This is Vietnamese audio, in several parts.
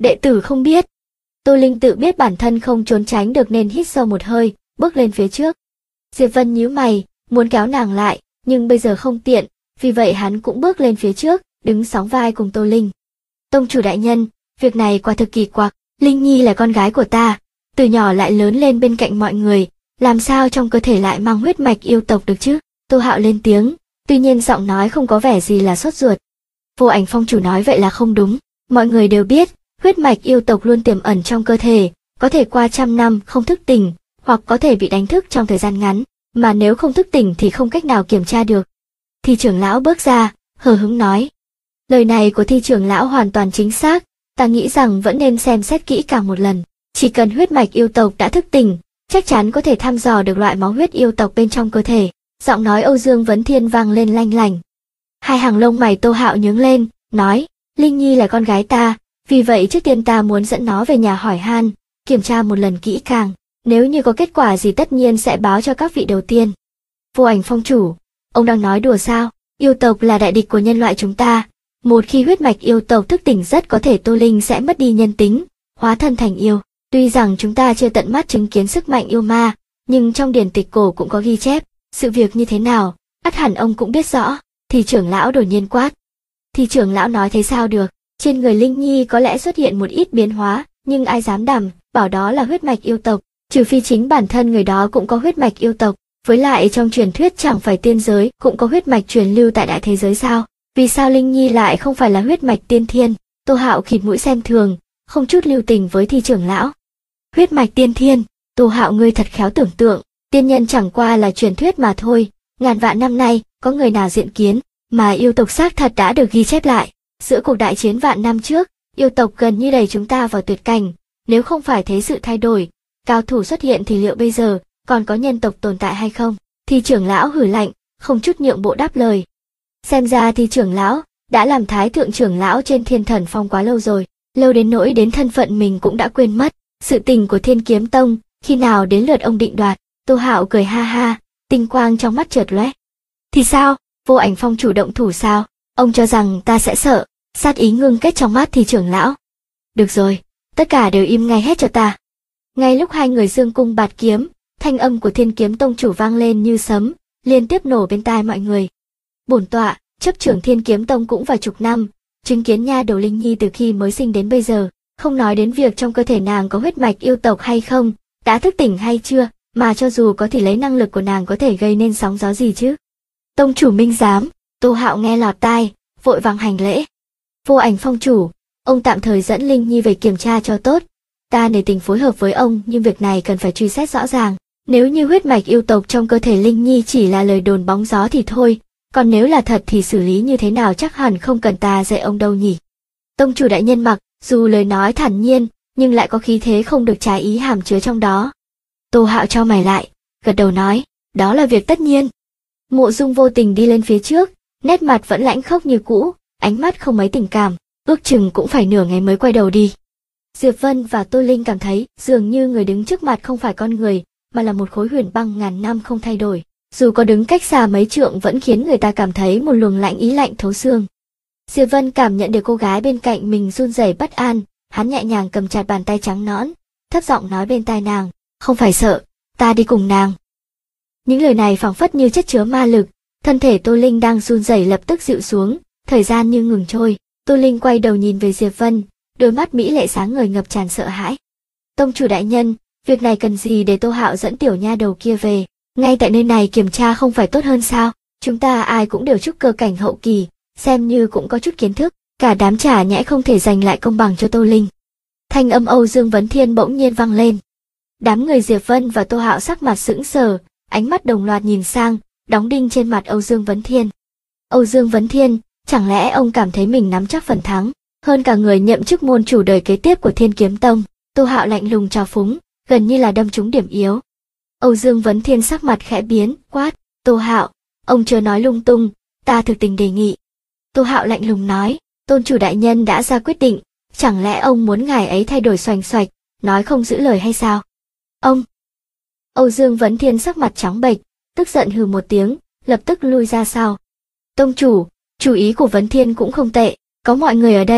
đệ tử không biết. Tô Linh tự biết bản thân không trốn tránh được nên hít sâu một hơi, bước lên phía trước. Diệp Vân nhíu mày, muốn kéo nàng lại, nhưng bây giờ không tiện, vì vậy hắn cũng bước lên phía trước, đứng sóng vai cùng Tô Linh. Tông chủ đại nhân, việc này quả thực kỳ quặc, Linh Nhi là con gái của ta, từ nhỏ lại lớn lên bên cạnh mọi người, làm sao trong cơ thể lại mang huyết mạch yêu tộc được chứ? Tô Hạo lên tiếng, tuy nhiên giọng nói không có vẻ gì là sốt ruột. Vô Ảnh Phong chủ nói vậy là không đúng, mọi người đều biết, huyết mạch yêu tộc luôn tiềm ẩn trong cơ thể, có thể qua trăm năm không thức tỉnh, hoặc có thể bị đánh thức trong thời gian ngắn, mà nếu không thức tỉnh thì không cách nào kiểm tra được. Thi trưởng lão bước ra, hờ hững nói. Lời này của Thi trưởng lão hoàn toàn chính xác, ta nghĩ rằng vẫn nên xem xét kỹ càng một lần. Chỉ cần huyết mạch yêu tộc đã thức tỉnh, chắc chắn có thể thăm dò được loại máu huyết yêu tộc bên trong cơ thể. Giọng nói Âu Dương Vấn Thiên vang lên lanh lảnh. Hai hàng lông mày Tô Hạo nhướng lên, nói, Linh Nhi là con gái ta, vì vậy trước tiên ta muốn dẫn nó về nhà hỏi han, kiểm tra một lần kỹ càng. Nếu như có kết quả gì tất nhiên sẽ báo cho các vị đầu tiên. Vô Ảnh Phong chủ, ông đang nói đùa sao? Yêu tộc là đại địch của nhân loại chúng ta. Một khi huyết mạch yêu tộc thức tỉnh rất có thể Tô Linh sẽ mất đi nhân tính, hóa thân thành yêu. Tuy rằng chúng ta chưa tận mắt chứng kiến sức mạnh yêu ma, nhưng trong điển tịch cổ cũng có ghi chép, sự việc như thế nào, ắt hẳn ông cũng biết rõ. Thì trưởng lão đột nhiên quát. Thì trưởng lão nói thế sao được, trên người Linh Nhi có lẽ xuất hiện một ít biến hóa, nhưng ai dám đảm bảo đó là huyết mạch yêu tộc, trừ phi chính bản thân người đó cũng có huyết mạch yêu tộc. Với lại trong truyền thuyết chẳng phải tiên giới cũng có huyết mạch truyền lưu tại đại thế giới sao? Vì sao Linh Nhi lại không phải là huyết mạch tiên thiên? Tô Hạo khịt mũi xem thường, không chút lưu tình với Thi trưởng lão. Huyết mạch tiên thiên, Tô Hạo ngươi thật khéo tưởng tượng, tiên nhân chẳng qua là truyền thuyết mà thôi, ngàn vạn năm nay có người nào diện kiến, mà yêu tộc xác thật đã được ghi chép lại. Giữa cuộc đại chiến vạn năm trước, yêu tộc gần như đẩy chúng ta vào tuyệt cảnh, nếu không phải thấy sự thay đổi, cao thủ xuất hiện thì liệu bây giờ còn có nhân tộc tồn tại hay không? Thi trưởng lão hử lạnh, không chút nhượng bộ đáp lời. Xem ra Thi trưởng lão đã làm thái thượng trưởng lão trên Thiên Thần Phong quá lâu rồi, lâu đến nỗi đến thân phận mình cũng đã quên mất. Sự tình của Thiên Kiếm Tông, khi nào đến lượt ông định đoạt? Tô Hạo cười ha ha, tinh quang trong mắt chợt lóe. Thì sao? Vô Ảnh Phong chủ động thủ sao? Ông cho rằng ta sẽ sợ? Sát ý ngưng kết trong mắt Thi trưởng lão. Được rồi, tất cả đều im ngay hết cho ta. Ngay lúc hai người dương cung bạt kiếm, thanh âm của Thiên Kiếm Tông chủ vang lên như sấm, liên tiếp nổ bên tai mọi người. Bổn tọa, chấp trưởng Thiên Kiếm Tông cũng vài chục năm, chứng kiến nha đầu Linh Nhi từ khi mới sinh đến bây giờ, không nói đến việc trong cơ thể nàng có huyết mạch yêu tộc hay không, đã thức tỉnh hay chưa, mà cho dù có thì lấy năng lực của nàng có thể gây nên sóng gió gì chứ? Tông chủ minh giám, Tô Hạo nghe lọt tai, vội vàng hành lễ. Vô Ảnh Phong chủ, ông tạm thời dẫn Linh Nhi về kiểm tra cho tốt. Ta nể tình phối hợp với ông nhưng việc này cần phải truy xét rõ ràng. Nếu như huyết mạch yêu tộc trong cơ thể Linh Nhi chỉ là lời đồn bóng gió thì thôi, còn nếu là thật thì xử lý như thế nào chắc hẳn không cần ta dạy ông đâu nhỉ. Tông chủ đại nhân mặc, dù lời nói thản nhiên, nhưng lại có khí thế không được trái ý hàm chứa trong đó. Tô Hạo chau mày lại, gật đầu nói, đó là việc tất nhiên. Mộ Dung vô tình đi lên phía trước, nét mặt vẫn lãnh khốc như cũ, ánh mắt không mấy tình cảm, ước chừng cũng phải nửa ngày mới quay đầu đi. Diệp Vân và Tô Linh cảm thấy dường như người đứng trước mặt không phải con người, mà là một khối huyền băng ngàn năm không thay đổi. Dù có đứng cách xa mấy trượng vẫn khiến người ta cảm thấy một luồng lạnh ý lạnh thấu xương. Diệp Vân cảm nhận được cô gái bên cạnh mình run rẩy bất an, hắn nhẹ nhàng cầm chặt bàn tay trắng nõn, thấp giọng nói bên tai nàng, không phải sợ, ta đi cùng nàng. Những lời này phảng phất như chất chứa ma lực, thân thể Tô Linh đang run rẩy lập tức dịu xuống, thời gian như ngừng trôi. Tô Linh quay đầu nhìn về Diệp Vân, đôi mắt mỹ lệ sáng ngời ngập tràn sợ hãi. Tông chủ đại nhân, việc này cần gì để Tô Hạo dẫn tiểu nha đầu kia về? Ngay tại nơi này kiểm tra không phải tốt hơn sao? Chúng ta ai cũng đều trúc cơ cảnh hậu kỳ, xem như cũng có chút kiến thức, cả đám chả nhẽ không thể giành lại công bằng cho Tô Linh. Thanh âm Âu Dương Vấn Thiên bỗng nhiên vang lên. Đám người Diệp Vân và Tô Hạo sắc mặt sững sờ, ánh mắt đồng loạt nhìn sang, đóng đinh trên mặt Âu Dương Vấn Thiên. Âu Dương Vấn Thiên, chẳng lẽ ông cảm thấy mình nắm chắc phần thắng, hơn cả người nhậm chức môn chủ đời kế tiếp của Thiên Kiếm Tông? Tô Hạo lạnh lùng trào phúng, gần như là đâm trúng điểm yếu. Âu Dương Vấn Thiên sắc mặt khẽ biến, quát, Tô Hạo, ông chưa nói lung tung, ta thực tình đề nghị. Tô Hạo lạnh lùng nói, tôn chủ đại nhân đã ra quyết định, chẳng lẽ ông muốn ngài ấy thay đổi xoành xoạch, nói không giữ lời hay sao? Ông! Âu Dương Vấn Thiên sắc mặt trắng bệch, tức giận hừ một tiếng, lập tức lui ra sau. Tông chủ, chủ ý của Vấn Thiên cũng không tệ, có mọi người ở đây,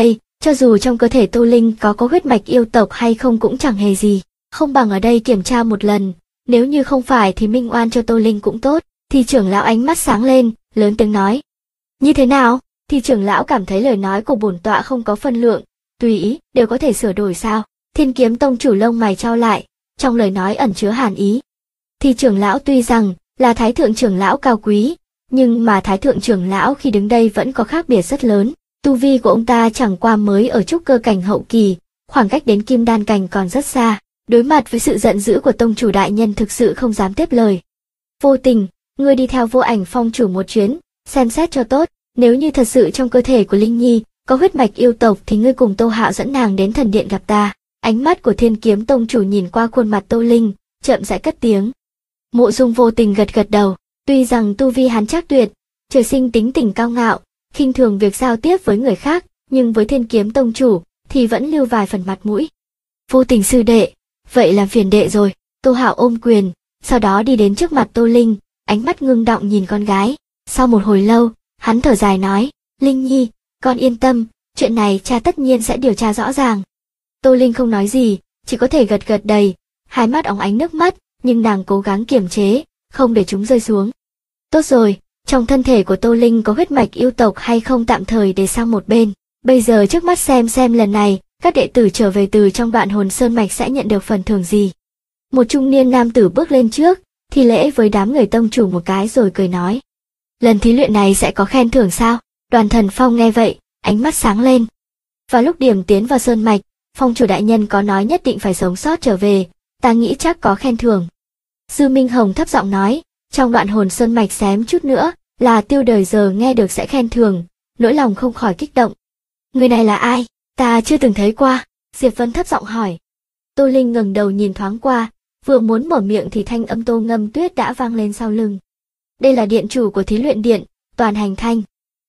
cho dù trong cơ thể Tô Linh có huyết mạch yêu tộc hay không cũng chẳng hề gì, không bằng ở đây kiểm tra một lần, nếu như không phải thì minh oan cho Tô Linh cũng tốt. Thì trưởng lão ánh mắt sáng lên, lớn tiếng nói. Như thế nào? Thì trưởng lão cảm thấy lời nói của bổn tọa không có phân lượng, tùy ý, đều có thể sửa đổi sao? Thiên Kiếm Tông chủ lông mày chau lại, trong lời nói ẩn chứa hàn ý. Thì trưởng lão tuy rằng là thái thượng trưởng lão cao quý, nhưng mà thái thượng trưởng lão khi đứng đây vẫn có khác biệt rất lớn. Tu vi của ông ta chẳng qua mới ở trúc cơ cảnh hậu kỳ, khoảng cách đến kim đan cảnh còn rất xa. Đối mặt với sự giận dữ của tông chủ đại nhân thực sự không dám tiếp lời. Vô Tình, ngươi đi theo Vô Ảnh Phong chủ một chuyến, xem xét cho tốt, nếu như thật sự trong cơ thể của Linh Nhi có huyết mạch yêu tộc thì ngươi cùng Tô Hạo dẫn nàng đến thần điện gặp ta. Ánh mắt của Thiên Kiếm Tông chủ nhìn qua khuôn mặt Tô Linh, chậm rãi cất tiếng. Mộ Dung Vô Tình gật gật đầu, tuy rằng tu vi hắn trác tuyệt, trời sinh tính tình cao ngạo, khinh thường việc giao tiếp với người khác, nhưng với Thiên Kiếm Tông chủ thì vẫn lưu vài phần mặt mũi. Vô Tình sư đệ, vậy làm phiền đệ rồi. Tô Hạo ôm quyền, sau đó đi đến trước mặt Tô Linh, ánh mắt ngưng động nhìn con gái. Sau một hồi lâu, hắn thở dài nói, Linh Nhi, con yên tâm, chuyện này cha tất nhiên sẽ điều tra rõ ràng. Tô Linh không nói gì, chỉ có thể gật gật đầy, hai mắt óng ánh nước mắt, nhưng nàng cố gắng kiềm chế, không để chúng rơi xuống. Tốt rồi, trong thân thể của Tô Linh có huyết mạch yêu tộc hay không tạm thời để sang một bên. Bây giờ trước mắt xem lần này, các đệ tử trở về từ trong Đoạn Hồn Sơn Mạch sẽ nhận được phần thưởng gì. Một trung niên nam tử bước lên trước, thi lễ với đám người tông chủ một cái rồi cười nói. Lần thí luyện này sẽ có khen thưởng sao? Đoàn Thần Phong nghe vậy, ánh mắt sáng lên. Vào lúc điểm tiến vào Sơn Mạch, phong chủ đại nhân có nói nhất định phải sống sót trở về, ta nghĩ chắc có khen thưởng. Dư Minh Hồng thấp giọng nói, trong Đoạn Hồn Sơn Mạch xém chút nữa, là Tiêu Đời giờ nghe được sẽ khen thưởng, nỗi lòng không khỏi kích động. Người này là ai? Ta chưa từng thấy qua. Diệp Vân thấp giọng hỏi. Tô Linh ngẩng đầu nhìn thoáng qua, vừa muốn mở miệng thì thanh âm Tô Ngâm Tuyết đã vang lên sau lưng. Đây là điện chủ của thí luyện điện, Toàn Hành Thanh.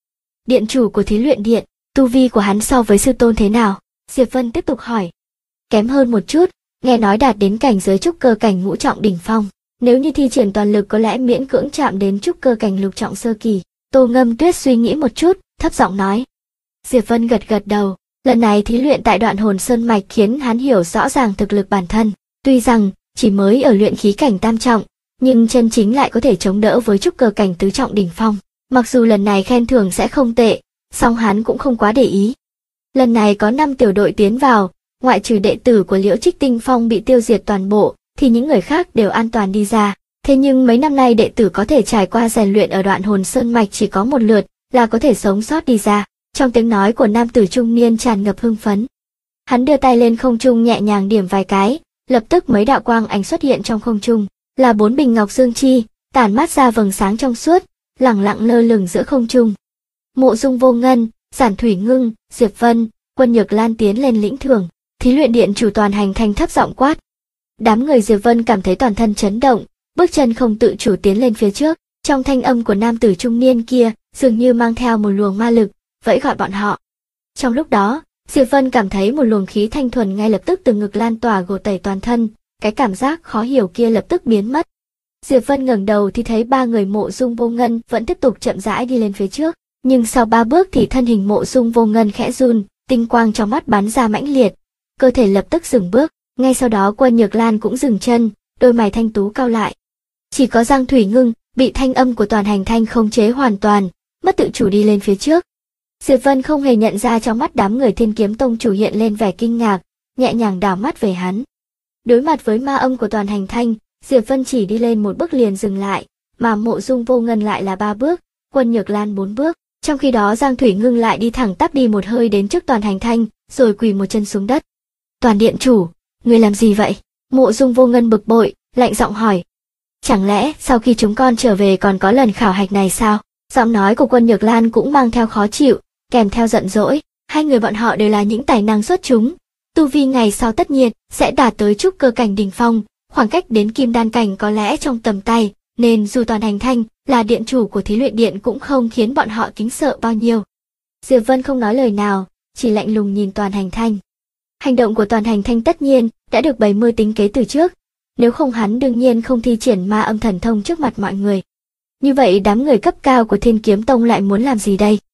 Điện chủ của thí luyện điện, tu vi của hắn so với sư tôn thế nào? Diệp Vân tiếp tục hỏi. Kém hơn một chút, nghe nói đạt đến cảnh giới trúc cơ cảnh ngũ trọng đỉnh phong. Nếu như thi triển toàn lực có lẽ miễn cưỡng chạm đến trúc cơ cảnh lục trọng sơ kỳ. Tô Ngâm Tuyết suy nghĩ một chút, thấp giọng nói. Diệp Vân gật gật đầu. Lần này thí luyện tại Đoạn Hồn Sơn Mạch khiến hắn hiểu rõ ràng thực lực bản thân. Tuy rằng chỉ mới ở luyện khí cảnh tam trọng, nhưng chân chính lại có thể chống đỡ với trúc cơ cảnh tứ trọng đỉnh phong. Mặc dù lần này khen thưởng sẽ không tệ, song hắn cũng không quá để ý. Lần này có 5 tiểu đội tiến vào, ngoại trừ đệ tử của Liễu Trích Tinh Phong bị tiêu diệt toàn bộ, thì những người khác đều an toàn đi ra. Thế nhưng mấy năm nay đệ tử có thể trải qua rèn luyện ở Đoạn Hồn Sơn Mạch chỉ có một lượt, là có thể sống sót đi ra. Trong tiếng nói của nam tử trung niên tràn ngập hưng phấn. Hắn đưa tay lên không trung nhẹ nhàng điểm vài cái, lập tức mấy đạo quang ảnh xuất hiện trong không trung, là 4 bình ngọc dương chi, tản mát ra vầng sáng trong suốt, lẳng lặng lơ lửng giữa không trung. Mộ Dung Vô Ngân, Giản Thủy Ngưng, Diệp Vân, Quân Nhược Lan tiến lên lĩnh thưởng. Thí luyện điện chủ Toàn Hành Thanh thấp giọng quát. Đám người Diệp Vân cảm thấy toàn thân chấn động, bước chân không tự chủ tiến lên phía trước. Trong thanh âm của nam tử trung niên kia, dường như mang theo một luồng ma lực, vẫy gọi bọn họ. Trong lúc đó, Diệp Vân cảm thấy một luồng khí thanh thuần ngay lập tức từ ngực lan tỏa gột tẩy toàn thân, cái cảm giác khó hiểu kia lập tức biến mất. Diệp Vân ngẩng đầu thì thấy 3 người Mộ Dung Vô Ngân vẫn tiếp tục chậm rãi đi lên phía trước, nhưng sau 3 bước thì thân hình Mộ Dung Vô Ngân khẽ run, tinh quang trong mắt bắn ra mãnh liệt, cơ thể lập tức dừng bước, ngay sau đó Quân Nhược Lan cũng dừng chân, đôi mày thanh tú cau lại. Chỉ có Giang Thủy Ngưng bị thanh âm của Toàn Hành Thanh khống chế hoàn toàn, mất tự chủ đi lên phía trước. Diệp Vân không hề nhận ra trong mắt đám người Thiên Kiếm Tông chủ hiện lên vẻ kinh ngạc, nhẹ nhàng đảo mắt về hắn. Đối mặt với ma âm của Toàn Hành Thanh, Diệp Vân chỉ đi lên một bước liền dừng lại, mà Mộ Dung Vô Ngân lại là 3 bước, Quân Nhược Lan 4 bước. Trong khi đó Giang Thủy Ngưng lại đi thẳng tắp đi một hơi đến trước Toàn Hành Thanh, rồi quỳ một chân xuống đất. Toàn điện chủ, ngươi làm gì vậy? Mộ Dung Vô Ngân bực bội, lạnh giọng hỏi. Chẳng lẽ sau khi chúng con trở về còn có lần khảo hạch này sao? Giọng nói của Quân Nhược Lan cũng mang theo khó chịu, kèm theo giận dỗi. Hai người bọn họ đều là những tài năng xuất chúng, tu vi ngày sau tất nhiên sẽ đạt tới trúc cơ cảnh đỉnh phong, khoảng cách đến kim đan cảnh có lẽ trong tầm tay, nên dù Toàn Hành Thanh là điện chủ của thí luyện điện cũng không khiến bọn họ kính sợ bao nhiêu. Diệp Vân không nói lời nào, chỉ lạnh lùng nhìn Toàn Hành Thanh. Hành động của Toàn Hành Thanh tất nhiên đã được bày mưu tính kế từ trước, nếu không hắn đương nhiên không thi triển ma âm thần thông trước mặt mọi người. Như vậy đám người cấp cao của Thiên Kiếm Tông lại muốn làm gì đây?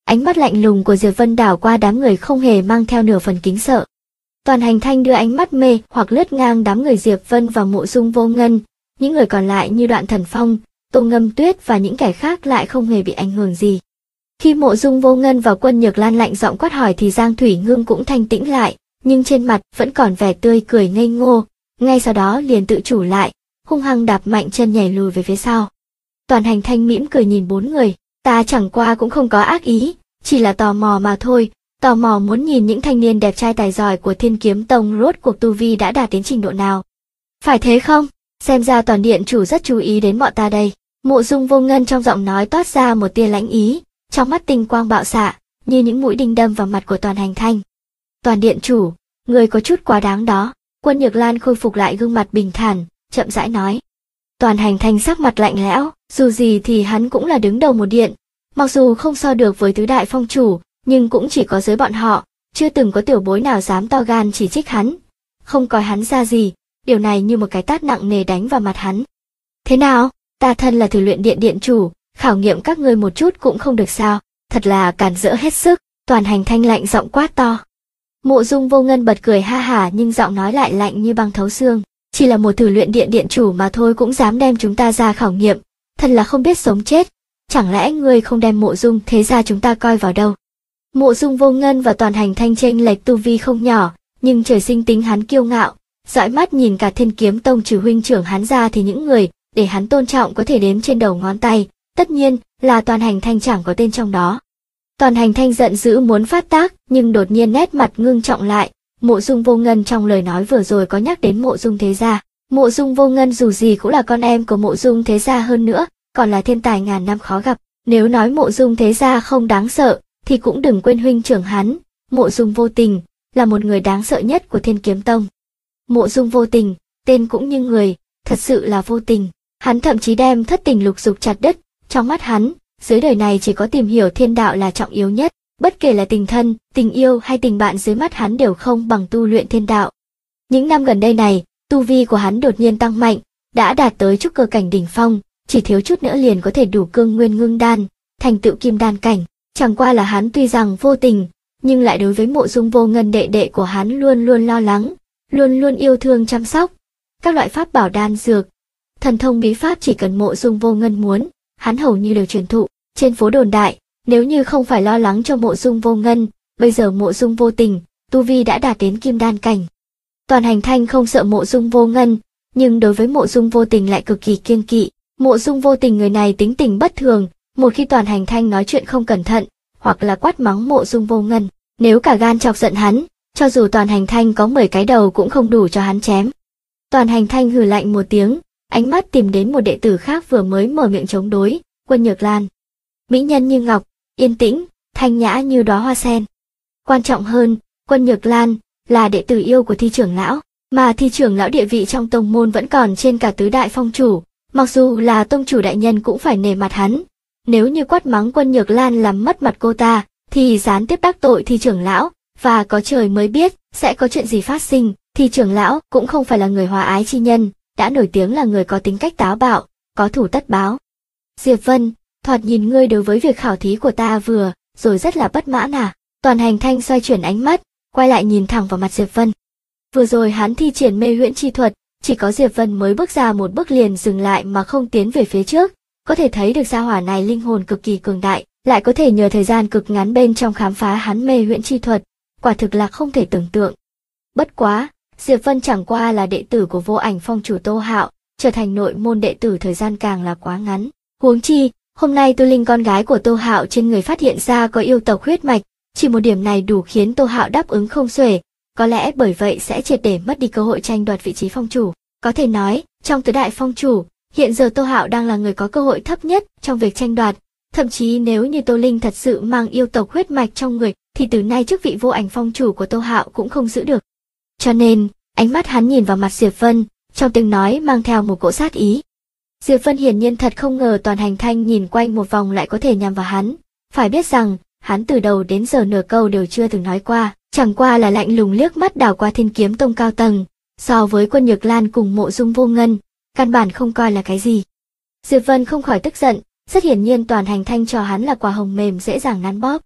Ánh mắt lạnh lùng của Diệp Vân đảo qua đám người không hề mang theo nửa phần kính sợ. Toàn Hành Thanh đưa ánh mắt mê hoặc lướt ngang đám người Diệp Vân và Mộ Dung Vô Ngân, những người còn lại như Đoạn Thần Phong, Tô Ngâm Tuyết và những kẻ khác lại không hề bị ảnh hưởng gì. Khi Mộ Dung Vô Ngân và Quân Nhược Lan lạnh giọng quát hỏi thì Giang Thủy Ngưng cũng thanh tĩnh lại, nhưng trên mặt vẫn còn vẻ tươi cười ngây ngô, ngay sau đó liền tự chủ lại, hung hăng đạp mạnh chân nhảy lùi về phía sau. Toàn Hành Thanh mỉm cười nhìn bốn người, ta chẳng qua cũng không có ác ý, chỉ là tò mò mà thôi, tò mò muốn nhìn những thanh niên đẹp trai tài giỏi của Thiên Kiếm Tông rốt cuộc tu vi đã đạt đến trình độ nào. Phải thế không? Xem ra Toàn điện chủ rất chú ý đến bọn ta đây. Mộ Dung Vô Ngân trong giọng nói toát ra một tia lãnh ý, trong mắt tinh quang bạo xạ, như những mũi đinh đâm vào mặt của Toàn Hành Thanh. Toàn điện chủ, người có chút quá đáng đó. Quân Nhược Lan khôi phục lại gương mặt bình thản, chậm rãi nói. Toàn Hành Thanh sắc mặt lạnh lẽo, dù gì thì hắn cũng là đứng đầu một điện, mặc dù không so được với tứ đại phong chủ, nhưng cũng chỉ có dưới bọn họ, chưa từng có tiểu bối nào dám to gan chỉ trích hắn, không coi hắn ra gì, điều này như một cái tát nặng nề đánh vào mặt hắn. Thế nào, ta thân là Thử Luyện Điện điện chủ, khảo nghiệm các ngươi một chút cũng không được sao, thật là cản rỡ hết sức. Toàn Hành Thanh lạnh giọng quát to. Mộ Dung Vô Ngân bật cười ha hả nhưng giọng nói lại lạnh như băng thấu xương. Chỉ là một Thử Luyện Điện điện chủ mà thôi cũng dám đem chúng ta ra khảo nghiệm, thật là không biết sống chết. Chẳng lẽ ngươi không đem Mộ Dung thế gia chúng ta coi vào đâu? Mộ Dung Vô Ngân và Toàn Hành Thanh chênh lệch tu vi không nhỏ, nhưng trời sinh tính hắn kiêu ngạo, dõi mắt nhìn cả Thiên Kiếm Tông trừ huynh trưởng hắn ra thì những người để hắn tôn trọng có thể đếm trên đầu ngón tay, tất nhiên là Toàn Hành Thanh chẳng có tên trong đó. Toàn Hành Thanh giận dữ muốn phát tác, nhưng đột nhiên nét mặt ngưng trọng lại. Mộ Dung Vô Ngân trong lời nói vừa rồi có nhắc đến Mộ Dung thế gia. Mộ Dung Vô Ngân dù gì cũng là con em của Mộ Dung thế gia, hơn nữa còn là thiên tài ngàn năm khó gặp. Nếu nói Mộ Dung thế gia không đáng sợ, thì cũng đừng quên huynh trưởng hắn, Mộ Dung Vô Tình, là một người đáng sợ nhất của Thiên Kiếm Tông. Mộ Dung Vô Tình, tên cũng như người, thật sự là vô tình. Hắn thậm chí đem thất tình lục dục chặt đứt. Trong mắt hắn, dưới đời này chỉ có tìm hiểu thiên đạo là trọng yếu nhất, bất kể là tình thân, tình yêu hay tình bạn dưới mắt hắn đều không bằng tu luyện thiên đạo. Những năm gần đây này, tu vi của hắn đột nhiên tăng mạnh, đã đạt tới trúc cơ cảnh đỉnh phong, chỉ thiếu chút nữa liền có thể đủ cương nguyên ngưng đan, thành tựu kim đan cảnh. Chẳng qua là hắn tuy rằng vô tình, nhưng lại đối với Mộ Dung Vô Ngân đệ đệ của hắn luôn luôn lo lắng, luôn luôn yêu thương chăm sóc. Các loại pháp bảo đan dược, thần thông bí pháp chỉ cần Mộ Dung Vô Ngân muốn, hắn hầu như đều truyền thụ. Trên phố đồn đại, nếu như không phải lo lắng cho Mộ Dung Vô Ngân, bây giờ Mộ Dung Vô Tình, tu vi đã đạt đến kim đan cảnh. Toàn Hành Thanh không sợ Mộ Dung Vô Ngân, nhưng đối với Mộ Dung Vô Tình lại cực kỳ kiêng kỵ. Mộ Dung Vô Tình người này tính tình bất thường, một khi Toàn Hành Thanh nói chuyện không cẩn thận, hoặc là quát mắng Mộ Dung Vô Ngân, nếu cả gan chọc giận hắn, cho dù Toàn Hành Thanh có 10 cái đầu cũng không đủ cho hắn chém. Toàn Hành Thanh hừ lạnh một tiếng, ánh mắt tìm đến một đệ tử khác vừa mới mở miệng chống đối, Quân Nhược Lan. Mỹ nhân như ngọc, yên tĩnh, thanh nhã như đóa hoa sen. Quan trọng hơn, Quân Nhược Lan là đệ tử yêu của Thi trưởng lão, mà Thi trưởng lão địa vị trong tông môn vẫn còn trên cả tứ đại phong chủ, mặc dù là tông chủ đại nhân cũng phải nể mặt hắn. Nếu như quát mắng Quân Nhược Lan làm mất mặt cô ta, thì gián tiếp đắc tội Thi trưởng lão, và có trời mới biết sẽ có chuyện gì phát sinh. Thi trưởng lão cũng không phải là người hòa ái chi nhân, đã nổi tiếng là người có tính cách táo bạo, có thủ tất báo. Diệp Vân, thoạt nhìn ngươi đối với việc khảo thí của ta vừa rồi rất là bất mãn à? Toàn Hành Thanh xoay chuyển ánh mắt, quay lại nhìn thẳng vào mặt Diệp Vân. Vừa rồi hắn thi triển mê huyễn chi thuật, chỉ có Diệp Vân mới bước ra một bước liền dừng lại mà không tiến về phía trước, có thể thấy được gia hỏa này linh hồn cực kỳ cường đại, lại có thể nhờ thời gian cực ngắn bên trong khám phá hắn mê huyễn chi thuật, quả thực là không thể tưởng tượng. Bất quá, Diệp Vân chẳng qua là đệ tử của Vô Ảnh phong chủ Tô Hạo, trở thành nội môn đệ tử thời gian càng là quá ngắn. Huống chi, hôm nay Tu Linh con gái của Tô Hạo trên người phát hiện ra có yêu tộc huyết mạch, chỉ một điểm này đủ khiến Tô Hạo đáp ứng không xuể, có lẽ bởi vậy sẽ triệt để mất đi cơ hội tranh đoạt vị trí phong chủ. Có thể nói, trong tứ đại phong chủ, hiện giờ Tô Hạo đang là người có cơ hội thấp nhất trong việc tranh đoạt, thậm chí nếu như Tô Linh thật sự mang yêu tộc huyết mạch trong người, thì từ nay chức vị Vô Ảnh phong chủ của Tô Hạo cũng không giữ được. Cho nên, ánh mắt hắn nhìn vào mặt Diệp Vân, trong tiếng nói mang theo một cỗ sát ý. Diệp Vân hiển nhiên thật không ngờ Toàn Hành Thanh nhìn quanh một vòng lại có thể nhằm vào hắn. Phải biết rằng, hắn từ đầu đến giờ nửa câu đều chưa từng nói qua, chẳng qua là lạnh lùng liếc mắt đảo qua Thiên Kiếm Tông cao tầng, so với Quân Nhược Lan cùng Mộ Dung Vô Ngân, căn bản không coi là cái gì. Diệp Vân không khỏi tức giận, rất hiển nhiên Toàn Hành Thanh cho hắn là quả hồng mềm dễ dàng nắn bóp.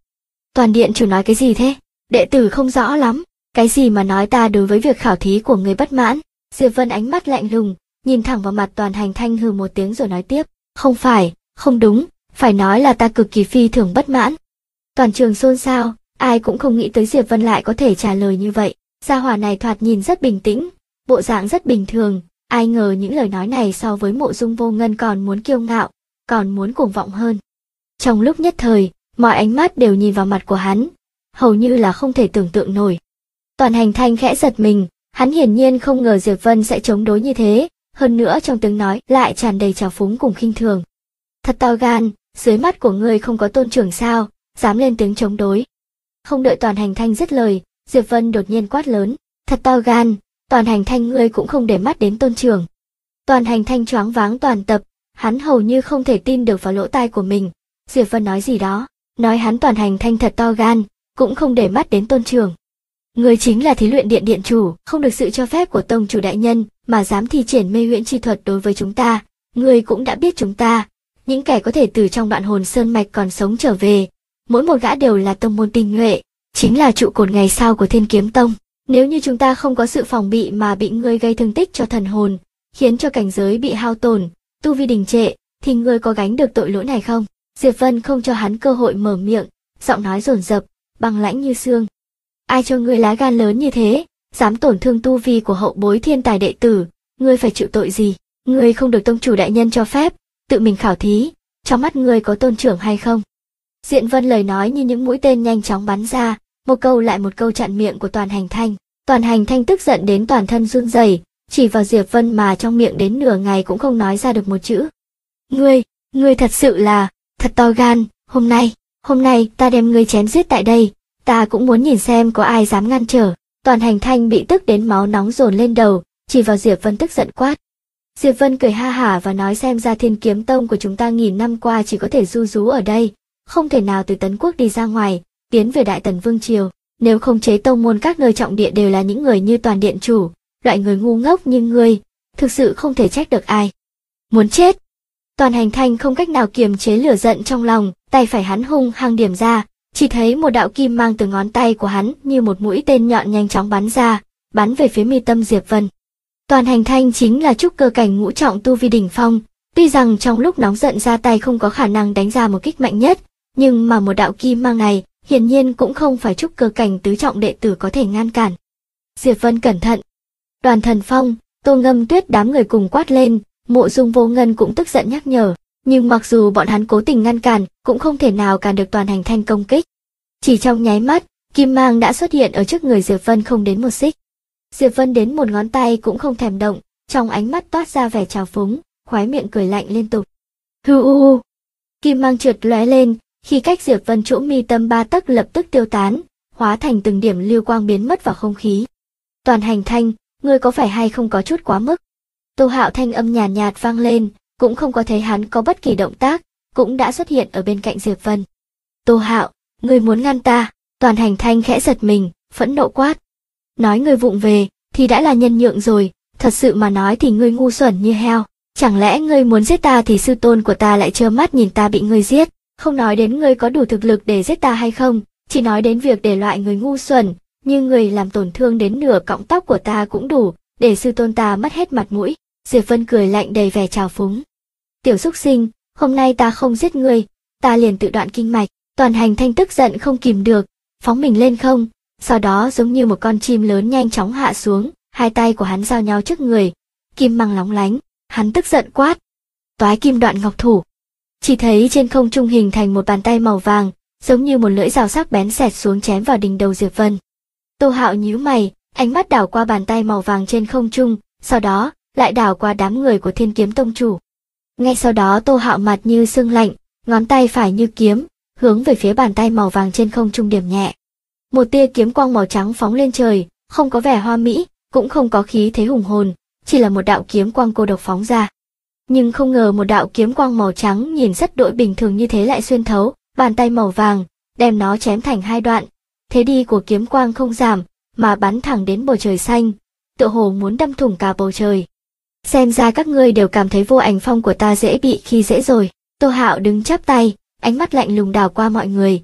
Toàn điện chủ nói cái gì thế? Đệ tử không rõ lắm. Cái gì mà nói ta đối với việc khảo thí của người bất mãn? Diệp Vân ánh mắt lạnh lùng, nhìn thẳng vào mặt Toàn Hành Thanh hừ một tiếng rồi nói tiếp. Không phải, không đúng, phải nói là ta cực kỳ phi thường bất mãn. Toàn trường xôn xao, ai cũng không nghĩ tới Diệp Vân lại có thể trả lời như vậy. Gia hỏa này thoạt nhìn rất bình tĩnh, bộ dạng rất bình thường, ai ngờ những lời nói này so với Mộ Dung Vô Ngân còn muốn kiêu ngạo, còn muốn cuồng vọng hơn. Trong lúc nhất thời, mọi ánh mắt đều nhìn vào mặt của hắn, hầu như là không thể tưởng tượng nổi. Toàn Hành Thanh khẽ giật mình, hắn hiển nhiên không ngờ Diệp Vân sẽ chống đối như thế, hơn nữa trong tiếng nói lại tràn đầy trào phúng cùng khinh thường. Thật to gan, dưới mắt của ngươi không có tôn trưởng sao, dám lên tiếng chống đối. Không đợi Toàn Hành Thanh dứt lời, Diệp Vân đột nhiên quát lớn, thật to gan, Toàn Hành Thanh ngươi cũng không để mắt đến tôn trưởng. Toàn Hành Thanh choáng váng toàn tập, hắn hầu như không thể tin được vào lỗ tai của mình. Diệp Vân nói gì đó, nói hắn Toàn Hành Thanh thật to gan, cũng không để mắt đến tôn trưởng. Ngươi chính là thí luyện điện điện chủ, không được sự cho phép của tông chủ đại nhân mà dám thi triển mê huyễn chi thuật đối với chúng ta. Ngươi cũng đã biết chúng ta, những kẻ có thể từ trong đoạn hồn sơn mạch còn sống trở về, mỗi một gã đều là tông môn tinh nhuệ, chính là trụ cột ngày sau của Thiên Kiếm Tông. Nếu như chúng ta không có sự phòng bị mà bị ngươi gây thương tích cho thần hồn, khiến cho cảnh giới bị hao tổn, tu vi đình trệ, thì ngươi có gánh được tội lỗi này không? Diệp Vân không cho hắn cơ hội mở miệng, giọng nói dồn dập, băng lãnh như xương. Ai cho ngươi lá gan lớn như thế, dám tổn thương tu vi của hậu bối thiên tài đệ tử, ngươi phải chịu tội gì? Ngươi không được tông chủ đại nhân cho phép, tự mình khảo thí, trong mắt ngươi có tôn trưởng hay không? Diện Vân lời nói như những mũi tên nhanh chóng bắn ra, một câu lại một câu chặn miệng của Toàn Hành Thanh. Toàn Hành Thanh tức giận đến toàn thân run rẩy, chỉ vào Diệp Vân mà trong miệng đến nửa ngày cũng không nói ra được một chữ. Ngươi thật sự là, thật to gan, hôm nay ta đem ngươi chém giết tại đây, ta cũng muốn nhìn xem có ai dám ngăn trở. Toàn Hành Thanh bị tức đến máu nóng dồn lên đầu, chỉ vào Diệp Vân tức giận quát. Diệp Vân cười ha hả và nói xem ra Thiên Kiếm Tông của chúng ta nghìn năm qua chỉ có thể ru rú ở đây, không thể nào từ Tấn Quốc đi ra ngoài, tiến về Đại Tần Vương Triều. Nếu không chế tông môn các nơi trọng địa đều là những người như Toàn điện chủ, loại người ngu ngốc như ngươi, thực sự không thể trách được ai. Muốn chết! Toàn Hành Thanh không cách nào kiềm chế lửa giận trong lòng, tay phải hắn hung hăng điểm ra, chỉ thấy một đạo kim mang từ ngón tay của hắn như một mũi tên nhọn nhanh chóng bắn ra, bắn về phía mi tâm Diệp Vân. Toàn Hành Thanh chính là trúc cơ cảnh ngũ trọng tu vi đỉnh phong, tuy rằng trong lúc nóng giận ra tay không có khả năng đánh ra một kích mạnh nhất, nhưng mà một đạo kim mang này hiển nhiên cũng không phải trúc cơ cảnh tứ trọng đệ tử có thể ngăn cản. Diệp Vân cẩn thận! Đoàn Thần Phong, Tô Ngâm Tuyết đám người cùng quát lên, Mộ Dung Vô Ngân cũng tức giận nhắc nhở, nhưng mặc dù bọn hắn cố tình ngăn cản, cũng không thể nào cản được Toàn Hành Thanh công kích. Chỉ trong nháy mắt, kim mang đã xuất hiện ở trước người Diệp Vân không đến một xích. Diệp Vân đến một ngón tay cũng không thèm động, trong ánh mắt toát ra vẻ trào phúng, khóe miệng cười lạnh liên tục. Hư u u! Kim mang trượt lóe lên, khi cách Diệp Vân chỗ mi tâm 3 tấc lập tức tiêu tán, hóa thành từng điểm lưu quang biến mất vào không khí. Toàn Hành Thanh, ngươi có phải hay không có chút quá mức? Tô Hạo thanh âm nhàn nhạt vang lên, cũng không có thấy hắn có bất kỳ động tác, cũng đã xuất hiện ở bên cạnh Diệp Vân. Tô Hạo, ngươi muốn ngăn ta? Toàn Hành Thanh khẽ giật mình, phẫn nộ quát. Nói ngươi vụng về, thì đã là nhân nhượng rồi, thật sự mà nói thì ngươi ngu xuẩn như heo. Chẳng lẽ ngươi muốn giết ta thì sư tôn của ta lại trơ mắt nhìn ta bị ngươi giết? Không nói đến ngươi có đủ thực lực để giết ta hay không, chỉ nói đến việc để loại người ngu xuẩn, như người làm tổn thương đến nửa cọng tóc của ta cũng đủ, để sư tôn ta mất hết mặt mũi. Diệp Vân cười lạnh đầy vẻ trào phúng. Tiểu súc sinh, hôm nay ta không giết ngươi, ta liền tự đoạn kinh mạch. Toàn Hành Thanh tức giận không kìm được, phóng mình lên không, sau đó giống như một con chim lớn nhanh chóng hạ xuống, hai tay của hắn giao nhau trước người, kim mang lóng lánh, hắn tức giận quát. Toái kim đoạn ngọc thủ. Chỉ thấy trên không trung hình thành một bàn tay màu vàng, giống như một lưỡi dao sắc bén xẹt xuống chém vào đỉnh đầu Diệp Vân. Tô Hạo nhíu mày, ánh mắt đảo qua bàn tay màu vàng trên không trung, sau đó lại đảo qua đám người của Thiên Kiếm Tông chủ. Ngay sau đó Tô Hạo mặt như sương lạnh, ngón tay phải như kiếm, hướng về phía bàn tay màu vàng trên không trung điểm nhẹ. Một tia kiếm quang màu trắng phóng lên trời, không có vẻ hoa mỹ, cũng không có khí thế hùng hồn, chỉ là một đạo kiếm quang cô độc phóng ra. Nhưng không ngờ một đạo kiếm quang màu trắng nhìn rất đỗi bình thường như thế lại xuyên thấu bàn tay màu vàng, đem nó chém thành hai đoạn. Thế đi của kiếm quang không giảm, mà bắn thẳng đến bầu trời xanh, tựa hồ muốn đâm thủng cả bầu trời. Xem ra các ngươi đều cảm thấy vô ảnh phong của ta dễ bị khi dễ rồi. Tô Hạo đứng chắp tay, ánh mắt lạnh lùng đảo qua mọi người.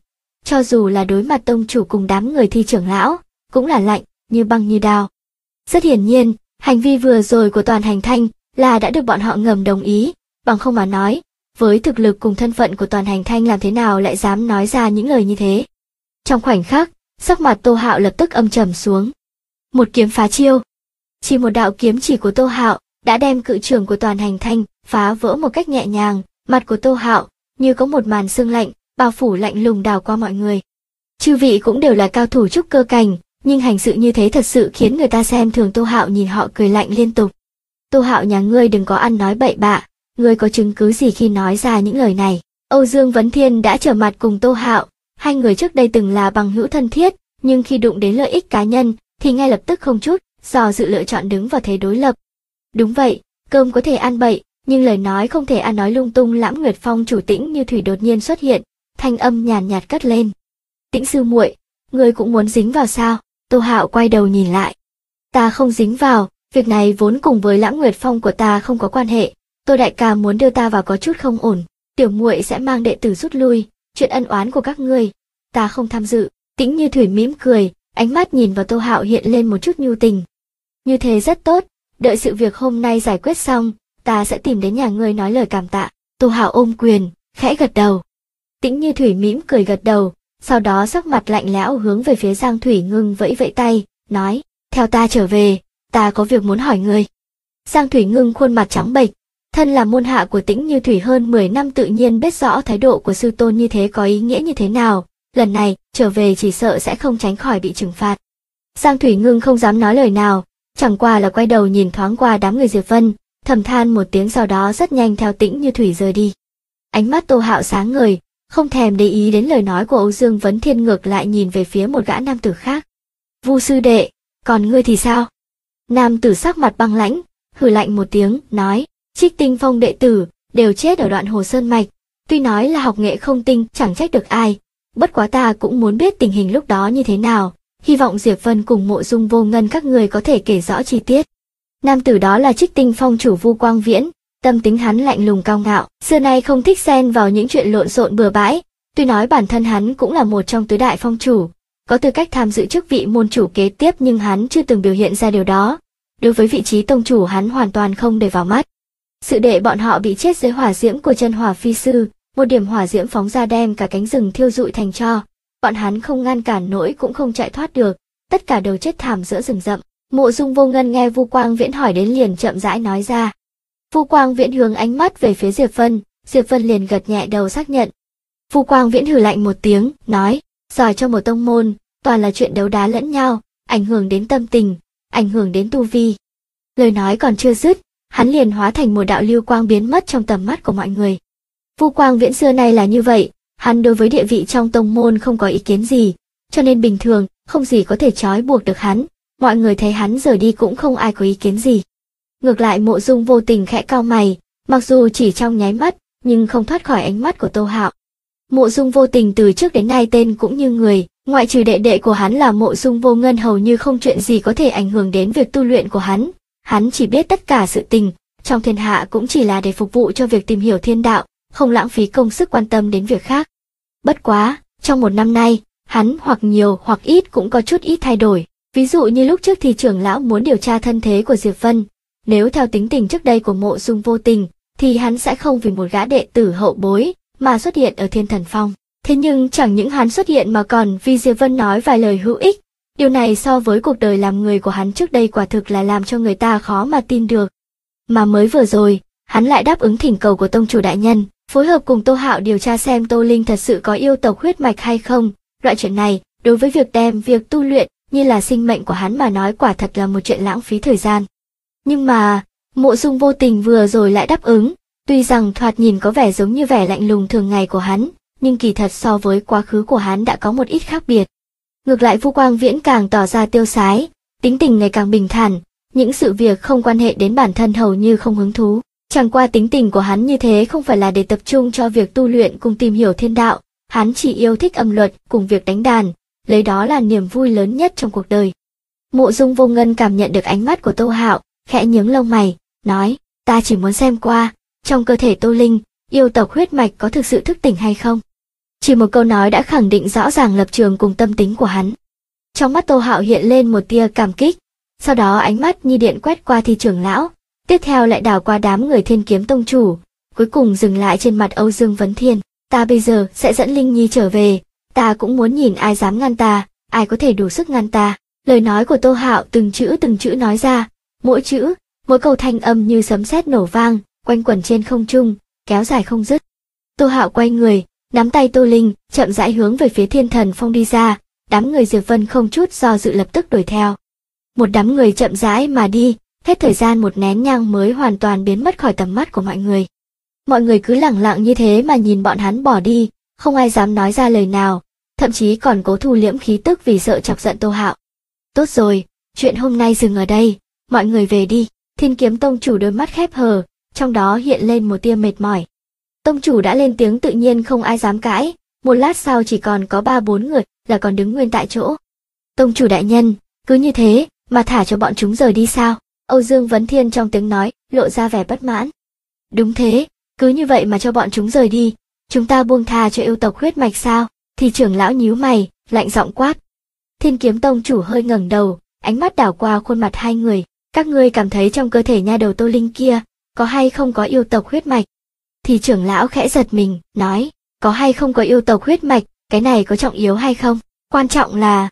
cho dù là đối mặt tông chủ cùng đám người thi trưởng lão, cũng là lạnh, như băng như đao. Rất hiển nhiên, hành vi vừa rồi của Toàn Hành Thanh là đã được bọn họ ngầm đồng ý, bằng không mà nói, với thực lực cùng thân phận của Toàn Hành Thanh làm thế nào lại dám nói ra những lời như thế. Trong khoảnh khắc, sắc mặt Tô Hạo lập tức âm trầm xuống. Một kiếm phá chiêu. Chỉ một đạo kiếm chỉ của Tô Hạo đã đem cự trường của Toàn Hành Thanh phá vỡ một cách nhẹ nhàng, mặt của Tô Hạo như có một màn sương lạnh, bao phủ lạnh lùng đào qua mọi người. Chư vị cũng đều là cao thủ trúc cơ cảnh, nhưng hành sự như thế thật sự khiến người ta xem thường. Tô Hạo nhìn họ cười lạnh liên tục. Tô Hạo nhà ngươi đừng có ăn nói bậy bạ, ngươi có chứng cứ gì khi nói ra những lời này? Âu Dương Vấn Thiên đã trở mặt cùng Tô Hạo, hai người trước đây từng là bằng hữu thân thiết, nhưng khi đụng đến lợi ích cá nhân thì ngay lập tức không chút do dự lựa chọn đứng vào thế đối lập. Đúng vậy, cơm có thể ăn bậy, nhưng lời nói không thể ăn nói lung tung. Lãm Nguyệt Phong chủ Tĩnh Như Thủy đột nhiên xuất hiện, thanh âm nhàn nhạt cất lên. Tĩnh sư muội, ngươi cũng muốn dính vào sao? Tô Hạo quay đầu nhìn lại. Ta không dính vào, việc này vốn cùng với Lãm Nguyệt Phong của ta không có quan hệ. Tô đại ca muốn đưa ta vào có chút không ổn, tiểu muội sẽ mang đệ tử rút lui, chuyện ân oán của các ngươi, ta không tham dự. Tĩnh Như Thủy mỉm cười, ánh mắt nhìn vào Tô Hạo hiện lên một chút nhu tình. Như thế rất tốt, đợi sự việc hôm nay giải quyết xong, ta sẽ tìm đến nhà ngươi nói lời cảm tạ. Tô Hạo ôm quyền, khẽ gật đầu. Tĩnh Như Thủy mỉm cười gật đầu, sau đó sắc mặt lạnh lẽo hướng về phía Giang Thủy Ngưng vẫy vẫy tay, nói, theo ta trở về, ta có việc muốn hỏi ngươi. Giang Thủy Ngưng khuôn mặt trắng bệch, thân là môn hạ của Tĩnh Như Thủy hơn 10 năm tự nhiên biết rõ thái độ của sư tôn như thế có ý nghĩa như thế nào, lần này trở về chỉ sợ sẽ không tránh khỏi bị trừng phạt. Giang Thủy Ngưng không dám nói lời nào, chẳng qua là quay đầu nhìn thoáng qua đám người Diệp Vân, thầm than một tiếng sau đó rất nhanh theo Tĩnh Như Thủy rời đi. Ánh mắt Tô Hạo sáng ngời, không thèm để ý đến lời nói của Âu Dương Vấn Thiên, ngược lại nhìn về phía một gã nam tử khác. Vu sư đệ, còn ngươi thì sao? Nam tử sắc mặt băng lãnh, hừ lạnh một tiếng, nói, Trích Tinh Phong đệ tử đều chết ở Đoạn Hồ Sơn mạch, tuy nói là học nghệ không tinh, chẳng trách được ai, bất quá ta cũng muốn biết tình hình lúc đó như thế nào, hy vọng Diệp Vân cùng Mộ Dung Vô Ngân các người có thể kể rõ chi tiết. Nam tử đó là Trích Tinh Phong chủ Vu Quang Viễn, tâm tính hắn lạnh lùng cao ngạo, xưa nay không thích xen vào những chuyện lộn xộn bừa bãi, tuy nói bản thân hắn cũng là một trong tứ đại phong chủ, có tư cách tham dự chức vị môn chủ kế tiếp, nhưng hắn chưa từng biểu hiện ra điều đó. Đối với vị trí tông chủ hắn hoàn toàn không để vào mắt. Sự đệ bọn họ bị chết dưới hỏa diễm của chân hỏa phi sư, một điểm hỏa diễm phóng ra đem cả cánh rừng thiêu rụi thành tro, bọn hắn không ngăn cản nổi cũng không chạy thoát được, tất cả đều chết thảm giữa rừng rậm. Mộ Dung Vô Ngân nghe Vu Quang Viễn hỏi đến liền chậm rãi nói ra. Vu Quang Viễn hướng ánh mắt về phía Diệp Vân liền gật nhẹ đầu xác nhận. Vu Quang Viễn hừ lạnh một tiếng, nói, giỏi cho một tông môn, toàn là chuyện đấu đá lẫn nhau, ảnh hưởng đến tâm tình, ảnh hưởng đến tu vi. Lời nói còn chưa dứt, hắn liền hóa thành một đạo lưu quang biến mất trong tầm mắt của mọi người. Vu Quang Viễn xưa nay là như vậy, hắn đối với địa vị trong tông môn không có ý kiến gì, cho nên bình thường không gì có thể trói buộc được hắn, mọi người thấy hắn rời đi cũng không ai có ý kiến gì. Ngược lại Mộ Dung Vô Tình khẽ cau mày, mặc dù chỉ trong nháy mắt, nhưng không thoát khỏi ánh mắt của Tô Hạo. Mộ Dung Vô Tình từ trước đến nay tên cũng như người, ngoại trừ đệ đệ của hắn là Mộ Dung Vô Ngân hầu như không chuyện gì có thể ảnh hưởng đến việc tu luyện của hắn chỉ biết tất cả sự tình trong thiên hạ cũng chỉ là để phục vụ cho việc tìm hiểu thiên đạo, không lãng phí công sức quan tâm đến việc khác. Bất quá, trong một năm nay, hắn hoặc nhiều hoặc ít cũng có chút ít thay đổi, ví dụ như lúc trước thì trưởng lão muốn điều tra thân thế của Diệp Vân. Nếu theo tính tình trước đây của Mộ Dung Vô Tình, thì hắn sẽ không vì một gã đệ tử hậu bối mà xuất hiện ở Thiên Thần Phong. Thế nhưng chẳng những hắn xuất hiện mà còn vì Diệp Vân nói vài lời hữu ích. Điều này so với cuộc đời làm người của hắn trước đây quả thực là làm cho người ta khó mà tin được. Mà mới vừa rồi, hắn lại đáp ứng thỉnh cầu của tông chủ đại nhân, phối hợp cùng Tô Hạo điều tra xem Tô Linh thật sự có yêu tộc huyết mạch hay không. Loại chuyện này, đối với việc đem việc tu luyện như là sinh mệnh của hắn mà nói quả thật là một chuyện lãng phí thời gian. Nhưng mà, Mộ Dung Vô Tình vừa rồi lại đáp ứng, tuy rằng thoạt nhìn có vẻ giống như vẻ lạnh lùng thường ngày của hắn, nhưng kỳ thật so với quá khứ của hắn đã có một ít khác biệt. Ngược lại Vu Quang Viễn càng tỏ ra tiêu sái, tính tình ngày càng bình thản, những sự việc không quan hệ đến bản thân hầu như không hứng thú. Chẳng qua tính tình của hắn như thế không phải là để tập trung cho việc tu luyện cùng tìm hiểu thiên đạo, hắn chỉ yêu thích âm luật cùng việc đánh đàn, lấy đó là niềm vui lớn nhất trong cuộc đời. Mộ Dung Vô Ngân cảm nhận được ánh mắt của Tô Hạo, khẽ nhướng lông mày, nói, ta chỉ muốn xem qua, trong cơ thể Tô Linh, yêu tộc huyết mạch có thực sự thức tỉnh hay không. Chỉ một câu nói đã khẳng định rõ ràng lập trường cùng tâm tính của hắn. Trong mắt Tô Hạo hiện lên một tia cảm kích, sau đó ánh mắt như điện quét qua Thi trưởng lão, tiếp theo lại đảo qua đám người Thiên Kiếm Tông chủ, cuối cùng dừng lại trên mặt Âu Dương Vấn Thiên. Ta bây giờ sẽ dẫn Linh Nhi trở về, ta cũng muốn nhìn ai dám ngăn ta, ai có thể đủ sức ngăn ta. Lời nói của Tô Hạo từng chữ nói ra, mỗi chữ, mỗi câu thanh âm như sấm sét nổ vang, quanh quẩn trên không trung, kéo dài không dứt. Tô Hạo quay người, nắm tay Tô Linh, chậm rãi hướng về phía Thiên Thần Phong đi ra, đám người Diệp Vân không chút do dự lập tức đuổi theo. Một đám người chậm rãi mà đi, hết thời gian một nén nhang mới hoàn toàn biến mất khỏi tầm mắt của mọi người. Mọi người cứ lẳng lặng như thế mà nhìn bọn hắn bỏ đi, không ai dám nói ra lời nào, thậm chí còn cố thu liễm khí tức vì sợ chọc giận Tô Hạo. Tốt rồi, chuyện hôm nay dừng ở đây, mọi người về đi. Thiên Kiếm Tông chủ đôi mắt khép hờ, trong đó hiện lên một tia mệt mỏi. Tông chủ đã lên tiếng tự nhiên không ai dám cãi, một lát sau chỉ còn có 3-4 người là còn đứng nguyên tại chỗ. Tông chủ đại nhân, cứ như thế mà thả cho bọn chúng rời đi sao? Âu Dương Vấn Thiên trong tiếng nói lộ ra vẻ bất mãn. Đúng thế, cứ như vậy mà cho bọn chúng rời đi, chúng ta buông tha cho yêu tộc huyết mạch sao? Thì trưởng lão nhíu mày, lạnh giọng quát. Thiên Kiếm Tông chủ hơi ngẩng đầu, ánh mắt đảo qua khuôn mặt hai người. Các ngươi cảm thấy trong cơ thể nha đầu Tô Linh kia, có hay không có yêu tộc huyết mạch? Thì trưởng lão khẽ giật mình, nói, có hay không có yêu tộc huyết mạch, cái này có trọng yếu hay không? Quan trọng là...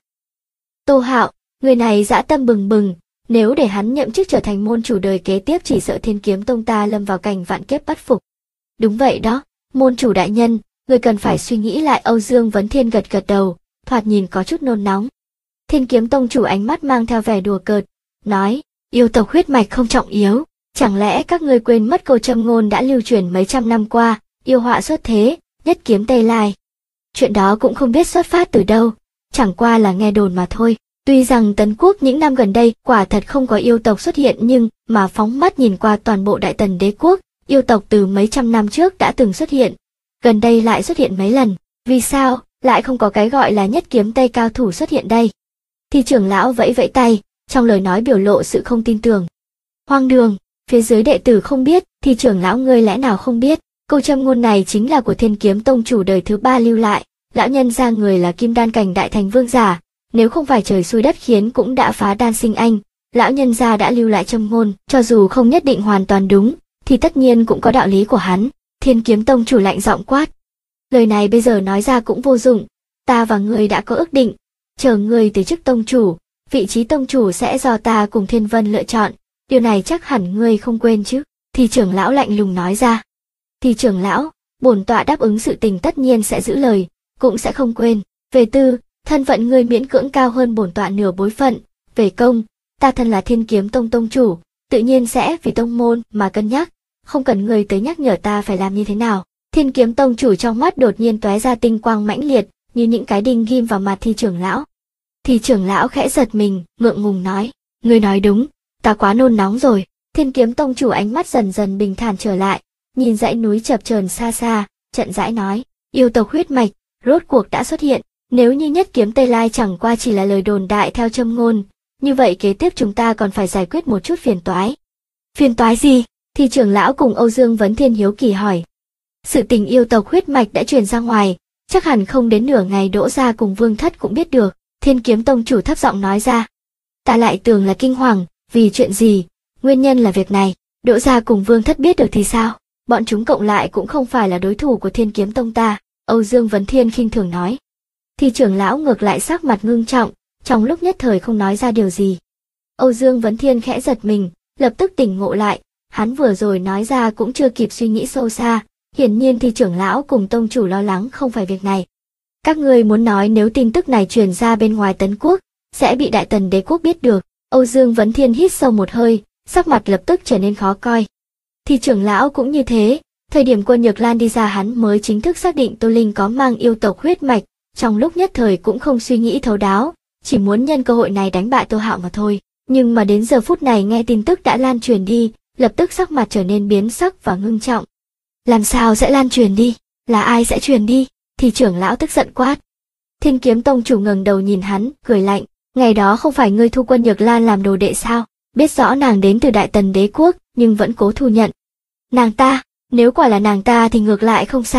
Tô Hạo, người này dã tâm bừng bừng, nếu để hắn nhậm chức trở thành môn chủ đời kế tiếp chỉ sợ Thiên Kiếm Tông ta lâm vào cảnh vạn kiếp bất phục. Đúng vậy đó, môn chủ đại nhân, người cần phải suy nghĩ lại. Âu Dương Vấn Thiên gật gật đầu, thoạt nhìn có chút nôn nóng. Thiên Kiếm Tông chủ ánh mắt mang theo vẻ đùa cợt, nói, yêu tộc huyết mạch không trọng yếu, chẳng lẽ các ngươi quên mất câu châm ngôn đã lưu truyền mấy trăm năm qua, yêu họa xuất thế, nhất kiếm tây lai. Chuyện đó cũng không biết xuất phát từ đâu, chẳng qua là nghe đồn mà thôi. Tuy rằng Tấn Quốc những năm gần đây quả thật không có yêu tộc xuất hiện nhưng mà phóng mắt nhìn qua toàn bộ Đại Tần Đế Quốc, yêu tộc từ mấy trăm năm trước đã từng xuất hiện, gần đây lại xuất hiện mấy lần, vì sao lại không có cái gọi là nhất kiếm tây cao thủ xuất hiện đây? Thì trưởng lão vẫy vẫy tay, trong lời nói biểu lộ sự không tin tưởng. Hoang đường, phía dưới đệ tử không biết, thì trưởng lão ngươi lẽ nào không biết, câu châm ngôn này chính là của Thiên Kiếm Tông chủ đời thứ 3 lưu lại, lão nhân gia người là kim đan cảnh đại thành vương giả, nếu không phải trời xui đất khiến cũng đã phá đan sinh anh, lão nhân gia đã lưu lại châm ngôn, cho dù không nhất định hoàn toàn đúng, thì tất nhiên cũng có đạo lý của hắn. Thiên Kiếm Tông chủ lạnh giọng quát. Lời này bây giờ nói ra cũng vô dụng, ta và ngươi đã có ước định, chờ ngươi từ chức tông chủ, vị trí tông chủ sẽ do ta cùng Thiên Vân lựa chọn, điều này chắc hẳn ngươi không quên chứ? Thì trưởng lão lạnh lùng nói ra. Thì trưởng lão, bổn tọa đáp ứng sự tình tất nhiên sẽ giữ lời, cũng sẽ không quên. Về tư, thân phận ngươi miễn cưỡng cao hơn bổn tọa nửa bối phận, về công, ta thân là Thiên Kiếm Tông tông chủ, tự nhiên sẽ vì tông môn mà cân nhắc, không cần ngươi tới nhắc nhở ta phải làm như thế nào. Thiên Kiếm Tông chủ trong mắt đột nhiên tóe ra tinh quang mãnh liệt, như những cái đinh ghim vào mặt Thi trưởng lão. Thì trưởng lão khẽ giật mình, ngượng ngùng nói, ngươi nói đúng, ta quá nôn nóng rồi. Thiên Kiếm Tông chủ ánh mắt dần dần bình thản trở lại, nhìn dãy núi chập chờn xa xa, chậm rãi nói, yêu tộc huyết mạch, rốt cuộc đã xuất hiện, nếu như nhất kiếm Tây Lai chẳng qua chỉ là lời đồn đại theo châm ngôn, như vậy kế tiếp chúng ta còn phải giải quyết một chút phiền toái. Phiền toái gì? Thì trưởng lão cùng Âu Dương Vấn Thiên hiếu kỳ hỏi. Sự tình yêu tộc huyết mạch đã truyền ra ngoài, chắc hẳn không đến nửa ngày Đỗ gia cùng Vương Thất cũng biết được. Thiên Kiếm Tông chủ thấp giọng nói ra. Ta lại tưởng là kinh hoàng, vì chuyện gì, nguyên nhân là việc này, Đỗ gia cùng Vương Thất biết được thì sao, bọn chúng cộng lại cũng không phải là đối thủ của Thiên Kiếm Tông ta, Âu Dương Vấn Thiên khinh thường nói. Thì trưởng lão ngược lại sắc mặt ngưng trọng, trong lúc nhất thời không nói ra điều gì. Âu Dương Vấn Thiên khẽ giật mình, lập tức tỉnh ngộ lại, hắn vừa rồi nói ra cũng chưa kịp suy nghĩ sâu xa, hiển nhiên thì trưởng lão cùng tông chủ lo lắng không phải việc này. Các ngươi muốn nói nếu tin tức này truyền ra bên ngoài Tấn Quốc, sẽ bị Đại Tần Đế Quốc biết được. Âu Dương Vấn Thiên hít sâu một hơi, sắc mặt lập tức trở nên khó coi. Thì trưởng lão cũng như thế, thời điểm Quân Nhược Lan đi ra hắn mới chính thức xác định Tô Linh có mang yêu tộc huyết mạch, trong lúc nhất thời cũng không suy nghĩ thấu đáo, chỉ muốn nhân cơ hội này đánh bại Tô Hạo mà thôi. Nhưng mà đến giờ phút này nghe tin tức đã lan truyền đi, lập tức sắc mặt trở nên biến sắc và ngưng trọng. Làm sao sẽ lan truyền đi? Là ai sẽ truyền đi? Thì trưởng lão tức giận quát. Thiên Kiếm Tông chủ ngẩng đầu nhìn hắn, cười lạnh. Ngày đó không phải ngươi thu Quân Nhược Lan làm đồ đệ sao? Biết rõ nàng đến từ Đại Tần Đế Quốc, nhưng vẫn cố thu nhận. Nàng ta, nếu quả là nàng ta thì ngược lại không sao,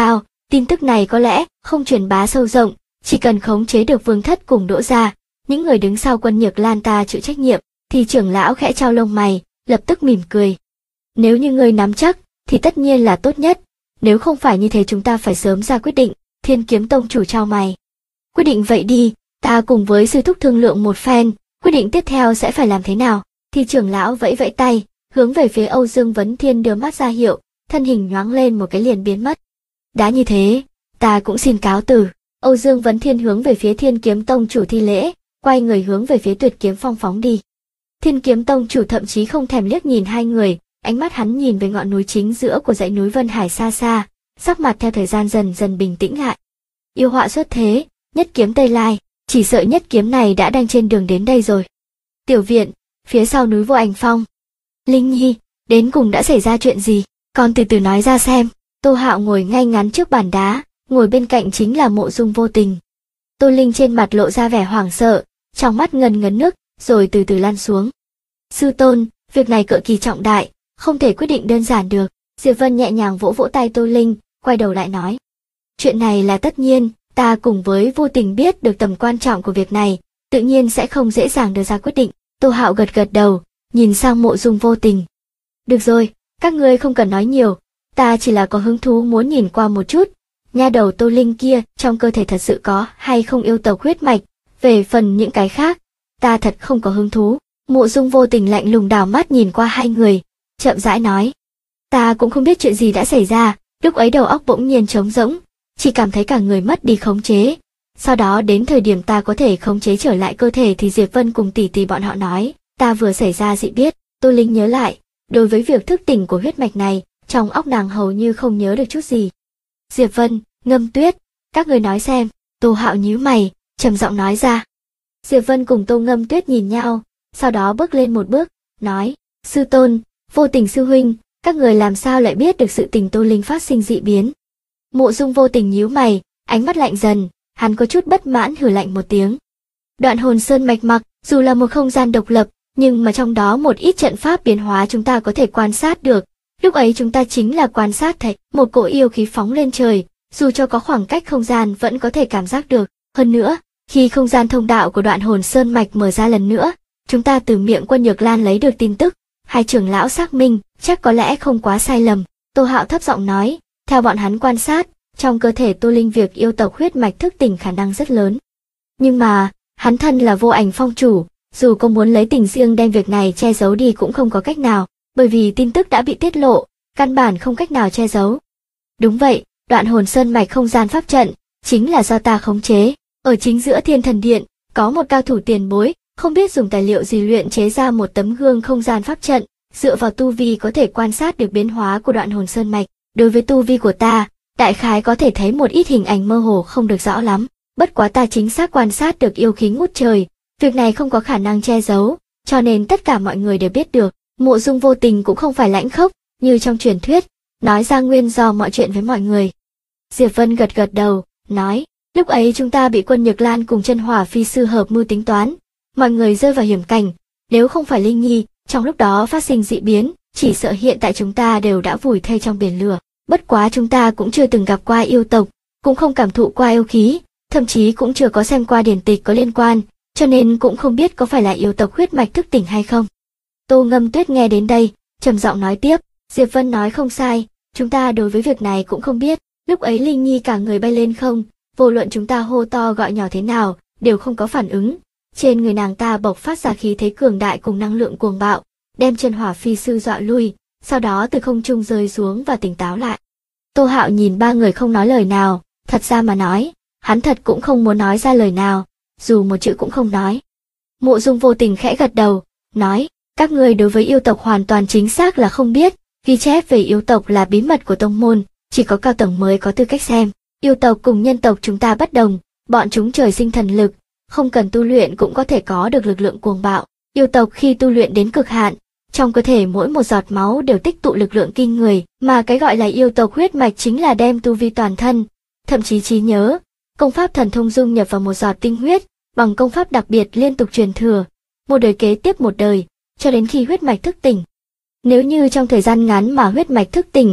Tin tức này có lẽ không truyền bá sâu rộng, chỉ cần khống chế được Vương Thất cùng Đỗ gia, những người đứng sau quân Nhược Lan ta chịu trách nhiệm. Thì trưởng lão khẽ chau lông mày, lập tức mỉm cười. Nếu như ngươi nắm chắc, thì tất nhiên là tốt nhất. Nếu không phải như thế chúng ta phải sớm ra quyết định. Thiên Kiếm Tông chủ chau mày. Quyết định vậy đi, ta cùng với sư thúc thương lượng một phen, quyết định tiếp theo sẽ phải làm thế nào. Thì trưởng lão vẫy vẫy tay, hướng về phía Âu Dương Vấn Thiên đưa mắt ra hiệu, thân hình nhoáng lên một cái liền biến mất. Đã như thế, ta cũng xin cáo từ. Âu Dương Vấn Thiên hướng về phía Thiên Kiếm Tông chủ thi lễ, quay người hướng về phía Tuyệt Kiếm Phong phóng đi. Thiên Kiếm Tông chủ thậm chí không thèm liếc nhìn hai người, ánh mắt hắn nhìn về ngọn núi chính giữa của dãy núi Vân Hải xa xa, sắc mặt theo thời gian dần dần bình tĩnh lại. Yêu họa xuất thế, nhất kiếm Tây Lai, chỉ sợ nhất kiếm này đã đang trên đường đến đây rồi. Tiểu viện, phía sau núi Vô Ảnh Phong. Linh Nhi, đến cùng đã xảy ra chuyện gì? Con từ từ nói ra xem. Tô Hạo ngồi ngay ngắn trước bàn đá, ngồi bên cạnh chính là Mộ Dung Vô Tình. Tô Linh trên mặt lộ ra vẻ hoảng sợ, trong mắt ngấn ngấn nước, rồi từ từ lăn xuống. Sư tôn, việc này cực kỳ trọng đại, không thể quyết định đơn giản được. Diệp Vân nhẹ nhàng vỗ vỗ tay Tô Linh, quay đầu lại nói. Chuyện này là tất nhiên, ta cùng với Vô Tình biết được tầm quan trọng của việc này, tự nhiên sẽ không dễ dàng đưa ra quyết định. Tô Hạo gật gật đầu, nhìn sang Mộ Dung Vô Tình. Được rồi, các ngươi không cần nói nhiều, ta chỉ là có hứng thú muốn nhìn qua một chút. Nha đầu Tô Linh kia trong cơ thể thật sự có hay không yêu tộc huyết mạch, về phần những cái khác, ta thật không có hứng thú. Mộ Dung Vô Tình lạnh lùng đảo mắt nhìn qua hai người, chậm rãi nói. Ta cũng không biết chuyện gì đã xảy ra, lúc ấy đầu óc bỗng nhiên trống rỗng, chỉ cảm thấy cả người mất đi khống chế. Sau đó đến thời điểm ta có thể khống chế trở lại cơ thể thì Diệp Vân cùng tỷ tỷ bọn họ nói, ta vừa xảy ra dị biết. Tô Linh nhớ lại, đối với việc thức tỉnh của huyết mạch này, trong óc nàng hầu như không nhớ được chút gì. Diệp Vân, Ngâm Tuyết, các người nói xem. Tô Hạo nhíu mày, trầm giọng nói ra. Diệp Vân cùng Tô Ngâm Tuyết nhìn nhau, sau đó bước lên một bước, nói, sư tôn, Vô Tình sư huynh, các người làm sao lại biết được sự tình Tô Linh phát sinh dị biến. Mộ Dung Vô Tình nhíu mày, ánh mắt lạnh dần, hắn có chút bất mãn hừ lạnh một tiếng. Đoạn Hồn Sơn mạch mặc, dù là một không gian độc lập, nhưng mà trong đó một ít trận pháp biến hóa chúng ta có thể quan sát được. Lúc ấy chúng ta chính là quan sát thấy một cỗ yêu khí phóng lên trời, dù cho có khoảng cách không gian vẫn có thể cảm giác được. Hơn nữa, khi không gian thông đạo của Đoạn Hồn Sơn mạch mở ra lần nữa, chúng ta từ miệng quân Nhược Lan lấy được tin tức, hai trưởng lão xác minh, chắc có lẽ không quá sai lầm. Tô Hạo thấp giọng nói, theo bọn hắn quan sát, trong cơ thể Tô Linh việc yêu tộc huyết mạch thức tỉnh khả năng rất lớn. Nhưng mà, hắn thân là Vô Ảnh Phong chủ, dù có muốn lấy tình riêng đem việc này che giấu đi cũng không có cách nào, bởi vì tin tức đã bị tiết lộ, căn bản không cách nào che giấu. Đúng vậy, Đoạn Hồn Sơn mạch không gian pháp trận, chính là do ta khống chế. Ở chính giữa Thiên Thần Điện, có một cao thủ tiền bối, không biết dùng tài liệu gì luyện chế ra một tấm gương không gian pháp trận, dựa vào tu vi có thể quan sát được biến hóa của Đoạn Hồn Sơn mạch. Đối với tu vi của ta, đại khái có thể thấy một ít hình ảnh mơ hồ không được rõ lắm, bất quá ta chính xác quan sát được yêu khí ngút trời, việc này không có khả năng che giấu, cho nên tất cả mọi người đều biết được. Mộ Dung Vô Tình cũng không phải lãnh khốc, như trong truyền thuyết, nói ra nguyên do mọi chuyện với mọi người. Diệp Vân gật gật đầu, nói, lúc ấy chúng ta bị quân Nhược Lan cùng Chân Hỏa Phi sư hợp mưu tính toán, mọi người rơi vào hiểm cảnh, nếu không phải Linh Nhi, trong lúc đó phát sinh dị biến, chỉ sợ hiện tại chúng ta đều đã vùi thây trong biển lửa. Bất quá chúng ta cũng chưa từng gặp qua yêu tộc, cũng không cảm thụ qua yêu khí, thậm chí cũng chưa có xem qua điển tịch có liên quan, cho nên cũng không biết có phải là yêu tộc huyết mạch thức tỉnh hay không. Tô Ngâm Tuyết nghe đến đây, trầm giọng nói tiếp, Diệp Vân nói không sai, chúng ta đối với việc này cũng không biết, lúc ấy Linh Nhi cả người bay lên không, vô luận chúng ta hô to gọi nhỏ thế nào, đều không có phản ứng. Trên người nàng ta bộc phát ra khí thế cường đại cùng năng lượng cuồng bạo, đem Chân Hỏa Phi sư dọa lui, sau đó từ không trung rơi xuống và tỉnh táo lại. Tô Hạo nhìn ba người không nói lời nào, thật ra mà nói, hắn thật cũng không muốn nói ra lời nào, dù một chữ cũng không nói. Mộ Dung Vô Tình khẽ gật đầu, nói, các ngươi đối với yêu tộc hoàn toàn chính xác là không biết, ghi chép về yêu tộc là bí mật của tông môn, chỉ có cao tầng mới có tư cách xem. Yêu tộc cùng nhân tộc chúng ta bất đồng, bọn chúng trời sinh thần lực, không cần tu luyện cũng có thể có được lực lượng cuồng bạo. Yêu tộc khi tu luyện đến cực hạn, trong cơ thể mỗi một giọt máu đều tích tụ lực lượng kinh người, mà cái gọi là yêu tộc huyết mạch chính là đem tu vi toàn thân, thậm chí trí nhớ, công pháp thần thông dung nhập vào một giọt tinh huyết, bằng công pháp đặc biệt liên tục truyền thừa, một đời kế tiếp một đời, cho đến khi huyết mạch thức tỉnh. Nếu như trong thời gian ngắn mà huyết mạch thức tỉnh,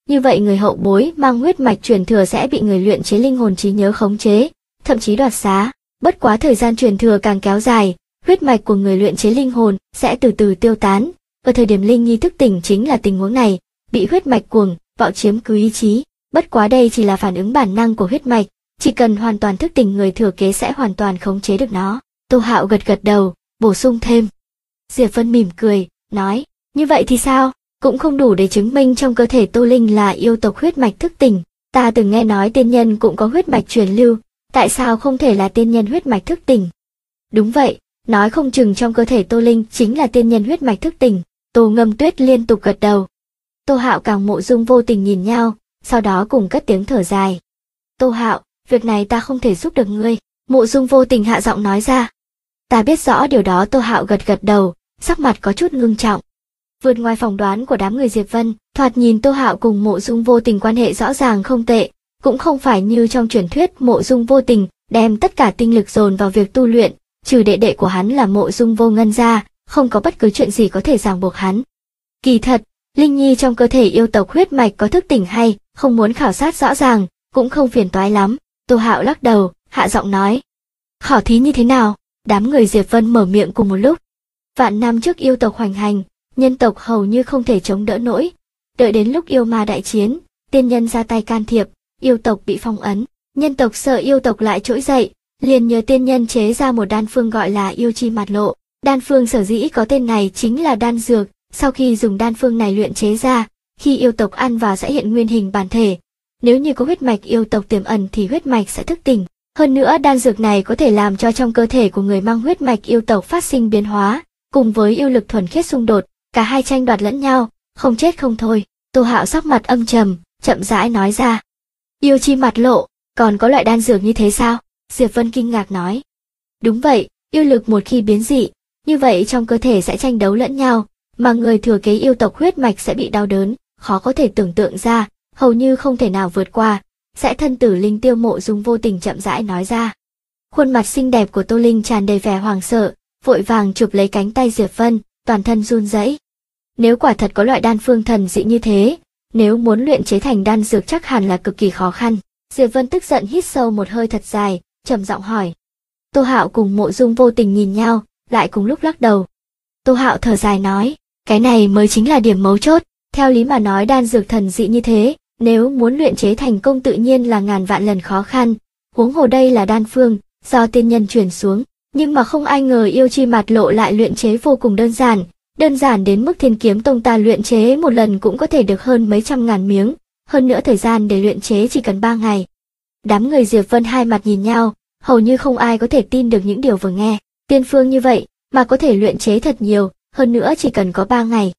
Như vậy người hậu bối mang huyết mạch truyền thừa sẽ bị người luyện chế linh hồn trí nhớ khống chế, thậm chí đoạt xá. Bất quá thời gian truyền thừa càng kéo dài, huyết mạch của người luyện chế linh hồn sẽ từ từ tiêu tán. Ở thời điểm Linh Nhi thức tỉnh chính là tình huống này, bị huyết mạch cuồng bạo chiếm cứ ý chí. Bất quá đây chỉ là phản ứng bản năng của huyết mạch, chỉ cần hoàn toàn thức tỉnh người thừa kế sẽ hoàn toàn khống chế được nó. Tô Hạo gật gật đầu, bổ sung thêm. Diệp Vân mỉm cười, nói, như vậy thì sao? Cũng không đủ để chứng minh trong cơ thể Tô Linh là yêu tộc huyết mạch thức tỉnh. Ta từng nghe nói tiên nhân cũng có huyết mạch truyền lưu, tại sao không thể là tiên nhân huyết mạch thức tỉnh? Đúng vậy, nói không chừng trong cơ thể Tô Linh chính là tiên nhân huyết mạch thức tỉnh. Tô Ngâm Tuyết liên tục gật đầu. Tô Hạo càng Mộ Dung Vô Tình nhìn nhau, sau đó cùng cất tiếng thở dài. Tô Hạo, việc này ta không thể giúp được ngươi. Mộ Dung Vô Tình hạ giọng nói ra. Ta biết rõ điều đó. Tô Hạo gật gật đầu, sắc mặt có chút ngưng trọng. Vượt ngoài phỏng đoán của đám người Diệp Vân, thoạt nhìn Tô Hạo cùng Mộ Dung Vô Tình quan hệ rõ ràng không tệ, cũng không phải như trong truyền thuyết Mộ Dung Vô Tình đem tất cả tinh lực dồn vào việc tu luyện, trừ đệ đệ của hắn là Mộ Dung Vô Ngân ra, không có bất cứ chuyện gì có thể ràng buộc hắn. Kỳ thật, Linh Nhi trong cơ thể yêu tộc huyết mạch có thức tỉnh hay không muốn khảo sát rõ ràng, cũng không phiền toái lắm. Tô Hạo lắc đầu, hạ giọng nói. Khảo thí như thế nào? Đám người Diệp Vân mở miệng cùng một lúc. Vạn năm trước yêu tộc hoành hành, nhân tộc hầu như không thể chống đỡ nổi. Đợi đến lúc yêu ma đại chiến, tiên nhân ra tay can thiệp, yêu tộc bị phong ấn. Nhân tộc sợ yêu tộc lại trỗi dậy, liền nhờ tiên nhân chế ra một đan phương gọi là yêu chi mạt lộ. Đan phương sở dĩ có tên này chính là đan dược, sau khi dùng đan phương này luyện chế ra, khi yêu tộc ăn vào sẽ hiện nguyên hình bản thể. Nếu như có huyết mạch yêu tộc tiềm ẩn thì huyết mạch sẽ thức tỉnh. Hơn nữa đan dược này có thể làm cho trong cơ thể của người mang huyết mạch yêu tộc phát sinh biến hóa, cùng với yêu lực thuần khiết xung đột, cả hai tranh đoạt lẫn nhau, không chết không thôi. Tô Hạo sắc mặt âm trầm, chậm rãi nói ra. Yêu chi mạt lộ, còn có loại đan dược như thế sao? Diệp Vân kinh ngạc nói. Đúng vậy, yêu lực một khi biến dị, như vậy trong cơ thể sẽ tranh đấu lẫn nhau, mà người thừa kế yêu tộc huyết mạch sẽ bị đau đớn, khó có thể tưởng tượng ra, hầu như không thể nào vượt qua. Sẽ thân tử linh tiêu. Mộ Dung Vô Tình chậm rãi nói ra. Khuôn mặt xinh đẹp của Tô Linh tràn đầy vẻ hoảng sợ, vội vàng chụp lấy cánh tay Diệp Vân, toàn thân run rẩy. Nếu quả thật có loại đan phương thần dị như thế, nếu muốn luyện chế thành đan dược chắc hẳn là cực kỳ khó khăn. Diệp Vân tức giận hít sâu một hơi thật dài, trầm giọng hỏi. Tô Hạo cùng Mộ Dung Vô Tình nhìn nhau, lại cùng lúc lắc đầu. Tô Hạo thở dài nói, cái này mới chính là điểm mấu chốt. Theo lý mà nói đan dược thần dị như thế, nếu muốn luyện chế thành công tự nhiên là ngàn vạn lần khó khăn. Huống hồ đây là đan phương do tiên nhân truyền xuống, nhưng mà không ai ngờ yêu chi mạt lộ lại luyện chế vô cùng đơn giản đến mức Thiên Kiếm Tông ta luyện chế một lần cũng có thể được hơn mấy trăm ngàn miếng, hơn nữa thời gian để luyện chế chỉ cần 3 ngày. Đám người Diệp Vân hai mặt nhìn nhau, hầu như không ai có thể tin được những điều vừa nghe. Tiên phương như vậy mà có thể luyện chế thật nhiều, hơn nữa chỉ cần có 3 ngày.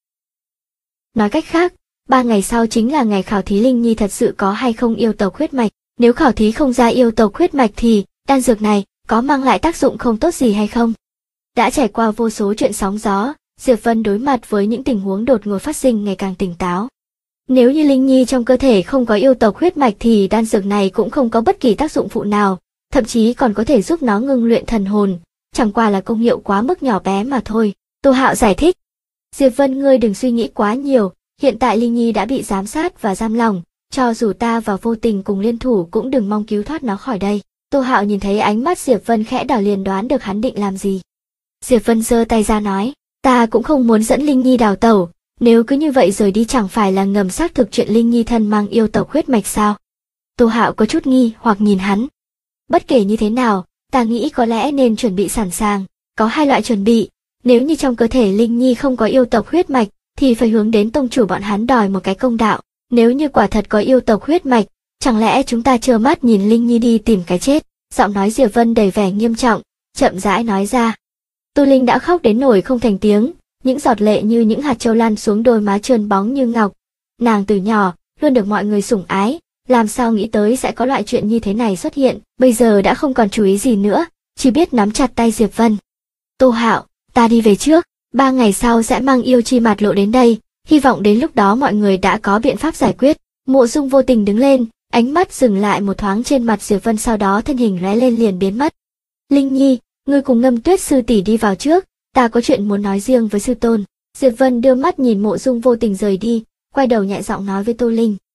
Nói cách khác, 3 ngày sau chính là ngày khảo thí Linh Nhi thật sự có hay không yêu tộc huyết mạch. Nếu khảo thí không ra yêu tộc huyết mạch thì đan dược này có mang lại tác dụng không tốt gì hay không? Đã trải qua vô số chuyện sóng gió, Diệp Vân đối mặt với những tình huống đột ngột phát sinh ngày càng tỉnh táo. Nếu như Linh Nhi trong cơ thể không có yêu tộc huyết mạch thì đan dược này cũng không có bất kỳ tác dụng phụ nào, thậm chí còn có thể giúp nó ngưng luyện thần hồn, chẳng qua là công hiệu quá mức nhỏ bé mà thôi. Tô Hạo giải thích. Diệp Vân ngươi đừng suy nghĩ quá nhiều, hiện tại Linh Nhi đã bị giám sát và giam lỏng, cho dù ta và Vô Tình cùng liên thủ cũng đừng mong cứu thoát nó khỏi đây. Tô Hạo nhìn thấy ánh mắt Diệp Vân khẽ đảo liền đoán được hắn định làm gì. Diệp Vân giơ tay ra nói, ta cũng không muốn dẫn Linh Nhi đào tẩu, nếu cứ như vậy rồi đi chẳng phải là ngầm xác thực chuyện Linh Nhi thân mang yêu tộc huyết mạch sao? Tô Hạo có chút nghi hoặc nhìn hắn. Bất kể như thế nào, ta nghĩ có lẽ nên chuẩn bị sẵn sàng, có hai loại chuẩn bị, nếu như trong cơ thể Linh Nhi không có yêu tộc huyết mạch, thì phải hướng đến tông chủ bọn hắn đòi một cái công đạo, nếu như quả thật có yêu tộc huyết mạch, chẳng lẽ chúng ta trơ mắt nhìn Linh Nhi đi tìm cái chết? Giọng nói Diệp Vân đầy vẻ nghiêm trọng, chậm rãi nói ra. Tu Linh đã khóc đến nổi không thành tiếng, những giọt lệ như những hạt châu lan xuống đôi má trơn bóng như ngọc. Nàng từ nhỏ luôn được mọi người sủng ái, làm sao nghĩ tới sẽ có loại chuyện như thế này xuất hiện, bây giờ đã không còn chú ý gì nữa, chỉ biết nắm chặt tay Diệp Vân. Tô Hạo, ta đi về trước, 3 ngày sau sẽ mang yêu chi mạt lộ đến đây, hy vọng đến lúc đó mọi người đã có biện pháp giải quyết. Mộ Dung Vô Tình đứng lên, ánh mắt dừng lại một thoáng trên mặt Diệp Vân, sau đó thân hình lóe lên liền biến mất. Linh Nhi, ngươi cùng Ngâm Tuyết sư tỷ đi vào trước, ta có chuyện muốn nói riêng với sư tôn. Diệp Vân đưa mắt nhìn Mộ Dung Vô Tình rời đi, quay đầu nhẹ giọng nói với Tô Linh.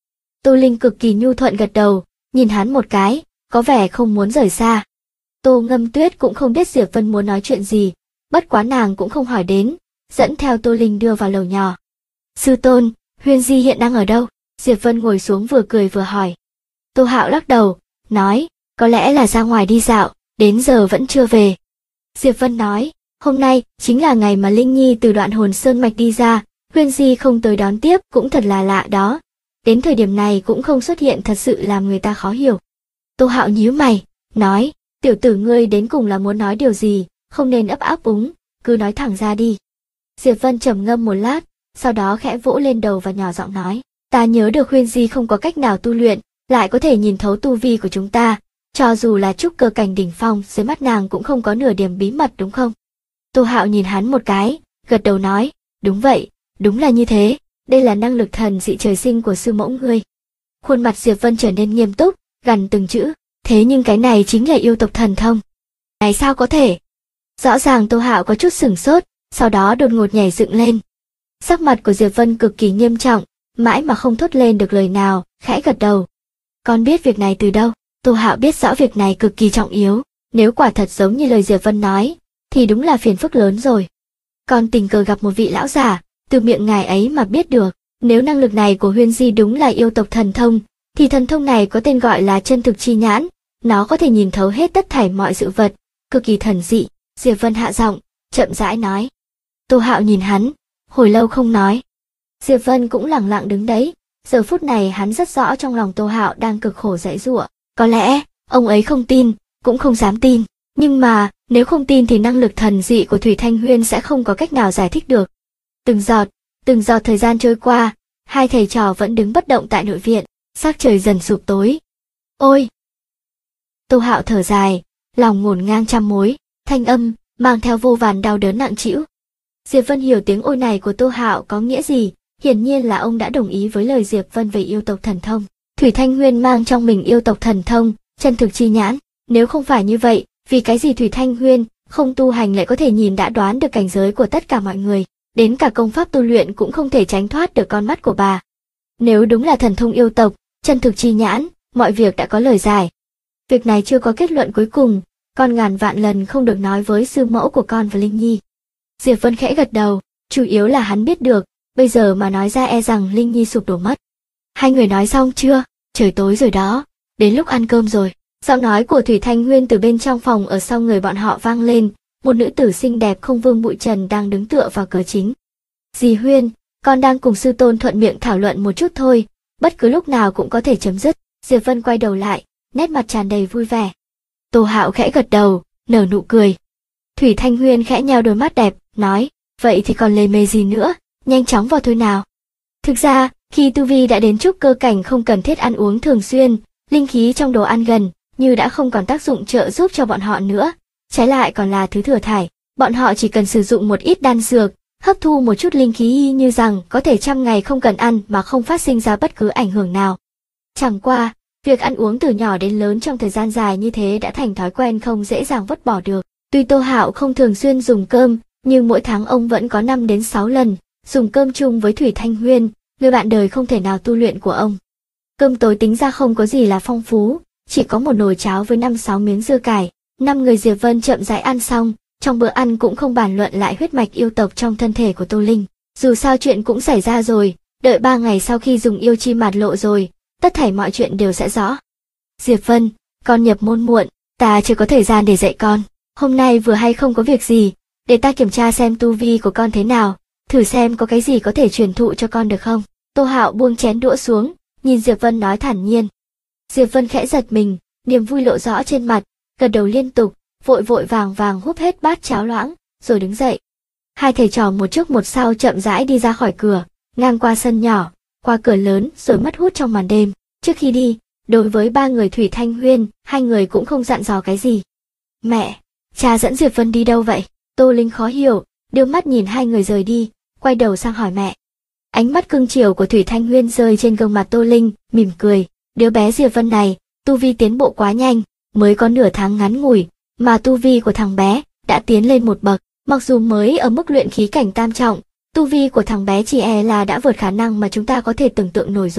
Tô Linh cực kỳ nhu thuận gật đầu, nhìn hắn một cái, có vẻ không muốn rời xa. Tô Ngâm Tuyết cũng không biết Diệp Vân muốn nói chuyện gì, bất quá nàng cũng không hỏi đến, dẫn theo Tô Linh đưa vào lầu nhỏ. Sư tôn, Huyên Di hiện đang ở đâu? Diệp Vân ngồi xuống vừa cười vừa hỏi. Tô Hạo lắc đầu, nói, có lẽ là ra ngoài đi dạo, đến giờ vẫn chưa về. Diệp Vân nói, hôm nay chính là ngày mà Linh Nhi từ Đoạn Hồn Sơn mạch đi ra, Huyên Di không tới đón tiếp cũng thật là lạ đó. Đến thời điểm này cũng không xuất hiện thật sự làm người ta khó hiểu. Tô Hạo nhíu mày, nói, tiểu tử ngươi đến cùng là muốn nói điều gì, không nên ấp áp úng, cứ nói thẳng ra đi. Diệp Vân trầm ngâm một lát, sau đó khẽ vỗ lên đầu và nhỏ giọng nói, ta nhớ được Huyên Di không có cách nào tu luyện, lại có thể nhìn thấu tu vi của chúng ta, cho dù là trúc cơ cảnh đỉnh phong, dưới mắt nàng cũng không có nửa điểm bí mật đúng không? Tô Hạo nhìn hắn một cái, gật đầu nói, đúng vậy, đúng là như thế, đây là năng lực thần dị trời sinh của sư mẫu ngươi. Khuôn mặt Diệp Vân trở nên nghiêm túc, gằn từng chữ, thế nhưng cái này chính là yêu tộc thần thông. Này sao có thể? Rõ ràng Tô Hạo có chút sửng sốt, sau đó đột ngột nhảy dựng lên. Sắc mặt của Diệp Vân cực kỳ nghiêm trọng, mãi mà không thốt lên được lời nào, khẽ gật đầu. Con biết việc này từ đâu? Tô Hạo biết rõ việc này cực kỳ trọng yếu, nếu quả thật giống như lời Diệp Vân nói, thì đúng là phiền phức lớn rồi. Con tình cờ gặp một vị lão giả, từ miệng ngài ấy mà biết được, nếu năng lực này của Huyên Di đúng là yêu tộc thần thông, thì thần thông này có tên gọi là chân thực chi nhãn, nó có thể nhìn thấu hết tất thảy mọi sự vật, cực kỳ thần dị. Diệp Vân hạ giọng, chậm rãi nói. Tô Hạo nhìn hắn, hồi lâu không nói. Diệp Vân cũng lặng lặng đứng đấy, giờ phút này hắn rất rõ trong lòng Tô Hạo đang cực khổ giãy giụa, có lẽ ông ấy không tin, cũng không dám tin, nhưng mà nếu không tin thì năng lực thần dị của Thủy Thanh Huyên sẽ không có cách nào giải thích được. Từng giọt thời gian trôi qua, hai thầy trò vẫn đứng bất động tại nội viện, sắc trời dần sụp tối. Ôi! Tô Hạo thở dài, lòng ngổn ngang trăm mối, thanh âm mang theo vô vàn đau đớn nặng trĩu. Diệp Vân hiểu tiếng ôi này của Tô Hạo có nghĩa gì, hiển nhiên là ông đã đồng ý với lời Diệp Vân về yêu tộc thần thông. Thủy Thanh Huyên mang trong mình yêu tộc thần thông, chân thực chi nhãn, nếu không phải như vậy, vì cái gì Thủy Thanh Huyên không tu hành lại có thể nhìn đã đoán được cảnh giới của tất cả mọi người, đến cả công pháp tu luyện cũng không thể tránh thoát được con mắt của bà. Nếu đúng là thần thông yêu tộc, chân thực chi nhãn, mọi việc đã có lời giải. Việc này chưa có kết luận cuối cùng, con ngàn vạn lần không được nói với sư mẫu của con và Linh Nhi. Diệp Vân khẽ gật đầu, chủ yếu là hắn biết được, bây giờ mà nói ra e rằng Linh Nhi sụp đổ mất. Hai người nói xong chưa? Trời tối rồi đó, đến lúc ăn cơm rồi. Giọng nói của Thủy Thanh Huyên từ bên trong phòng ở sau người bọn họ vang lên, một nữ tử xinh đẹp không vương bụi trần đang đứng tựa vào cửa chính. Dì Huyên, con đang cùng sư tôn thuận miệng thảo luận một chút thôi, bất cứ lúc nào cũng có thể chấm dứt. Diệp Vân quay đầu lại, nét mặt tràn đầy vui vẻ. Tô Hạo khẽ gật đầu, nở nụ cười. Thủy Thanh Huyên khẽ nheo đôi mắt đẹp, nói, vậy thì còn lề mề gì nữa, nhanh chóng vào thôi nào. Thực ra, khi tu vi đã đến trúc cơ cảnh không cần thiết ăn uống thường xuyên, linh khí trong đồ ăn gần như đã không còn tác dụng trợ giúp cho bọn họ nữa, trái lại còn là thứ thừa thải. Bọn họ chỉ cần sử dụng một ít đan dược, hấp thu một chút linh khí y như rằng có thể trăm ngày không cần ăn mà không phát sinh ra bất cứ ảnh hưởng nào. Chẳng qua, việc ăn uống từ nhỏ đến lớn trong thời gian dài như thế đã thành thói quen không dễ dàng vứt bỏ được. Tuy Tô Hạo không thường xuyên dùng cơm, nhưng mỗi tháng ông vẫn có 5 đến 6 lần dùng cơm chung với Thủy Thanh Huyên, người bạn đời không thể nào tu luyện của ông. Cơm tối tính ra không có gì là phong phú, chỉ có một nồi cháo với 5-6 miếng dưa cải. 5 người Diệp Vân chậm rãi ăn xong, trong bữa ăn cũng không bàn luận lại huyết mạch yêu tộc trong thân thể của Tô Linh. Dù sao chuyện cũng xảy ra rồi, đợi 3 ngày sau khi dùng yêu chi mạt lộ rồi, tất thảy mọi chuyện đều sẽ rõ. Diệp Vân, con nhập môn muộn, ta chưa có thời gian để dạy con. Hôm nay vừa hay không có việc gì, để ta kiểm tra xem tu vi của con thế nào, thử xem có cái gì có thể truyền thụ cho con được không. Tô Hạo buông chén đũa xuống, nhìn Diệp Vân nói thản nhiên. Diệp Vân khẽ giật mình, niềm vui lộ rõ trên mặt, gật đầu liên tục, vội vội vàng vàng húp hết bát cháo loãng, rồi đứng dậy. Hai thầy trò một trước một sau chậm rãi đi ra khỏi cửa, ngang qua sân nhỏ, qua cửa lớn rồi mất hút trong màn đêm. Trước khi đi, đối với 3 người Thủy Thanh Huyên, hai người cũng không dặn dò cái gì. Mẹ, cha dẫn Diệp Vân đi đâu vậy? Tô Linh khó hiểu, đưa mắt nhìn hai người rời đi, quay đầu sang hỏi mẹ. Ánh mắt cưng chiều của Thủy Thanh Huyên rơi trên gương mặt Tô Linh, mỉm cười, đứa bé Diệp Vân này, tu vi tiến bộ quá nhanh, mới có nửa tháng ngắn ngủi, mà tu vi của thằng bé đã tiến lên một bậc, mặc dù mới ở mức luyện khí cảnh tam trọng, tu vi của thằng bé chỉ e là đã vượt khả năng mà chúng ta có thể tưởng tượng nổi rồi.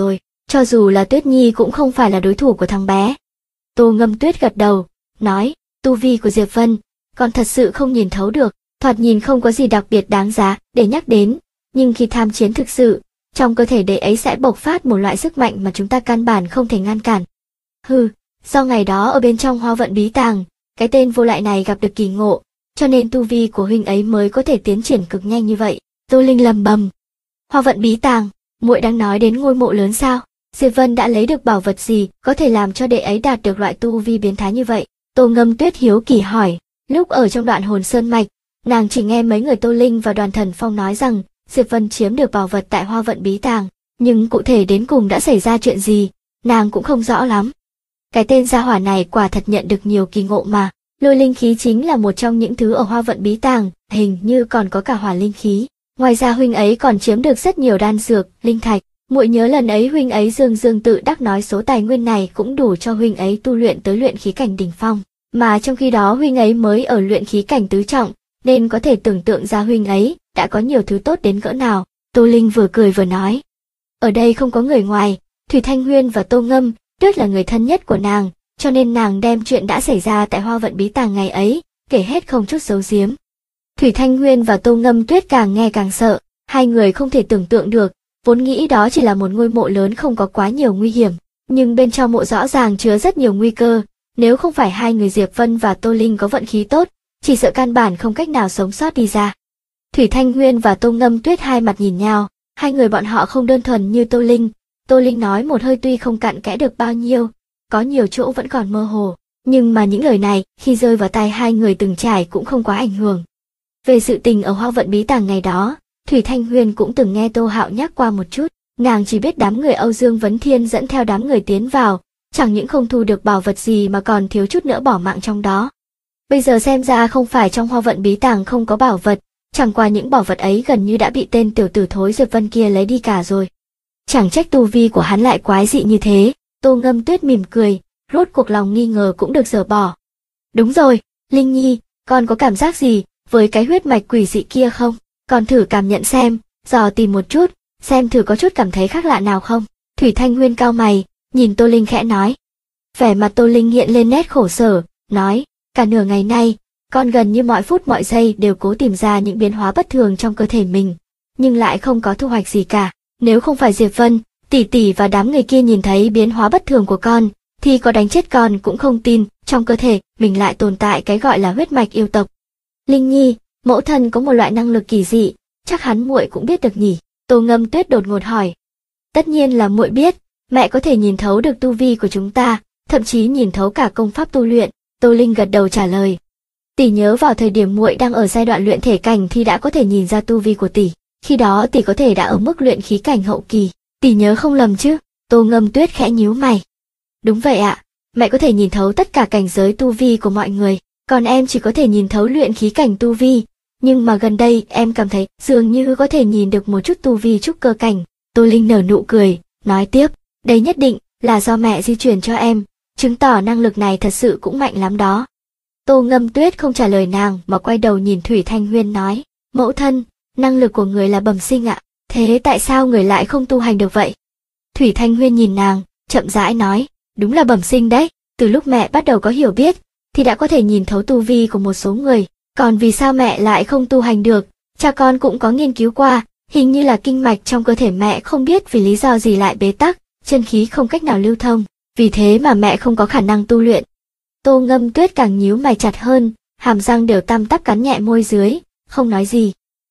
Cho dù là Tuyết Nhi cũng không phải là đối thủ của thằng bé. Tô Ngâm Tuyết gật đầu, nói, tu vi của Diệp Vân, con thật sự không nhìn thấu được, thoạt nhìn không có gì đặc biệt đáng giá để nhắc đến, nhưng khi tham chiến thực sự, trong cơ thể đệ ấy sẽ bộc phát một loại sức mạnh mà chúng ta căn bản không thể ngăn cản. Hừ, do ngày đó ở bên trong Hoa Vận Bí Tàng, cái tên vô lại này gặp được kỳ ngộ, cho nên tu vi của huynh ấy mới có thể tiến triển cực nhanh như vậy. Tô Linh lầm bầm. Hoa Vận Bí Tàng, muội đang nói đến ngôi mộ lớn sao? Diệp Vân đã lấy được bảo vật gì có thể làm cho đệ ấy đạt được loại tu vi biến thái như vậy? Tô Ngâm Tuyết hiếu kỳ hỏi. Lúc ở trong đoạn hồn sơn mạch, nàng chỉ nghe mấy người Tô Linh và Đoàn Thần Phong nói rằng Diệp Vân chiếm được bảo vật tại Hoa Vận Bí Tàng, nhưng cụ thể đến cùng đã xảy ra chuyện gì, nàng cũng không rõ lắm. Cái tên gia hỏa này quả thật nhận được nhiều kỳ ngộ mà, lôi linh khí chính là một trong những thứ ở Hoa Vận Bí Tàng, hình như còn có cả hỏa linh khí. Ngoài ra huynh ấy còn chiếm được rất nhiều đan dược, linh thạch. Muội nhớ lần ấy huynh ấy dương tự đắc nói số tài nguyên này cũng đủ cho huynh ấy tu luyện tới luyện khí cảnh đỉnh phong, mà trong khi đó huynh ấy mới ở luyện khí cảnh tứ trọng, nên có thể tưởng tượng ra huynh ấy đã có nhiều thứ tốt đến cỡ nào. Tô Linh vừa cười vừa nói. Ở đây không có người ngoài, Thủy Thanh Huyên và Tô Ngâm Tuyết là người thân nhất của nàng, cho nên nàng đem chuyện đã xảy ra tại Hoa Vận Bí Tàng ngày ấy, kể hết không chút giấu giếm. Thủy Thanh Huyên và Tô Ngâm Tuyết càng nghe càng sợ, hai người không thể tưởng tượng được, vốn nghĩ đó chỉ là một ngôi mộ lớn không có quá nhiều nguy hiểm, nhưng bên trong mộ rõ ràng chứa rất nhiều nguy cơ, nếu không phải hai người Diệp Vân và Tô Linh có vận khí tốt, chỉ sợ căn bản không cách nào sống sót đi ra. Thủy Thanh Huyên và Tô Ngâm Tuyết hai mặt nhìn nhau, hai người bọn họ không đơn thuần như Tô Linh. Tô Linh nói một hơi tuy không cặn kẽ được bao nhiêu, có nhiều chỗ vẫn còn mơ hồ, nhưng mà những lời này khi rơi vào tai hai người từng trải cũng không quá ảnh hưởng. Về sự tình ở Hoa Vận Bí Tàng ngày đó, Thủy Thanh Huyên cũng từng nghe Tô Hạo nhắc qua một chút, nàng chỉ biết đám người Âu Dương Vấn Thiên dẫn theo đám người tiến vào, chẳng những không thu được bảo vật gì mà còn thiếu chút nữa bỏ mạng trong đó. Bây giờ xem ra không phải trong Hoa Vận Bí Tàng không có bảo vật, chẳng qua những bảo vật ấy gần như đã bị tên tiểu tử thối Diệp Vân kia lấy đi cả rồi. Chẳng trách tu vi của hắn lại quái dị như thế. Tô Ngâm Tuyết mỉm cười, rốt cuộc lòng nghi ngờ cũng được dỡ bỏ. Đúng rồi, Linh Nhi, con có cảm giác gì với cái huyết mạch quỷ dị kia không? Con thử cảm nhận xem, dò tìm một chút, xem thử có chút cảm thấy khác lạ nào không? Thủy Thanh Huyên cau mày, nhìn Tô Linh khẽ nói. Vẻ mặt Tô Linh hiện lên nét khổ sở, nói, cả nửa ngày nay, con gần như mọi phút mọi giây đều cố tìm ra những biến hóa bất thường trong cơ thể mình, nhưng lại không có thu hoạch gì cả. Nếu không phải Diệp Vân, tỷ tỷ và đám người kia nhìn thấy biến hóa bất thường của con, thì có đánh chết con cũng không tin trong cơ thể mình lại tồn tại cái gọi là huyết mạch yêu tộc. Linh Nhi, mẫu thân có một loại năng lực kỳ dị, chắc hắn muội cũng biết được nhỉ? Tô Ngâm Tuyết đột ngột hỏi. Tất nhiên là muội biết, mẹ có thể nhìn thấu được tu vi của chúng ta, thậm chí nhìn thấu cả công pháp tu luyện. Tô Linh gật đầu trả lời. Tỷ nhớ vào thời điểm muội đang ở giai đoạn luyện thể cảnh thì đã có thể nhìn ra tu vi của tỷ. Khi đó tỷ có thể đã ở mức luyện khí cảnh hậu kỳ, tỷ nhớ không lầm chứ? Tô Ngâm Tuyết khẽ nhíu mày. Đúng vậy ạ, mẹ có thể nhìn thấu tất cả cảnh giới tu vi của mọi người, còn em chỉ có thể nhìn thấu luyện khí cảnh tu vi, nhưng mà gần đây em cảm thấy dường như có thể nhìn được một chút tu vi trúc cơ cảnh. Tô Linh nở nụ cười, nói tiếp, đây nhất định là do mẹ di truyền cho em, chứng tỏ năng lực này thật sự cũng mạnh lắm đó. Tô Ngâm Tuyết không trả lời nàng mà quay đầu nhìn Thủy Thanh Huyên nói, mẫu thân, năng lực của người là bẩm sinh ạ, thế tại sao người lại không tu hành được vậy? Thủy Thanh Huyên nhìn nàng, chậm rãi nói, đúng là bẩm sinh đấy, từ lúc mẹ bắt đầu có hiểu biết, thì đã có thể nhìn thấu tu vi của một số người, còn vì sao mẹ lại không tu hành được, cha con cũng có nghiên cứu qua, hình như là kinh mạch trong cơ thể mẹ không biết vì lý do gì lại bế tắc, chân khí không cách nào lưu thông, vì thế mà mẹ không có khả năng tu luyện. Tô Ngâm Tuyết càng nhíu mày chặt hơn, hàm răng đều tăm tắp cắn nhẹ môi dưới, không nói gì.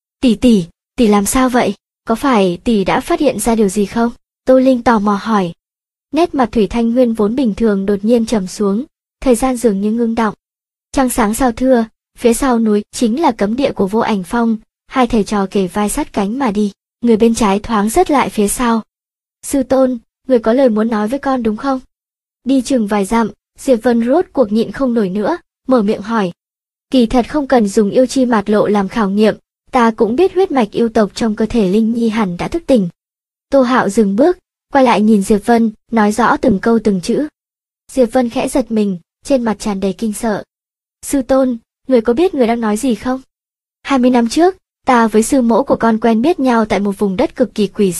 Tỷ làm sao vậy? Có phải tỷ đã phát hiện ra điều gì không? Tô Linh tò mò hỏi. Nét mặt Thủy Thanh Huyên vốn bình thường đột nhiên trầm xuống, thời gian dường như ngưng đọng. Trăng sáng sao thưa, phía sau núi chính là cấm địa của Vô Ảnh Phong, hai thầy trò kề vai sát cánh mà đi, người bên trái thoáng rớt lại phía sau. Sư tôn, người có lời muốn nói với con đúng không? Đi chừng vài dặm, Diệp Vân rốt cuộc nhịn không nổi nữa, mở miệng hỏi. Kỳ thật không cần dùng yêu chi mạt lộ làm khảo nghiệm, ta cũng biết huyết mạch yêu tộc trong cơ thể Linh Nhi hẳn đã thức tỉnh. Tô Hạo dừng bước, quay lại nhìn Diệp Vân, nói rõ từng câu từng chữ. Diệp Vân khẽ giật mình, trên mặt tràn đầy kinh sợ. Sư tôn, người có biết người đang nói gì không? 20 năm trước, ta với sư mẫu của con quen biết nhau tại một vùng đất cực kỳ quỷ dị,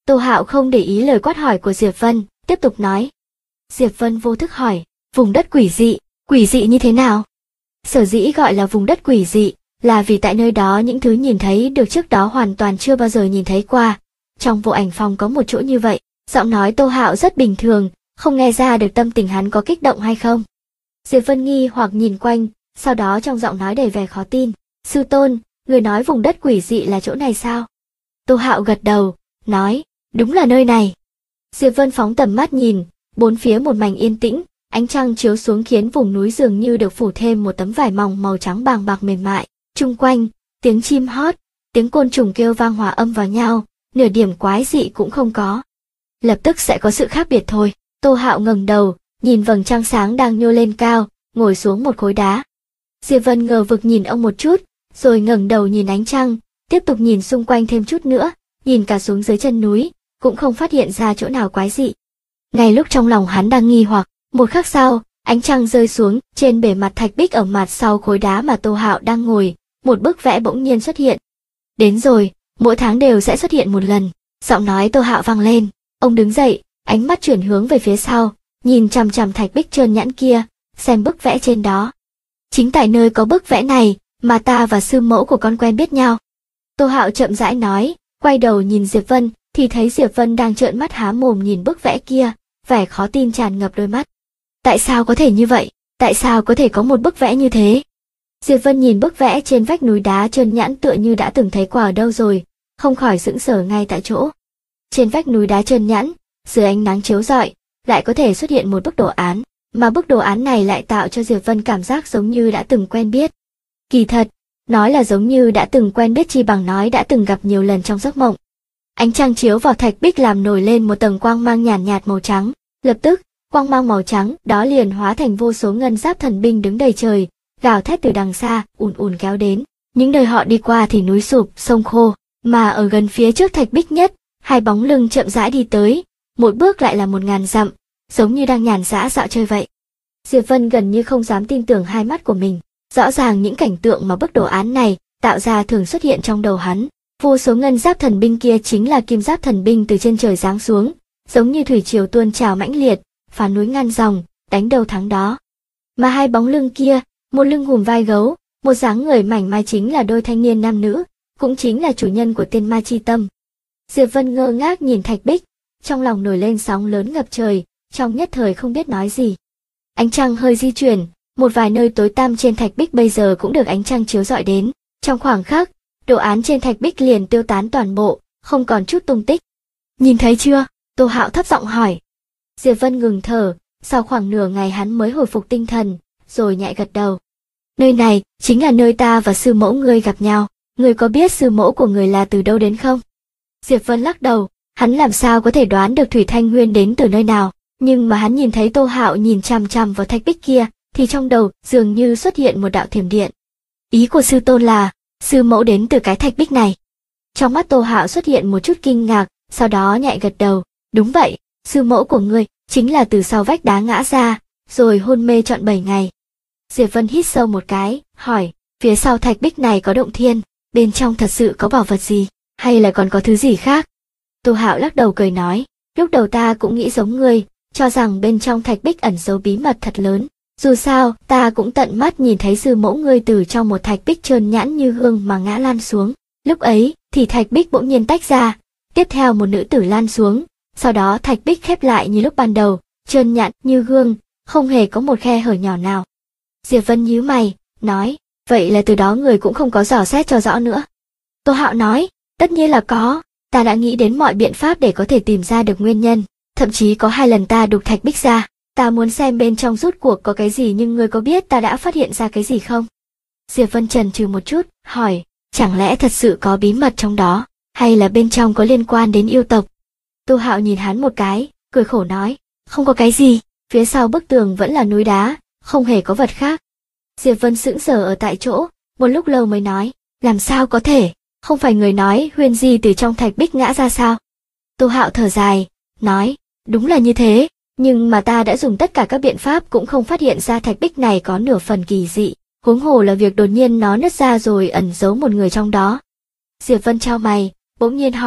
Tô Hạo không để ý lời quát hỏi của Diệp Vân, tiếp tục nói. Diệp Vân vô thức hỏi, vùng đất quỷ dị như thế nào? Sở dĩ gọi là vùng đất quỷ dị, là vì tại nơi đó những thứ nhìn thấy được trước đó hoàn toàn chưa bao giờ nhìn thấy qua. Trong vô ảnh phòng có một chỗ như vậy. Giọng nói Tô Hạo rất bình thường, không nghe ra được tâm tình hắn có kích động hay không. Diệp Vân nghi hoặc nhìn quanh, sau đó trong giọng nói đầy vẻ khó tin. Sư tôn, người nói vùng đất quỷ dị là chỗ này sao? Tô Hạo gật đầu, nói, đúng là nơi này. Diệp Vân phóng tầm mắt nhìn, bốn phía một mảnh yên tĩnh, ánh trăng chiếu xuống khiến vùng núi dường như được phủ thêm một tấm vải mỏng màu trắng bàng bạc mềm mại. Chung quanh, tiếng chim hót, tiếng côn trùng kêu vang hòa âm vào nhau, nửa điểm quái dị cũng không có. Lập tức sẽ có sự khác biệt thôi. Tô Hạo ngẩng đầu, nhìn vầng trăng sáng đang nhô lên cao, ngồi xuống một khối đá. Diệp Vân ngờ vực nhìn ông một chút, rồi ngẩng đầu nhìn ánh trăng, tiếp tục nhìn xung quanh thêm chút nữa, nhìn cả xuống dưới chân núi, cũng không phát hiện ra chỗ nào quái dị. Ngay lúc trong lòng hắn đang nghi hoặc, một khắc sau, ánh trăng rơi xuống trên bề mặt thạch bích ở mặt sau khối đá mà Tô Hạo đang ngồi, một bức vẽ bỗng nhiên xuất hiện. Đến rồi, mỗi tháng đều sẽ xuất hiện một lần. Giọng nói Tô Hạo vang lên, ông đứng dậy, ánh mắt chuyển hướng về phía sau, nhìn chằm chằm thạch bích trơn nhẵn kia, xem bức vẽ trên đó. Chính tại nơi có bức vẽ này mà ta và sư mẫu của con quen biết nhau. Tô Hạo chậm rãi nói, quay đầu nhìn Diệp Vân, thì thấy Diệp Vân đang trợn mắt há mồm nhìn bức vẽ kia, vẻ khó tin tràn ngập đôi mắt. Tại sao có thể như vậy? Tại sao có thể có một bức vẽ như thế? Diệp Vân nhìn bức vẽ trên vách núi đá trơn nhẵn tựa như đã từng thấy qua ở đâu rồi, không khỏi sững sờ ngay tại chỗ. Trên vách núi đá trơn nhẵn, dưới ánh nắng chiếu rọi, lại có thể xuất hiện một bức đồ án, mà bức đồ án này lại tạo cho Diệp Vân cảm giác giống như đã từng quen biết. Kỳ thật, nói là giống như đã từng quen biết chi bằng nói đã từng gặp nhiều lần trong giấc mộng. Ánh trăng chiếu vào thạch bích làm nổi lên một tầng quang mang nhàn nhạt màu trắng, lập tức, quang mang màu trắng đó liền hóa thành vô số ngân giáp thần binh đứng đầy trời, gào thét từ đằng xa, ùn ùn kéo đến. Những nơi họ đi qua thì núi sụp, sông khô, mà ở gần phía trước thạch bích nhất, hai bóng lưng chậm rãi đi tới, mỗi bước lại là 1000 dặm, giống như đang nhàn dã dạo chơi vậy. Diệp Vân gần như không dám tin tưởng hai mắt của mình, rõ ràng những cảnh tượng mà bức đồ án này tạo ra thường xuất hiện trong đầu hắn. Vô số ngân giáp thần binh kia chính là kim giáp thần binh từ trên trời giáng xuống, giống như thủy triều tuôn trào mãnh liệt, phá núi ngăn dòng, đánh đầu thắng đó. Mà hai bóng lưng kia, một lưng hùm vai gấu, một dáng người mảnh mai chính là đôi thanh niên nam nữ, cũng chính là chủ nhân của tiên ma chi tâm. Diệp Vân ngơ ngác nhìn thạch bích, trong lòng nổi lên sóng lớn ngập trời, trong nhất thời không biết nói gì. Ánh trăng hơi di chuyển, một vài nơi tối tăm trên thạch bích bây giờ cũng được ánh trăng chiếu rọi đến. Trong khoảng khắc, đồ án trên thạch bích liền tiêu tán toàn bộ, không còn chút tung tích. Nhìn thấy chưa? Tô Hạo thấp giọng hỏi. Diệp Vân ngừng thở, sau khoảng nửa ngày hắn mới hồi phục tinh thần, rồi nhẹ gật đầu. Nơi này chính là nơi ta và sư mẫu ngươi gặp nhau. Ngươi có biết sư mẫu của người là từ đâu đến không? Diệp Vân lắc đầu, hắn làm sao có thể đoán được Thủy Thanh Nguyên đến từ nơi nào, nhưng mà hắn nhìn thấy Tô Hạo nhìn chằm chằm vào thạch bích kia, thì trong đầu dường như xuất hiện một đạo thiểm điện. Ý của sư tôn là, sư mẫu đến từ cái thạch bích này. Trong mắt Tô Hạo xuất hiện một chút kinh ngạc, sau đó nhẹ gật đầu, đúng vậy, sư mẫu của ngươi chính là từ sau vách đá ngã ra, rồi hôn mê trọn 7 ngày. Diệp Vân hít sâu một cái, hỏi, phía sau thạch bích này có động thiên, bên trong thật sự có bảo vật gì, hay là còn có thứ gì khác? Tô Hạo lắc đầu cười nói, lúc đầu ta cũng nghĩ giống ngươi, cho rằng bên trong thạch bích ẩn giấu bí mật thật lớn. Dù sao, ta cũng tận mắt nhìn thấy sư mẫu ngươi từ trong một thạch bích trơn nhẵn như gương mà ngã lan xuống. Lúc ấy, thì thạch bích bỗng nhiên tách ra, tiếp theo một nữ tử lan xuống, sau đó thạch bích khép lại như lúc ban đầu, trơn nhẵn như gương, không hề có một khe hở nhỏ nào. Diệp Vân nhíu mày, nói, vậy là từ đó người cũng không có dò xét cho rõ nữa. Tô Hạo nói, tất nhiên là có, ta đã nghĩ đến mọi biện pháp để có thể tìm ra được nguyên nhân, thậm chí có 2 lần ta đục thạch bích ra. Ta muốn xem bên trong rút cuộc có cái gì, nhưng ngươi có biết ta đã phát hiện ra cái gì không? Diệp Vân chần chừ một chút, hỏi, chẳng lẽ thật sự có bí mật trong đó, hay là bên trong có liên quan đến yêu tộc? Tô Hạo nhìn hắn một cái, cười khổ nói, không có cái gì, phía sau bức tường vẫn là núi đá, không hề có vật khác. Diệp Vân sững sờ ở tại chỗ, một lúc lâu mới nói, làm sao có thể, không phải người nói Huyên Di từ trong thạch bích ngã ra sao? Tô Hạo thở dài, nói, đúng là như thế. Nhưng mà ta đã dùng tất cả các biện pháp cũng không phát hiện ra thạch bích này có nửa phần kỳ dị, huống hồ là việc đột nhiên nó nứt ra rồi ẩn giấu một người trong đó. Diệp Vân chau mày, bỗng nhiên hỏi,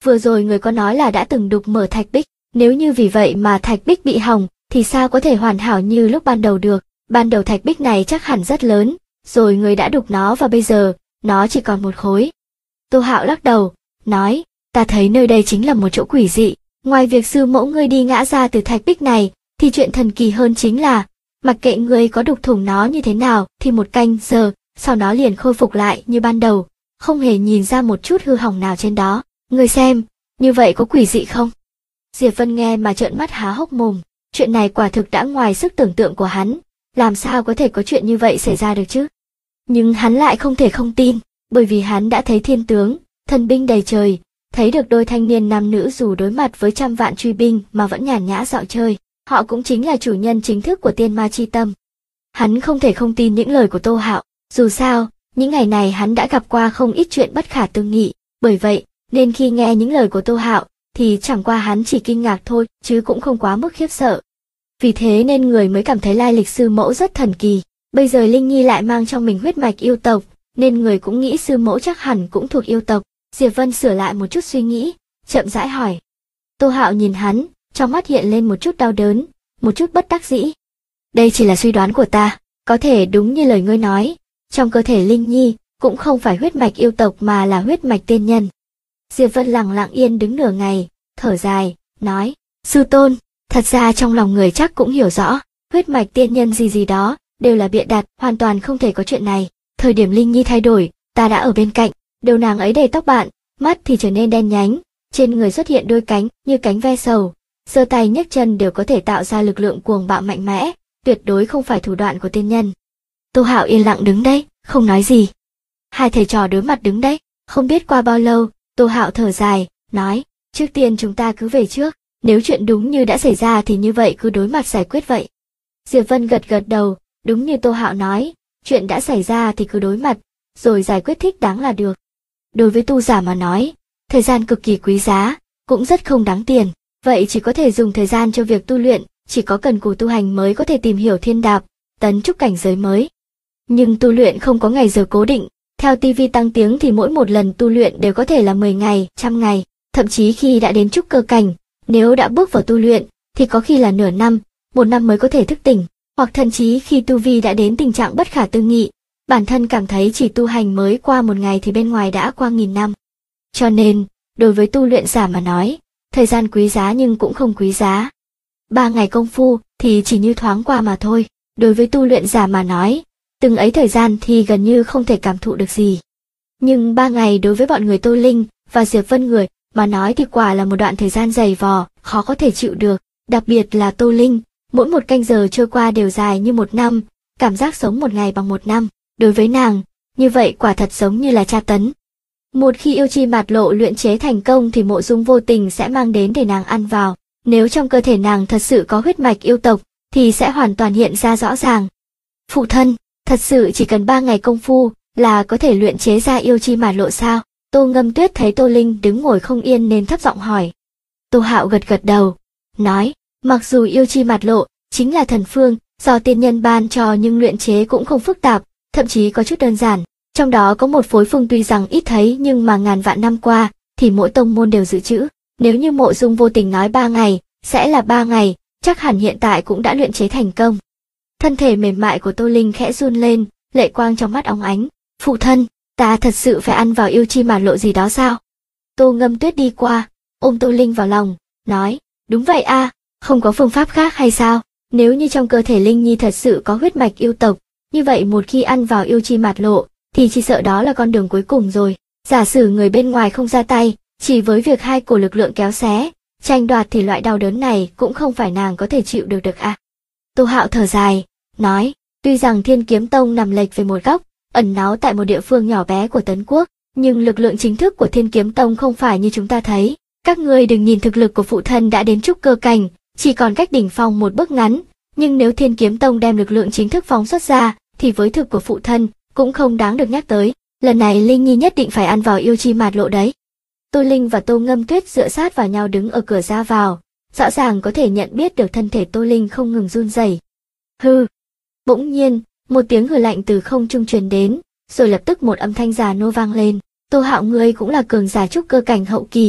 Vừa rồi người có nói là đã từng đục mở thạch bích, nếu như vì vậy mà thạch bích bị hỏng, thì sao có thể hoàn hảo như lúc ban đầu được, ban đầu thạch bích này chắc hẳn rất lớn, rồi người đã đục nó và bây giờ, nó chỉ còn một khối. Tô Hạo lắc đầu, nói, ta thấy nơi đây chính là một chỗ quỷ dị, ngoài việc sư mẫu ngươi đi ngã ra từ thạch bích này, thì chuyện thần kỳ hơn chính là, mặc kệ ngươi có đục thủng nó như thế nào thì một canh giờ, sau nó liền khôi phục lại như ban đầu, không hề nhìn ra một chút hư hỏng nào trên đó. Ngươi xem, như vậy có quỷ dị không? Diệp Vân nghe mà trợn mắt há hốc mồm, chuyện này quả thực đã ngoài sức tưởng tượng của hắn, làm sao có thể có chuyện như vậy xảy ra được chứ? Nhưng hắn lại không thể không tin, bởi vì hắn đã thấy thiên tướng, thần binh đầy trời, thấy được đôi thanh niên nam nữ dù đối mặt với trăm vạn truy binh mà vẫn nhàn nhã dạo chơi, họ cũng chính là chủ nhân chính thức của Tiên Ma Chi Tâm. Hắn không thể không tin những lời của Tô Hạo, dù sao, những ngày này hắn đã gặp qua không ít chuyện bất khả tư nghị, bởi vậy, nên khi nghe những lời của Tô Hạo, thì chẳng qua hắn chỉ kinh ngạc thôi, chứ cũng không quá mức khiếp sợ. Vì thế nên người mới cảm thấy lai lịch sư mẫu rất thần kỳ, bây giờ Linh Nhi lại mang trong mình huyết mạch yêu tộc, nên người cũng nghĩ sư mẫu chắc hẳn cũng thuộc yêu tộc. Diệp Vân sửa lại một chút suy nghĩ, chậm rãi hỏi. Tô Hạo nhìn hắn, trong mắt hiện lên một chút đau đớn, một chút bất đắc dĩ. Đây chỉ là suy đoán của ta, có thể đúng như lời ngươi nói, trong cơ thể Linh Nhi cũng không phải huyết mạch yêu tộc mà là huyết mạch tiên nhân. Diệp Vân lặng lặng yên đứng nửa ngày, thở dài, nói, sư tôn, thật ra trong lòng người chắc cũng hiểu rõ, huyết mạch tiên nhân gì gì đó, đều là bịa đặt, hoàn toàn không thể có chuyện này. Thời điểm Linh Nhi thay đổi, ta đã ở bên cạnh, đầu nàng ấy đầy tóc bạn, mắt thì trở nên đen nhánh, trên người xuất hiện đôi cánh như cánh ve sầu, giơ tay nhấc chân đều có thể tạo ra lực lượng cuồng bạo mạnh mẽ, tuyệt đối không phải thủ đoạn của tiên nhân. Tô Hạo yên lặng đứng đấy, không nói gì. Hai thầy trò đối mặt đứng đấy, không biết qua bao lâu, Tô Hạo thở dài, nói, trước tiên chúng ta cứ về trước, nếu chuyện đúng như đã xảy ra thì như vậy cứ đối mặt giải quyết vậy. Diệp Vân gật gật đầu, đúng như Tô Hạo nói, chuyện đã xảy ra thì cứ đối mặt, rồi giải quyết thích đáng là được. Đối với tu giả mà nói, thời gian cực kỳ quý giá, cũng rất không đáng tiền, vậy chỉ có thể dùng thời gian cho việc tu luyện, chỉ có cần cù tu hành mới có thể tìm hiểu thiên đạp, tấn trúc cảnh giới mới. Nhưng tu luyện không có ngày giờ cố định, theo TV tăng tiếng thì mỗi một lần tu luyện đều có thể là 10 ngày, trăm ngày, thậm chí khi đã đến trúc cơ cảnh, nếu đã bước vào tu luyện, thì có khi là nửa năm, một năm mới có thể thức tỉnh, hoặc thậm chí khi tu vi đã đến tình trạng bất khả tư nghị, bản thân cảm thấy chỉ tu hành mới qua một ngày thì bên ngoài đã qua nghìn năm. Cho nên, đối với tu luyện giả mà nói, thời gian quý giá nhưng cũng không quý giá. 3 ngày công phu thì chỉ như thoáng qua mà thôi, đối với tu luyện giả mà nói, từng ấy thời gian thì gần như không thể cảm thụ được gì. Nhưng 3 ngày đối với bọn người Tô Linh và Diệp Vân người mà nói thì quả là một đoạn thời gian dày vò, khó có thể chịu được, đặc biệt là Tô Linh, mỗi một canh giờ trôi qua đều dài như một năm, cảm giác sống một ngày bằng một năm, đối với nàng, như vậy quả thật giống như là tra tấn. Một khi yêu chi mạt lộ luyện chế thành công thì Mộ Dung vô tình sẽ mang đến để nàng ăn vào, nếu trong cơ thể nàng thật sự có huyết mạch yêu tộc, thì sẽ hoàn toàn hiện ra rõ ràng. Phụ thân, thật sự chỉ cần 3 ngày công phu là có thể luyện chế ra yêu chi mạt lộ sao? Tô Ngâm Tuyết thấy Tô Linh đứng ngồi không yên nên thấp giọng hỏi. Tô Hạo gật gật đầu, nói, mặc dù yêu chi mạt lộ chính là thần phương do tiên nhân ban cho nhưng luyện chế cũng không phức tạp, thậm chí có chút đơn giản. Trong đó có một phối phương tuy rằng ít thấy nhưng mà ngàn vạn năm qua thì mỗi tông môn đều dự trữ. Nếu như Mộ Dung vô tình nói 3 ngày, sẽ là 3 ngày, chắc hẳn hiện tại cũng đã luyện chế thành công. Thân thể mềm mại của Tô Linh khẽ run lên, lệ quang trong mắt óng ánh. Phụ thân, ta thật sự phải ăn vào yêu chi mạt lộ gì đó sao? Tô Ngâm Tuyết đi qua, ôm Tô Linh vào lòng, nói, đúng vậy a, không có phương pháp khác hay sao? Nếu như trong cơ thể Linh Nhi thật sự có huyết mạch yêu tộc, như vậy một khi ăn vào yêu chi mạt lộ, thì chỉ sợ đó là con đường cuối cùng rồi. Giả sử người bên ngoài không ra tay, chỉ với việc hai cổ lực lượng kéo xé, tranh đoạt thì loại đau đớn này cũng không phải nàng có thể chịu được à. Tô Hạo thở dài, nói, tuy rằng Thiên Kiếm Tông nằm lệch về một góc, ẩn náu tại một địa phương nhỏ bé của Tấn Quốc, nhưng lực lượng chính thức của Thiên Kiếm Tông không phải như chúng ta thấy. Các ngươi đừng nhìn thực lực của phụ thân đã đến trúc cơ cảnh, chỉ còn cách đỉnh phong một bước ngắn, nhưng nếu Thiên Kiếm Tông đem lực lượng chính thức phóng xuất ra, thì với thực của phụ thân cũng không đáng được nhắc tới. Lần này Linh Nhi nhất định phải ăn vào yêu chi mạt lộ đấy. Tô Linh và Tô Ngâm Tuyết dựa sát vào nhau đứng ở cửa ra vào, rõ ràng có thể nhận biết được thân thể Tô Linh không ngừng run rẩy. Hừ. Bỗng nhiên, một tiếng hừ lạnh từ không trung truyền đến, rồi lập tức một âm thanh già nua vang lên. Tô Hạo ngươi cũng là cường giả trúc cơ cảnh hậu kỳ,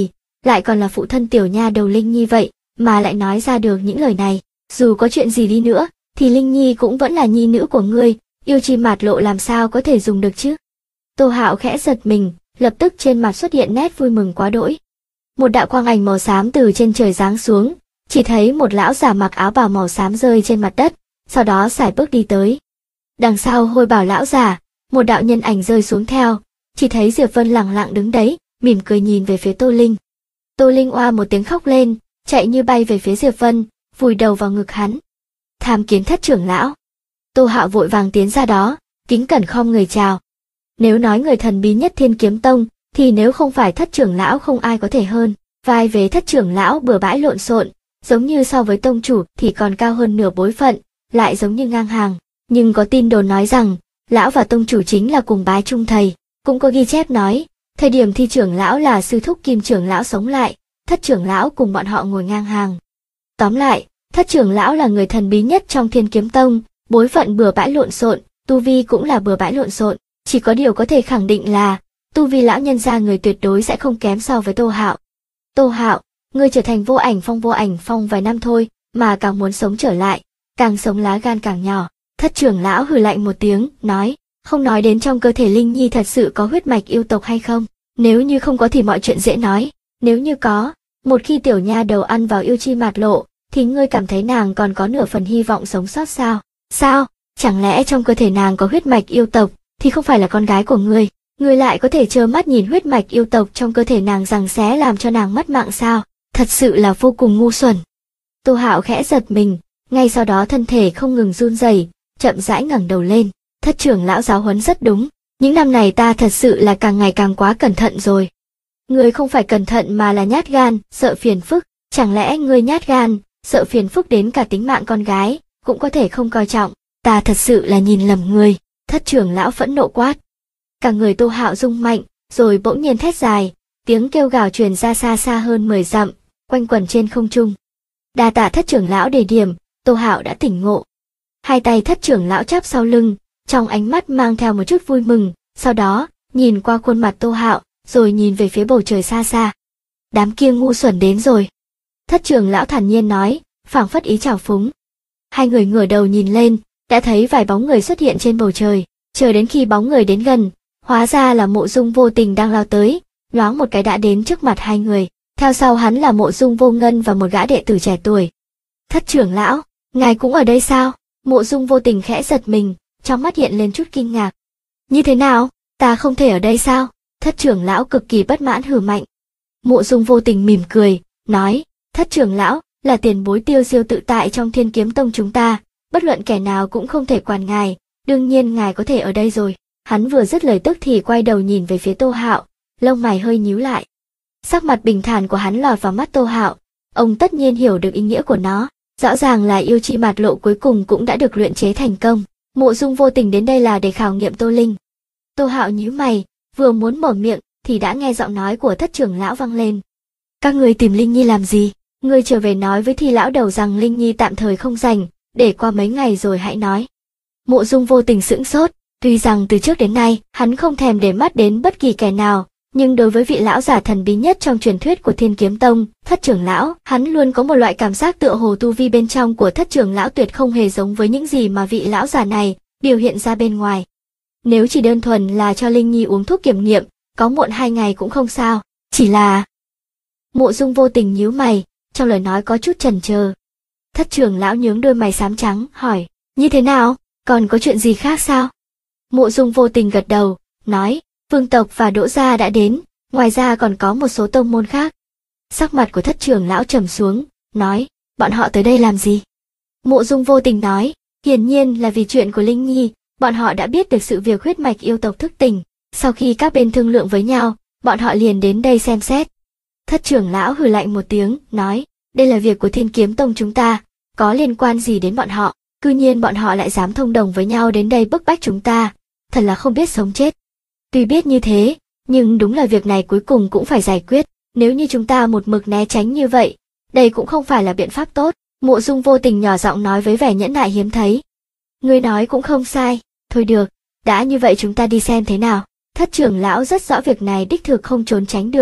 lại còn là phụ thân tiểu nha đầu Linh Nhi vậy, mà lại nói ra được những lời này. Dù có chuyện gì đi nữa, thì Linh Nhi cũng vẫn là nhi nữ của ngươi, yêu chi mạt lộ làm sao có thể dùng được chứ. Tô Hạo khẽ giật mình, lập tức trên mặt xuất hiện nét vui mừng quá đỗi. Một đạo quang ảnh màu xám từ trên trời giáng xuống, chỉ thấy một lão già mặc áo bào màu xám rơi trên mặt đất, sau đó sải bước đi tới. Đằng sau hôi bào lão già, một đạo nhân ảnh rơi xuống theo, chỉ thấy Diệp Vân lẳng lặng đứng đấy, mỉm cười nhìn về phía Tô Linh. Tô Linh oa một tiếng khóc lên, chạy như bay về phía Diệp Vân, vùi đầu vào ngực hắn. Tham kiến thất trưởng lão. Tô Hạo vội vàng tiến ra đó, kính cẩn khom người chào. Nếu nói người thần bí nhất Thiên Kiếm Tông, thì nếu không phải thất trưởng lão không ai có thể hơn. Vai vế thất trưởng lão bừa bãi lộn xộn, giống như so với tông chủ thì còn cao hơn nửa bối phận, lại giống như ngang hàng. Nhưng có tin đồn nói rằng, lão và tông chủ chính là cùng bái chung thầy. Cũng có ghi chép nói, thời điểm thi trưởng lão là sư thúc Kim trưởng lão sống lại, thất trưởng lão cùng bọn họ ngồi ngang hàng. Tóm lại, thất trưởng lão là người thần bí nhất trong Thiên Kiếm Tông, bối phận bừa bãi lộn xộn, tu vi cũng là bừa bãi lộn xộn. Chỉ có điều có thể khẳng định là, tu vi lão nhân gia người tuyệt đối sẽ không kém so với Tô Hạo. Tô Hạo, ngươi trở thành vô ảnh phong vài năm thôi, mà càng muốn sống trở lại, càng sống lá gan càng nhỏ. Thất trưởng lão hừ lạnh một tiếng, nói, không nói đến trong cơ thể Linh Nhi thật sự có huyết mạch yêu tộc hay không, nếu như không có thì mọi chuyện dễ nói, nếu như có, một khi tiểu nha đầu ăn vào yêu chi mạt lộ, thì ngươi cảm thấy nàng còn có nửa phần hy vọng sống sót sao? Sao? Chẳng lẽ trong cơ thể nàng có huyết mạch yêu tộc, thì không phải là con gái của ngươi lại có thể trơ mắt nhìn huyết mạch yêu tộc trong cơ thể nàng giằng xé làm cho nàng mất mạng sao? Thật sự là vô cùng ngu xuẩn. Tô Hạo khẽ giật mình, ngay sau đó thân thể không ngừng run rẩy, chậm rãi ngẩng đầu lên. Thất trưởng lão giáo huấn rất đúng, những năm này ta thật sự là càng ngày càng quá cẩn thận rồi. Ngươi không phải cẩn thận mà là nhát gan, sợ phiền phức, chẳng lẽ ngươi nhát gan, sợ phiền phức đến cả tính mạng con gái, cũng có thể không coi trọng, ta thật sự là nhìn lầm ngươi. Thất trưởng lão phẫn nộ quát. Cả người Tô Hạo rung mạnh, rồi bỗng nhiên thét dài, tiếng kêu gào truyền ra xa xa hơn 10 dặm, quanh quẩn trên không trung. Đa tạ thất trưởng lão đề điểm, Tô Hạo đã tỉnh ngộ. Hai tay thất trưởng lão chắp sau lưng, trong ánh mắt mang theo một chút vui mừng, sau đó, nhìn qua khuôn mặt Tô Hạo, rồi nhìn về phía bầu trời xa xa. Đám kia ngu xuẩn đến rồi. Thất trưởng lão thản nhiên nói, phảng phất ý trào phúng. Hai người ngửa đầu nhìn lên, đã thấy vài bóng người xuất hiện trên bầu trời, chờ đến khi bóng người đến gần, hóa ra là Mộ Dung Vô Tình đang lao tới, nhoáng một cái đã đến trước mặt hai người, theo sau hắn là Mộ Dung Vô Ngân và một gã đệ tử trẻ tuổi. Thất trưởng lão, ngài cũng ở đây sao? Mộ Dung Vô Tình khẽ giật mình, trong mắt hiện lên chút kinh ngạc. Như thế nào, ta không thể ở đây sao? Thất trưởng lão cực kỳ bất mãn hừ mạnh. Mộ Dung Vô Tình mỉm cười, nói, thất trưởng lão, là tiền bối tiêu diêu tự tại trong Thiên Kiếm Tông chúng ta, bất luận kẻ nào cũng không thể quản ngài, đương nhiên ngài có thể ở đây rồi. Hắn vừa dứt lời tức thì quay đầu nhìn về phía Tô Hạo, lông mày hơi nhíu lại. Sắc mặt bình thản của hắn lọt vào mắt Tô Hạo, ông tất nhiên hiểu được ý nghĩa của nó, rõ ràng là yêu chi mạt lộ cuối cùng cũng đã được luyện chế thành công. Mộ Dung Vô Tình đến đây là để khảo nghiệm Tô Linh. Tô Hạo nhíu mày, vừa muốn mở miệng thì đã nghe giọng nói của thất trưởng lão vang lên. Các ngươi tìm Linh Nhi làm gì? Ngươi trở về nói với Thi lão đầu rằng Linh Nhi tạm thời không rảnh, để qua mấy ngày rồi hãy nói. Mộ Dung Vô Tình sững sốt, tuy rằng từ trước đến nay hắn không thèm để mắt đến bất kỳ kẻ nào, nhưng đối với vị lão giả thần bí nhất trong truyền thuyết của Thiên Kiếm Tông, thất trưởng lão, hắn luôn có một loại cảm giác tựa hồ tu vi bên trong của thất trưởng lão tuyệt không hề giống với những gì mà vị lão giả này biểu hiện ra bên ngoài. Nếu chỉ đơn thuần là cho Linh Nhi uống thuốc kiểm nghiệm, có muộn 2 ngày cũng không sao, chỉ là... Mộ Dung Vô Tình nhíu mày, trong lời nói có chút chần chờ. Thất trưởng lão nhướng đôi mày xám trắng, hỏi, như thế nào, còn có chuyện gì khác sao? Mộ Dung Vô Tình gật đầu, nói, Vương tộc và Đỗ gia đã đến, ngoài ra còn có một số tông môn khác. Sắc mặt của thất trưởng lão trầm xuống, nói, bọn họ tới đây làm gì? Mộ Dung Vô Tình nói, hiển nhiên là vì chuyện của Linh Nhi, bọn họ đã biết được sự việc huyết mạch yêu tộc thức tỉnh, sau khi các bên thương lượng với nhau, bọn họ liền đến đây xem xét. Thất trưởng lão hừ lạnh một tiếng, nói, đây là việc của Thiên Kiếm Tông chúng ta, có liên quan gì đến bọn họ, cư nhiên bọn họ lại dám thông đồng với nhau đến đây bức bách chúng ta, thật là không biết sống chết. Tuy biết như thế, nhưng đúng là việc này cuối cùng cũng phải giải quyết, nếu như chúng ta một mực né tránh như vậy, đây cũng không phải là biện pháp tốt. Mộ Dung Vô Tình nhỏ giọng nói với vẻ nhẫn nại hiếm thấy. Ngươi nói cũng không sai, thôi được, đã như vậy chúng ta đi xem thế nào. Thất trưởng lão rất rõ việc này đích thực không trốn tránh được,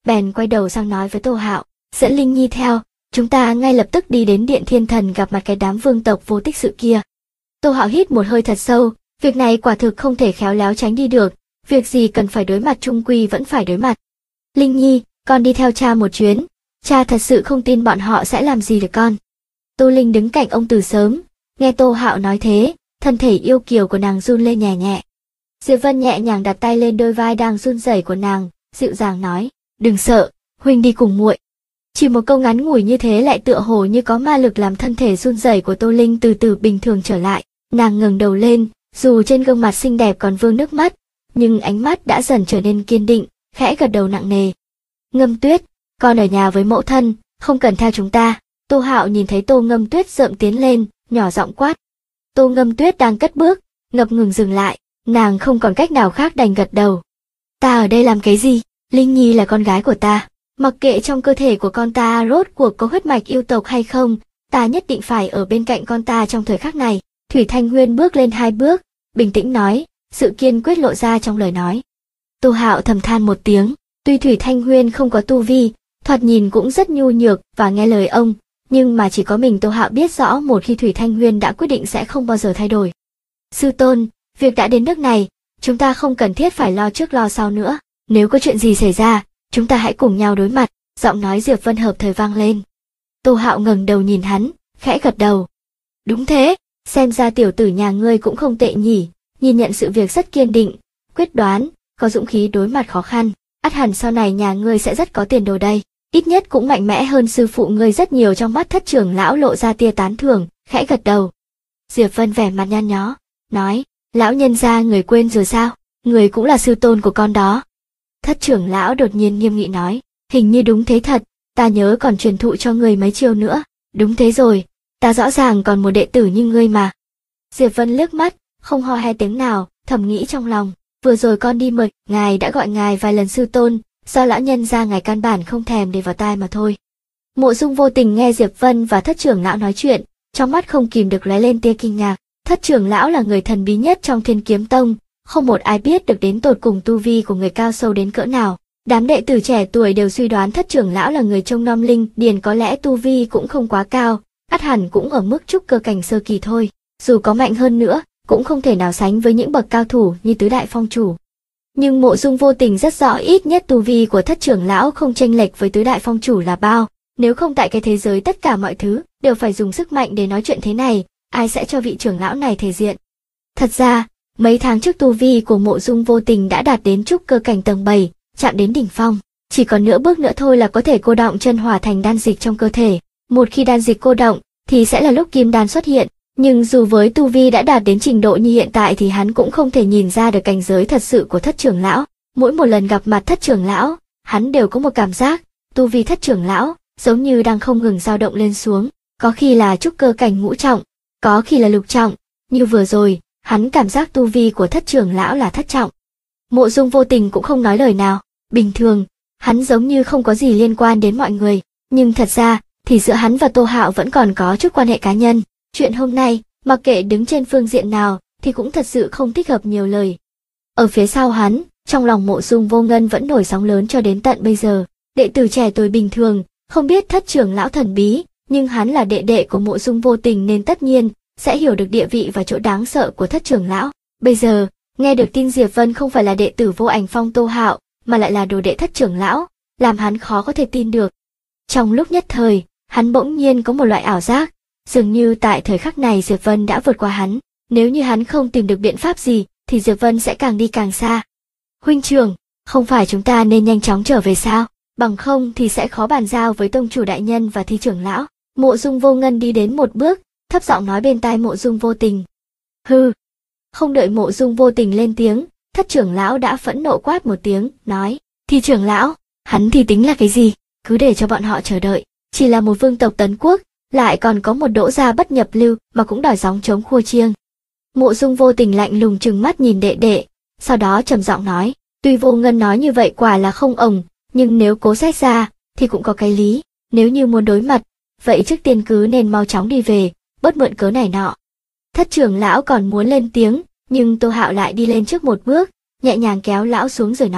bèn quay đầu sang nói với Tô Hạo, dẫn Linh Nhi theo, chúng ta ngay lập tức đi đến Điện Thiên Thần gặp mặt cái đám vương tộc vô tích sự kia. Tô Hạo hít một hơi thật sâu, việc này quả thực không thể khéo léo tránh đi được, việc gì cần phải đối mặt chung quy vẫn phải đối mặt. Linh Nhi, con đi theo cha một chuyến, cha thật sự không tin bọn họ sẽ làm gì được con. Tô Linh đứng cạnh ông từ sớm, nghe Tô Hạo nói thế, thân thể yêu kiều của nàng run lên nhẹ nhẹ. Diệp Vân nhẹ nhàng đặt tay lên đôi vai đang run rẩy của nàng, dịu dàng nói, đừng sợ, huynh đi cùng muội. Chỉ một câu ngắn ngủi như thế lại tựa hồ như có ma lực làm thân thể run rẩy của Tô Linh từ từ bình thường trở lại. Nàng ngẩng đầu lên, dù trên gương mặt xinh đẹp còn vương nước mắt, nhưng ánh mắt đã dần trở nên kiên định, khẽ gật đầu nặng nề. Ngâm Tuyết, con ở nhà với mẫu thân, không cần theo chúng ta. Tô Hạo nhìn thấy Tô Ngâm Tuyết rợm tiến lên, nhỏ giọng quát. Tô Ngâm Tuyết đang cất bước, ngập ngừng dừng lại, nàng không còn cách nào khác đành gật đầu. Ta ở đây làm cái gì? Linh Nhi là con gái của ta, mặc kệ trong cơ thể của con ta rốt cuộc có huyết mạch yêu tộc hay không, ta nhất định phải ở bên cạnh con ta trong thời khắc này. Thủy Thanh Huyên bước lên 2 bước, bình tĩnh nói, sự kiên quyết lộ ra trong lời nói. Tô Hạo thầm than một tiếng, tuy Thủy Thanh Huyên không có tu vi, thoạt nhìn cũng rất nhu nhược và nghe lời ông, nhưng mà chỉ có mình Tô Hạo biết rõ một khi Thủy Thanh Huyên đã quyết định sẽ không bao giờ thay đổi. Sư tôn, việc đã đến nước này, chúng ta không cần thiết phải lo trước lo sau nữa, nếu có chuyện gì xảy ra, chúng ta hãy cùng nhau đối mặt, giọng nói Diệp Vân hợp thời vang lên. Tô Hạo ngẩng đầu nhìn hắn, khẽ gật đầu. Đúng thế, xem ra tiểu tử nhà ngươi cũng không tệ nhỉ, nhìn nhận sự việc rất kiên định, quyết đoán, có dũng khí đối mặt khó khăn, ắt hẳn sau này nhà ngươi sẽ rất có tiền đồ đây, ít nhất cũng mạnh mẽ hơn sư phụ ngươi rất nhiều. Trong mắt Thất trưởng lão lộ ra tia tán thưởng, khẽ gật đầu. Diệp Vân vẻ mặt nhăn nhó, nói, lão nhân gia người quên rồi sao, người cũng là sư tôn của con đó. Thất trưởng lão đột nhiên nghiêm nghị nói, hình như đúng thế thật, ta nhớ còn truyền thụ cho người mấy chiêu nữa. Đúng thế rồi, ta rõ ràng còn một đệ tử như ngươi mà. Diệp Vân liếc mắt, không ho he tiếng nào, thầm nghĩ trong lòng, vừa rồi con đi mời, ngài đã gọi ngài vài lần sư tôn, do lão nhân gia ngài căn bản không thèm để vào tai mà thôi. Mộ Dung vô tình nghe Diệp Vân và Thất trưởng lão nói chuyện, trong mắt không kìm được lóe lên tia kinh ngạc. Thất trưởng lão là người thần bí nhất trong Thiên Kiếm Tông, không một ai biết được đến tột cùng tu vi của người cao sâu đến cỡ nào. Đám đệ tử trẻ tuổi đều suy đoán Thất trưởng lão là người trông nom linh điền, có lẽ tu vi cũng không quá cao, ắt hẳn cũng ở mức trúc cơ cảnh sơ kỳ thôi, dù có mạnh hơn nữa, cũng không thể nào sánh với những bậc cao thủ như tứ đại phong chủ. Nhưng Mộ Dung vô tình rất rõ ít nhất tu vi của Thất trưởng lão không chênh lệch với tứ đại phong chủ là bao, nếu không tại cái thế giới tất cả mọi thứ đều phải dùng sức mạnh để nói chuyện thế này, ai sẽ cho vị trưởng lão này thể diện. Thật ra, mấy tháng trước tu vi của Mộ Dung vô tình đã đạt đến trúc cơ cảnh tầng 7, chạm đến đỉnh phong, chỉ còn nửa bước nữa thôi là có thể cô động chân hỏa thành đan dịch trong cơ thể. Một khi đan dịch cô động, thì sẽ là lúc kim đan xuất hiện, nhưng dù với tu vi đã đạt đến trình độ như hiện tại thì hắn cũng không thể nhìn ra được cảnh giới thật sự của Thất trưởng lão. Mỗi một lần gặp mặt Thất trưởng lão, hắn đều có một cảm giác, tu vi Thất trưởng lão giống như đang không ngừng dao động lên xuống, có khi là trúc cơ cảnh ngũ trọng, có khi là lục trọng, như vừa rồi, hắn cảm giác tu vi của Thất trưởng lão là thất trọng. Mộ Dung vô tình cũng không nói lời nào, bình thường, hắn giống như không có gì liên quan đến mọi người, nhưng thật ra, thì giữa hắn và Tô Hạo vẫn còn có chút quan hệ cá nhân. Chuyện hôm nay, mặc kệ đứng trên phương diện nào, thì cũng thật sự không thích hợp nhiều lời. Ở phía sau hắn, trong lòng Mộ Dung vô ngân vẫn nổi sóng lớn cho đến tận bây giờ. Đệ tử trẻ tuổi bình thường, không biết Thất trưởng lão thần bí, nhưng hắn là đệ đệ của Mộ Dung vô tình nên tất nhiên sẽ hiểu được địa vị và chỗ đáng sợ của Thất trưởng lão. Bây giờ, nghe được tin Diệp Vân không phải là đệ tử Vô Ảnh Phong Tô Hạo, mà lại là đồ đệ Thất trưởng lão, làm hắn khó có thể tin được. Trong lúc nhất thời, hắn bỗng nhiên có một loại ảo giác, dường như tại thời khắc này Diệp Vân đã vượt qua hắn, nếu như hắn không tìm được biện pháp gì, thì Diệp Vân sẽ càng đi càng xa. Huynh trưởng, không phải chúng ta nên nhanh chóng trở về sao? Bằng không thì sẽ khó bàn giao với tông chủ đại nhân và Thi trưởng lão. Mộ Dung vô ngân đi đến một bước, thấp giọng nói bên tai Mộ Dung vô tình. Hừ. Không đợi Mộ Dung vô tình lên tiếng, Thất trưởng lão đã phẫn nộ quát một tiếng, nói, Thi trưởng lão, hắn thì tính là cái gì, cứ để cho bọn họ chờ đợi, chỉ là một vương tộc tấn quốc, lại còn có một Đỗ gia bất nhập lưu mà cũng đòi gióng trống khua chiêng. Mộ Dung vô tình lạnh lùng trừng mắt nhìn đệ đệ, sau đó trầm giọng nói, tuy Vô Ngân nói như vậy quả là không ổng, nhưng nếu cố xét ra, thì cũng có cái lý, nếu như muốn đối mặt, vậy trước tiên cứ nên mau chóng đi về, bớt mượn cớ này nọ. Thất trưởng lão còn muốn lên tiếng, nhưng Tô Hạo lại đi lên trước một bước, nhẹ nhàng kéo lão xuống rồi nói,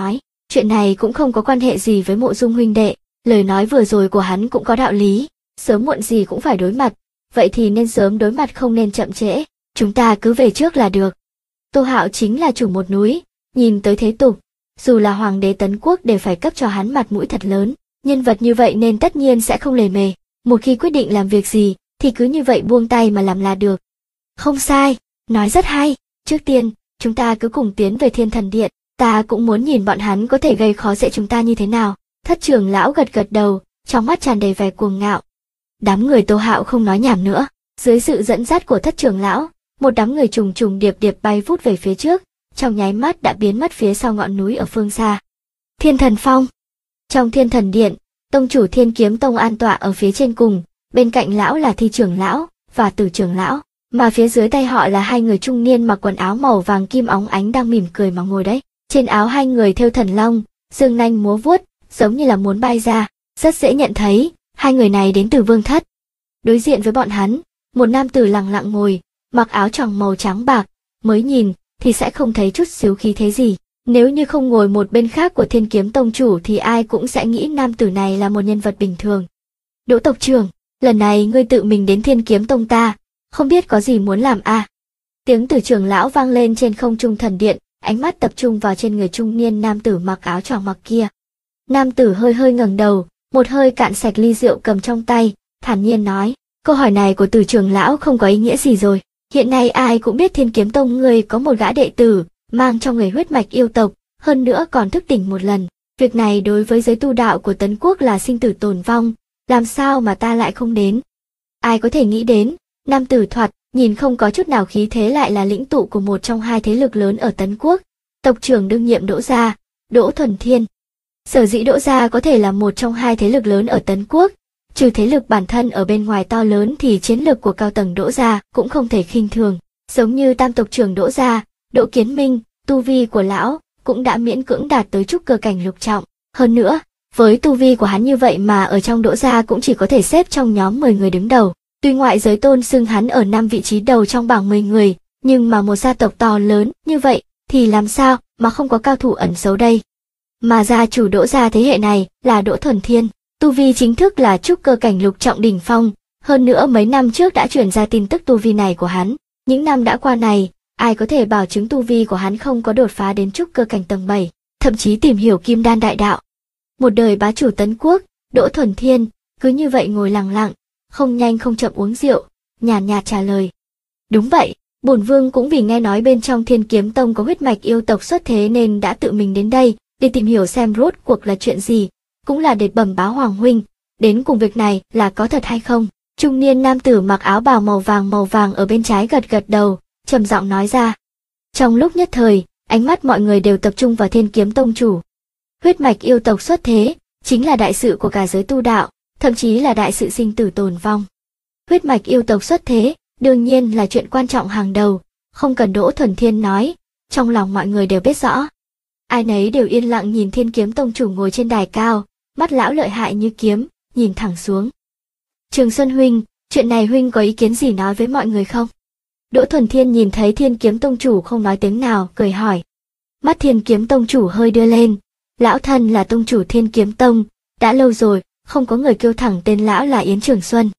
Chuyện này cũng không có quan hệ gì với Mộ Dung huynh đệ, lời nói vừa rồi của hắn cũng có đạo lý, sớm muộn gì cũng phải đối mặt, vậy thì nên sớm đối mặt không nên chậm trễ, chúng ta cứ về trước là được. Tô Hạo chính là chủ một núi, nhìn tới thế tục, dù là hoàng đế Tấn Quốc đều phải cấp cho hắn mặt mũi thật lớn, nhân vật như vậy nên tất nhiên sẽ không lề mề, một khi quyết định làm việc gì thì cứ như vậy buông tay mà làm là được. Không sai, nói rất hay, trước tiên, chúng ta cứ cùng tiến về Thiên Thần Điện, ta cũng muốn nhìn bọn hắn có thể gây khó dễ chúng ta như thế nào. Thất trưởng lão gật gật đầu, trong mắt tràn đầy vẻ cuồng ngạo. Đám người Tô Hạo không nói nhảm nữa, dưới sự dẫn dắt của thất trưởng lão, một đám người trùng trùng điệp điệp bay vút về phía trước, trong nháy mắt đã biến mất phía sau ngọn núi ở phương xa. Thiên Thần Phong. Trong Thiên Thần Điện, tông chủ Thiên Kiếm Tông an tọa ở phía trên cùng, bên cạnh lão là Thi trưởng lão và Tử trưởng lão, mà phía dưới tay họ là hai người trung niên mặc quần áo màu vàng kim óng ánh đang mỉm cười mà ngồi đấy. Trên áo hai người thêu thần long, dương nanh múa vuốt, giống như là muốn bay ra, rất dễ nhận thấy, hai người này đến từ Vương Thất. Đối diện với bọn hắn, một nam tử lặng lặng ngồi, mặc áo choàng màu trắng bạc, mới nhìn thì sẽ không thấy chút xíu khí thế gì. Nếu như không ngồi một bên khác của Thiên Kiếm Tông chủ thì ai cũng sẽ nghĩ nam tử này là một nhân vật bình thường. Đỗ tộc trưởng, lần này ngươi tự mình đến Thiên Kiếm Tông ta, không biết có gì muốn làm à? Tiếng Tử trưởng lão vang lên trên không trung thần điện, ánh mắt tập trung vào trên người trung niên nam tử mặc áo choàng mặc kia. Nam tử hơi hơi ngẩng đầu, một hơi cạn sạch ly rượu cầm trong tay, thản nhiên nói, câu hỏi này của Tử trưởng lão không có ý nghĩa gì rồi. Hiện nay ai cũng biết Thiên Kiếm Tông ngươi có một gã đệ tử, mang trong người huyết mạch yêu tộc, hơn nữa còn thức tỉnh một lần. Việc này đối với giới tu đạo của Tấn Quốc là sinh tử tồn vong, làm sao mà ta lại không đến? Ai có thể nghĩ đến, nam tử thoạt, nhìn không có chút nào khí thế lại là lĩnh tụ của một trong hai thế lực lớn ở Tấn Quốc, tộc trưởng đương nhiệm Đỗ gia, Đỗ Thuần Thiên. Sở dĩ Đỗ gia có thể là một trong hai thế lực lớn ở Tấn Quốc, trừ thế lực bản thân ở bên ngoài to lớn thì chiến lực của cao tầng Đỗ gia cũng không thể khinh thường. Giống như tam tộc trưởng Đỗ gia, Đỗ Kiến Minh, tu vi của lão cũng đã miễn cưỡng đạt tới trúc cơ cảnh lục trọng. Hơn nữa, với tu vi của hắn như vậy mà ở trong Đỗ gia cũng chỉ có thể xếp trong nhóm 10 người đứng đầu. Tuy ngoại giới tôn xưng hắn ở 5 vị trí đầu trong bảng 10 người, nhưng mà một gia tộc to lớn như vậy thì làm sao mà không có cao thủ ẩn giấu đây. Mà gia chủ Đỗ gia thế hệ này là Đỗ Thuần Thiên, tu vi chính thức là trúc cơ cảnh lục trọng đỉnh phong, hơn nữa mấy năm trước đã truyền ra tin tức tu vi này của hắn. Những năm đã qua này, ai có thể bảo chứng tu vi của hắn không có đột phá đến trúc cơ cảnh tầng 7, thậm chí tìm hiểu kim đan đại đạo. Một đời bá chủ Tấn Quốc, Đỗ Thuần Thiên, cứ như vậy ngồi lặng lặng, không nhanh không chậm uống rượu, nhàn nhạt trả lời. Đúng vậy, bổn vương cũng vì nghe nói bên trong Thiên Kiếm Tông có huyết mạch yêu tộc xuất thế nên đã tự mình đến đây, để tìm hiểu xem rốt cuộc là chuyện gì, cũng là để bẩm báo Hoàng huynh, đến cùng việc này là có thật hay không. Trung niên nam tử mặc áo bào màu vàng ở bên trái gật gật đầu, trầm giọng nói ra. Trong lúc nhất thời, ánh mắt mọi người đều tập trung vào Thiên Kiếm Tông chủ. Huyết mạch yêu tộc xuất thế, chính là đại sự của cả giới tu đạo, thậm chí là đại sự sinh tử tồn vong. Huyết mạch yêu tộc xuất thế, đương nhiên là chuyện quan trọng hàng đầu, không cần Đỗ Thuần Thiên nói, trong lòng mọi người đều biết rõ. Ai nấy đều yên lặng nhìn Thiên Kiếm Tông chủ ngồi trên đài cao, mắt lão lợi hại như kiếm, nhìn thẳng xuống. Trường Xuân huynh, chuyện này huynh có ý kiến gì nói với mọi người không? Đỗ Thuần Thiên nhìn thấy Thiên Kiếm Tông chủ không nói tiếng nào, cười hỏi. Mắt Thiên Kiếm Tông chủ hơi đưa lên, lão thân là tông chủ Thiên Kiếm Tông, đã lâu rồi, không có người kêu thẳng tên lão là Yến Trường Xuân.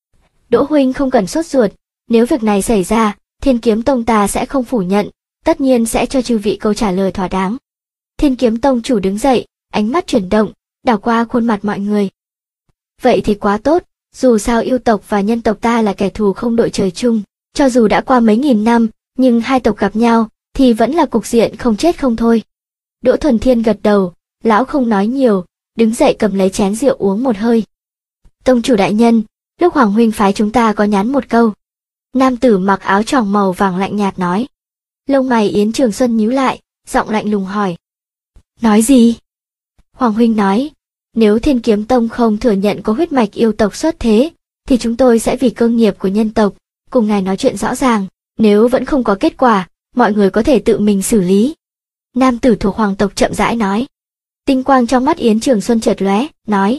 Đỗ huynh không cần sốt ruột, nếu việc này xảy ra, Thiên Kiếm Tông ta sẽ không phủ nhận, tất nhiên sẽ cho chư vị câu trả lời thỏa đáng. Thiên Kiếm Tông chủ đứng dậy, ánh mắt chuyển động, đảo qua khuôn mặt mọi người. Vậy thì quá tốt, dù sao yêu tộc và nhân tộc ta là kẻ thù không đội trời chung, cho dù đã qua mấy nghìn năm, nhưng hai tộc gặp nhau, thì vẫn là cục diện không chết không thôi. Đỗ Thuần Thiên gật đầu, lão không nói nhiều, đứng dậy cầm lấy chén rượu uống một hơi. Tông chủ đại nhân, lúc Hoàng huynh phái chúng ta có nhắn một câu. Nam tử mặc áo choàng màu vàng lạnh nhạt nói. Lông mày Yến Trường Xuân nhíu lại, giọng lạnh lùng hỏi. Nói gì? Hoàng huynh nói, nếu Thiên Kiếm Tông không thừa nhận có huyết mạch yêu tộc xuất thế, thì chúng tôi sẽ vì cơ nghiệp của nhân tộc, cùng ngài nói chuyện rõ ràng, nếu vẫn không có kết quả, mọi người có thể tự mình xử lý. Nam tử thuộc hoàng tộc chậm rãi nói. Tinh quang trong mắt Yến Trường Xuân chợt lóe, nói.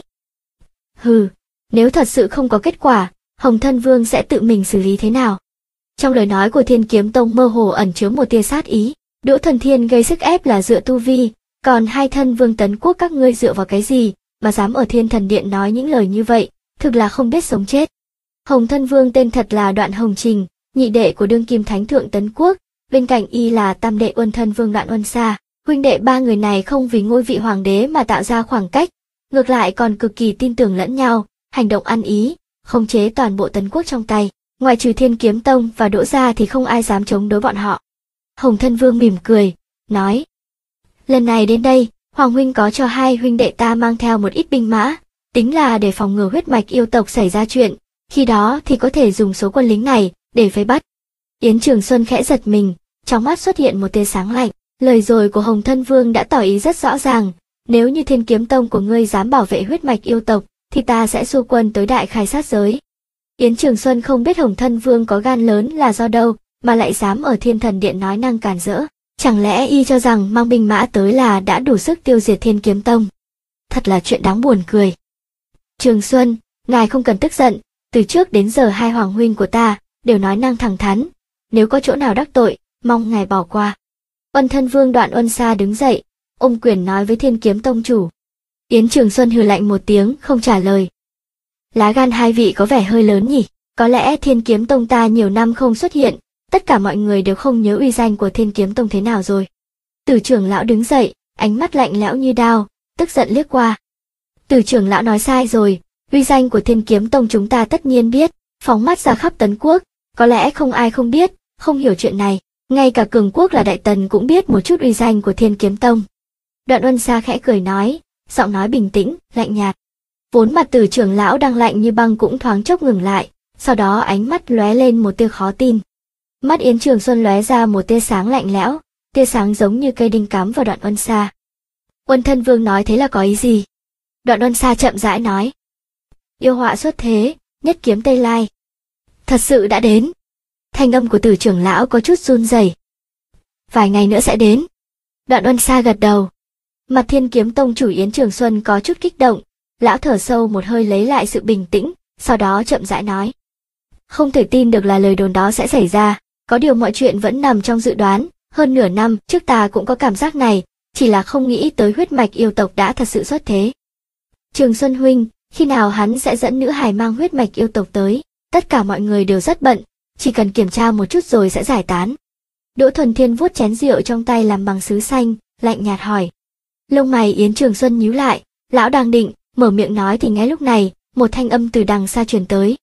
Hừ, nếu thật sự không có kết quả, Hồng Thân Vương sẽ tự mình xử lý thế nào? Trong lời nói của Thiên Kiếm Tông mơ hồ ẩn chứa một tia sát ý, Đỗ Thuần Thiên gây sức ép là dựa tu vi, Còn hai thân vương Tấn Quốc các ngươi dựa vào cái gì mà dám ở Thiên Thần Điện nói những lời như vậy, thực là không biết sống chết. Hồng thân vương tên thật là Đoạn Hồng Trình, nhị đệ của đương kim thánh thượng Tấn Quốc, bên cạnh y là tam đệ Uân thân vương Đoạn Uân Sa. Huynh đệ ba người này không vì ngôi vị hoàng đế mà tạo ra khoảng cách, ngược lại còn cực kỳ tin tưởng lẫn nhau, hành động ăn ý, khống chế toàn bộ Tấn Quốc trong tay. Ngoài trừ Thiên Kiếm Tông và Đỗ gia thì không ai dám chống đối bọn họ. Hồng thân vương mỉm cười, nói: lần này đến đây, Hoàng huynh có cho hai huynh đệ ta mang theo một ít binh mã, tính là để phòng ngừa huyết mạch yêu tộc xảy ra chuyện, khi đó thì có thể dùng số quân lính này để vây bắt. Yến Trường Xuân khẽ giật mình, trong mắt xuất hiện một tia sáng lạnh, lời rồi của Hồng thân vương đã tỏ ý rất rõ ràng, nếu như Thiên Kiếm Tông của ngươi dám bảo vệ huyết mạch yêu tộc, thì ta sẽ xua quân tới đại khai sát giới. Yến Trường Xuân không biết Hồng thân vương có gan lớn là do đâu, mà lại dám ở Thiên Thần Điện nói năng càn rỡ. Chẳng lẽ y cho rằng mang binh mã tới là đã đủ sức tiêu diệt Thiên Kiếm Tông? Thật là chuyện đáng buồn cười. Trường Xuân, ngài không cần tức giận, từ trước đến giờ hai hoàng huynh của ta đều nói năng thẳng thắn, nếu có chỗ nào đắc tội, mong ngài bỏ qua. Uân thân vương Đoạn Uân Sa đứng dậy, ôm quyền nói với Thiên Kiếm Tông chủ. Yến Trường Xuân hừ lạnh một tiếng, không trả lời. Lá gan hai vị có vẻ hơi lớn nhỉ, có lẽ Thiên Kiếm Tông ta nhiều năm không xuất hiện, tất cả mọi người đều không nhớ uy danh của Thiên Kiếm Tông thế nào rồi. Từ trưởng lão đứng dậy, ánh mắt lạnh lẽo như đao, tức giận liếc qua. Từ trưởng lão nói sai rồi, uy danh của Thiên Kiếm Tông chúng ta tất nhiên biết, phóng mắt ra khắp Tấn Quốc, có lẽ không ai không biết, không hiểu chuyện này, ngay cả cường quốc là Đại Tần cũng biết một chút uy danh của Thiên Kiếm Tông. Đoạn Uân Sa khẽ cười nói, giọng nói bình tĩnh, lạnh nhạt. Vốn mặt Từ trưởng lão đang lạnh như băng cũng thoáng chốc ngừng lại, sau đó ánh mắt lóe lên một tia khó tin. Mắt Yến Trường Xuân lóe ra một tia sáng lạnh lẽo, tia sáng giống như cây đinh cắm vào Đoạn Uân Sa. Uân thân vương nói thế là có ý gì? Đoạn Uân Sa chậm rãi nói. Yêu họa xuất thế, nhất kiếm Tây Lai. Thật sự đã đến. Thanh âm của Từ trưởng lão có chút run rẩy. Vài ngày nữa sẽ đến. Đoạn Uân Sa gật đầu. Mặt Thiên Kiếm Tông chủ Yến Trường Xuân có chút kích động, lão thở sâu một hơi lấy lại sự bình tĩnh, sau đó chậm rãi nói. Không thể tin được là lời đồn đó sẽ xảy ra, có điều mọi chuyện vẫn nằm trong dự đoán, hơn nửa năm trước ta cũng có cảm giác này, chỉ là không nghĩ tới huyết mạch yêu tộc đã thật sự xuất thế. Trường Xuân huynh, khi nào hắn sẽ dẫn nữ hài mang huyết mạch yêu tộc tới? Tất cả mọi người đều rất bận, chỉ cần kiểm tra một chút rồi sẽ giải tán. Đỗ Thuần Thiên vuốt chén rượu trong tay làm bằng sứ xanh, lạnh nhạt hỏi. Lông mày Yến Trường Xuân nhíu lại, lão đang định mở miệng nói thì ngay lúc này, một thanh âm từ đằng xa truyền tới.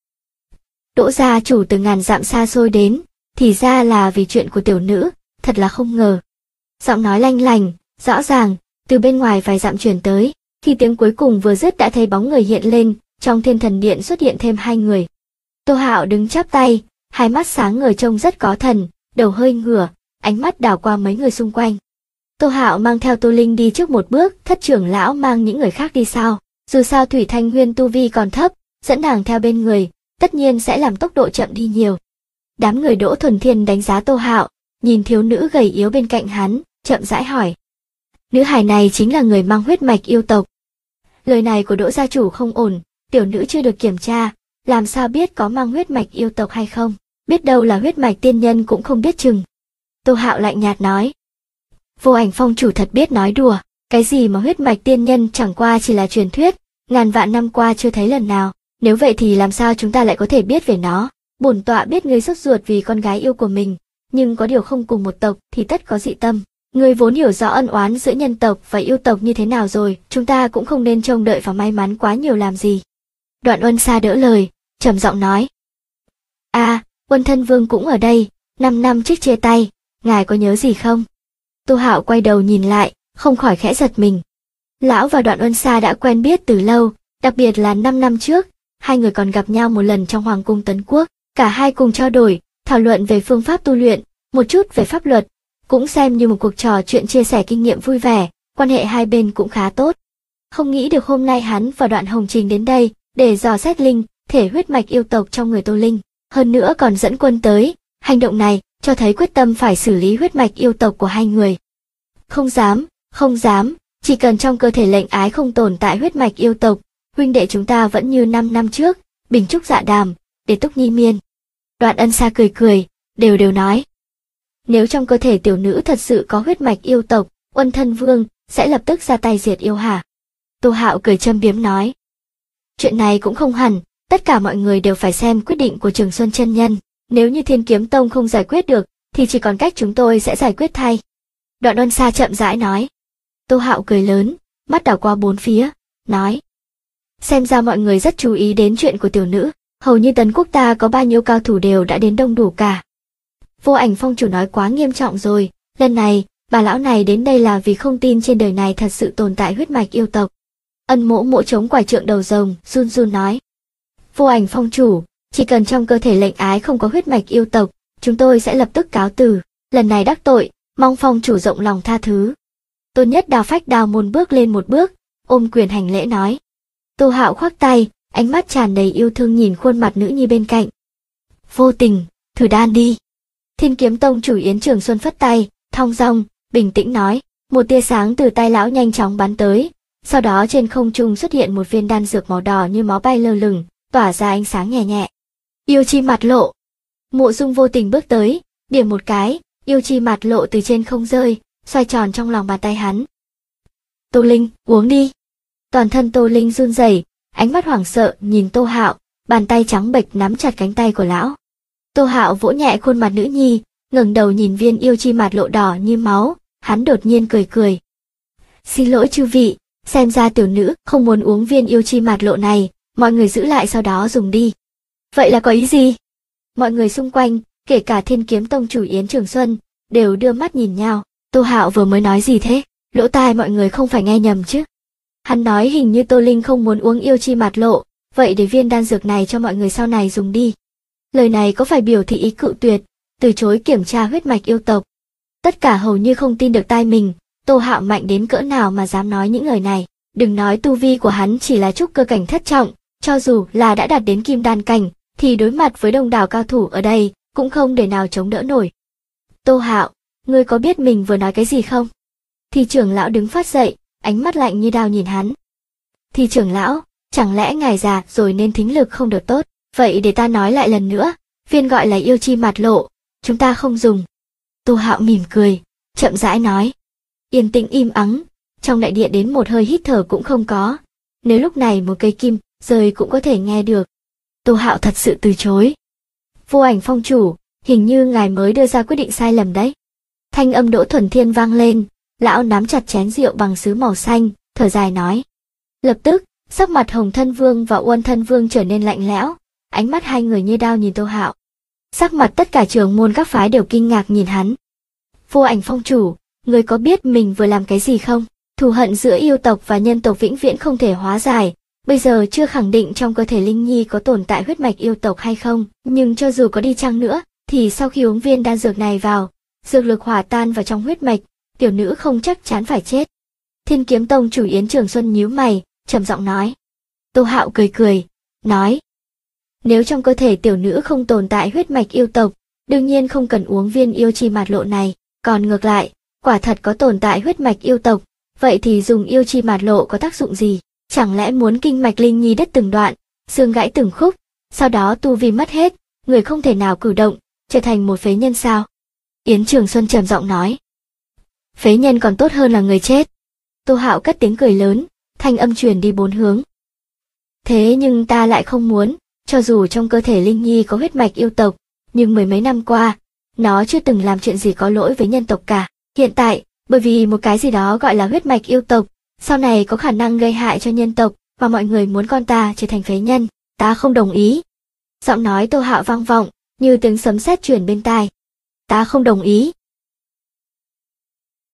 Đỗ gia chủ từ ngàn dặm xa xôi đến, thì ra là vì chuyện của tiểu nữ, thật là không ngờ. Giọng nói lanh lành, rõ ràng, từ bên ngoài vài dặm truyền tới, khi tiếng cuối cùng vừa dứt đã thấy bóng người hiện lên, trong Thiên Thần Điện xuất hiện thêm hai người. Tô Hạo đứng chắp tay, hai mắt sáng ngời trông rất có thần, đầu hơi ngửa, ánh mắt đảo qua mấy người xung quanh. Tô Hạo mang theo Tô Linh đi trước một bước, Thất trưởng lão mang những người khác đi sau. Dù sao Thủy Thanh Huyên tu vi còn thấp, dẫn nàng theo bên người, tất nhiên sẽ làm tốc độ chậm đi nhiều. Đám người Đỗ Thuần Thiên đánh giá Tô Hạo, nhìn thiếu nữ gầy yếu bên cạnh hắn, chậm rãi hỏi. Nữ hài này chính là người mang huyết mạch yêu tộc. Lời này của Đỗ gia chủ không ổn, tiểu nữ chưa được kiểm tra, làm sao biết có mang huyết mạch yêu tộc hay không, biết đâu là huyết mạch tiên nhân cũng không biết chừng. Tô Hạo lạnh nhạt nói. Vô Ảnh Phong chủ thật biết nói đùa, cái gì mà huyết mạch tiên nhân chẳng qua chỉ là truyền thuyết, ngàn vạn năm qua chưa thấy lần nào, nếu vậy thì làm sao chúng ta lại có thể biết về nó? Bổn tọa biết ngươi sốt ruột vì con gái yêu của mình, nhưng có điều không cùng một tộc thì tất có dị tâm. Ngươi vốn hiểu rõ ân oán giữa nhân tộc và yêu tộc như thế nào rồi, chúng ta cũng không nên trông đợi vào may mắn quá nhiều làm gì. Đoạn Uân Sa đỡ lời, trầm giọng nói. Uân thân vương cũng ở đây, 5 năm trước chia tay, ngài có nhớ gì không? Tô Hạo quay đầu nhìn lại, không khỏi khẽ giật mình. Lão và Đoạn Uân Sa đã quen biết từ lâu, đặc biệt là 5 năm trước, hai người còn gặp nhau một lần trong Hoàng cung Tấn Quốc, cả hai cùng trao đổi, thảo luận về phương pháp tu luyện, một chút về pháp luật, cũng xem như một cuộc trò chuyện chia sẻ kinh nghiệm vui vẻ, quan hệ hai bên cũng khá tốt. Không nghĩ được hôm nay hắn và Đoạn Hồng Trình đến đây, để dò xét linh, thể huyết mạch yêu tộc trong người Tô Linh, hơn nữa còn dẫn quân tới, hành động này cho thấy quyết tâm phải xử lý huyết mạch yêu tộc của hai người. Không dám, chỉ cần trong cơ thể lệnh ái không tồn tại huyết mạch yêu tộc, huynh đệ chúng ta vẫn như 5 năm trước, bình trúc dạ đàm, để túc nhi miên. Đoạn Ân Sa cười, đều nói. Nếu trong cơ thể tiểu nữ thật sự có huyết mạch yêu tộc, Uân thân vương sẽ lập tức ra tay diệt yêu hả? Tô Hạo cười châm biếm nói. Chuyện này cũng không hẳn, tất cả mọi người đều phải xem quyết định của Trường Xuân chân nhân. Nếu như Thiên Kiếm Tông không giải quyết được, thì chỉ còn cách chúng tôi sẽ giải quyết thay. Đoạn Đoan Sa chậm rãi nói. Tô Hạo cười lớn, mắt đảo qua bốn phía, nói. Xem ra mọi người rất chú ý đến chuyện của tiểu nữ, hầu như Tấn Quốc ta có bao nhiêu cao thủ đều đã đến đông đủ cả. Vô Ảnh Phong chủ nói quá nghiêm trọng rồi, lần này, bà lão này đến đây là vì không tin trên đời này thật sự tồn tại huyết mạch yêu tộc. Ân Mỗ Mỗ chống quải trượng đầu rồng, run run nói. Vô Ảnh Phong chủ, chỉ cần trong cơ thể lệnh ái không có huyết mạch yêu tộc, chúng tôi sẽ lập tức cáo từ, lần này đắc tội, mong phong chủ rộng lòng tha thứ. Tôn Nhất Đao Phách Đao Môn bước lên một bước, ôm quyền hành lễ nói. Tô Hạo khoác tay, ánh mắt tràn đầy yêu thương nhìn khuôn mặt nữ nhi bên cạnh. Vô Tình, thử đan đi. Thiên Kiếm Tông chủ Yến Trường Xuân phất tay, thong dong, bình tĩnh nói. Một tia sáng từ tay lão nhanh chóng bắn tới, sau đó trên không trung xuất hiện một viên đan dược màu đỏ như máu bay lơ lửng, tỏa ra ánh sáng nhẹ nhẹ. Yêu chi mặt lộ. Mộ Dung Vô Tình bước tới, điểm một cái, yêu chi mặt lộ từ trên không rơi, xoay tròn trong lòng bàn tay hắn. Tô Linh, uống đi. Toàn thân Tô Linh run rẩy, ánh mắt hoảng sợ nhìn Tô Hạo, bàn tay trắng bệch nắm chặt cánh tay của lão. Tô Hạo vỗ nhẹ khuôn mặt nữ nhi, ngẩng đầu nhìn viên yêu chi mặt lộ đỏ như máu, hắn đột nhiên cười cười. Xin lỗi chư vị, xem ra tiểu nữ không muốn uống viên yêu chi mặt lộ này, mọi người giữ lại sau đó dùng đi. Vậy là có ý gì? Mọi người xung quanh, kể cả Thiên Kiếm Tông chủ Yến Trường Xuân, đều đưa mắt nhìn nhau. Tô Hạo vừa mới nói gì thế? Lỗ tai mọi người không phải nghe nhầm chứ? Hắn nói hình như Tô Linh không muốn uống yêu chi mặt lộ, vậy để viên đan dược này cho mọi người sau này dùng đi. Lời này có phải biểu thị ý cự tuyệt, từ chối kiểm tra huyết mạch yêu tộc? Tất cả hầu như không tin được tai mình, Tô Hạo mạnh đến cỡ nào mà dám nói những lời này. Đừng nói tu vi của hắn chỉ là trúc cơ cảnh thất trọng, cho dù là đã đạt đến kim đan cảnh, thì đối mặt với đông đảo cao thủ ở đây, cũng không để nào chống đỡ nổi. Tô Hạo, ngươi có biết mình vừa nói cái gì không? Thì trưởng lão đứng phát dậy, ánh mắt lạnh như đao nhìn hắn. Thì trưởng lão, chẳng lẽ ngài già rồi nên thính lực không được tốt? Vậy để ta nói lại lần nữa, viên gọi là yêu chi mặt lộ, chúng ta không dùng. Tô Hạo mỉm cười, chậm rãi nói. Yên tĩnh im ắng, trong đại điện đến một hơi hít thở cũng không có. Nếu lúc này một cây kim rơi cũng có thể nghe được. Tô Hạo thật sự từ chối. Vô Ảnh Phong chủ, hình như ngài mới đưa ra quyết định sai lầm đấy. Thanh âm Đỗ Thuần Thiên vang lên, lão nắm chặt chén rượu bằng sứ màu xanh, thở dài nói. Lập tức, sắc mặt Hồng Thân Vương và Uân Thân Vương trở nên lạnh lẽo, ánh mắt hai người như đao nhìn Tô Hạo. Sắc mặt tất cả trưởng môn các phái đều kinh ngạc nhìn hắn. Vô Ảnh Phong chủ, người có biết mình vừa làm cái gì không? Thù hận giữa yêu tộc và nhân tộc vĩnh viễn không thể hóa giải. Bây giờ chưa khẳng định trong cơ thể Linh Nhi có tồn tại huyết mạch yêu tộc hay không, nhưng cho dù có đi chăng nữa, thì sau khi uống viên đan dược này vào, dược lực hòa tan vào trong huyết mạch, tiểu nữ không chắc chắn phải chết. Thiên Kiếm Tông chủ Yến Trường Xuân nhíu mày, trầm giọng nói. Tô Hạo cười cười, nói. Nếu trong cơ thể tiểu nữ không tồn tại huyết mạch yêu tộc, đương nhiên không cần uống viên yêu chi mạt lộ này, còn ngược lại, quả thật có tồn tại huyết mạch yêu tộc, vậy thì dùng yêu chi mạt lộ có tác dụng gì? Chẳng lẽ muốn kinh mạch Linh Nhi đứt từng đoạn, xương gãy từng khúc, sau đó tu vi mất hết, người không thể nào cử động, trở thành một phế nhân sao? Yến Trường Xuân trầm giọng nói. Phế nhân còn tốt hơn là người chết. Tô Hạo cất tiếng cười lớn, thanh âm truyền đi bốn hướng. Thế nhưng ta lại không muốn, cho dù trong cơ thể Linh Nhi có huyết mạch yêu tộc, nhưng mười mấy năm qua, nó chưa từng làm chuyện gì có lỗi với nhân tộc cả. Hiện tại, bởi vì một cái gì đó gọi là huyết mạch yêu tộc, sau này có khả năng gây hại cho nhân tộc, và mọi người muốn con ta trở thành phế nhân, ta không đồng ý. Giọng nói Tô Hạo vang vọng, như tiếng sấm sét truyền bên tai. Ta không đồng ý.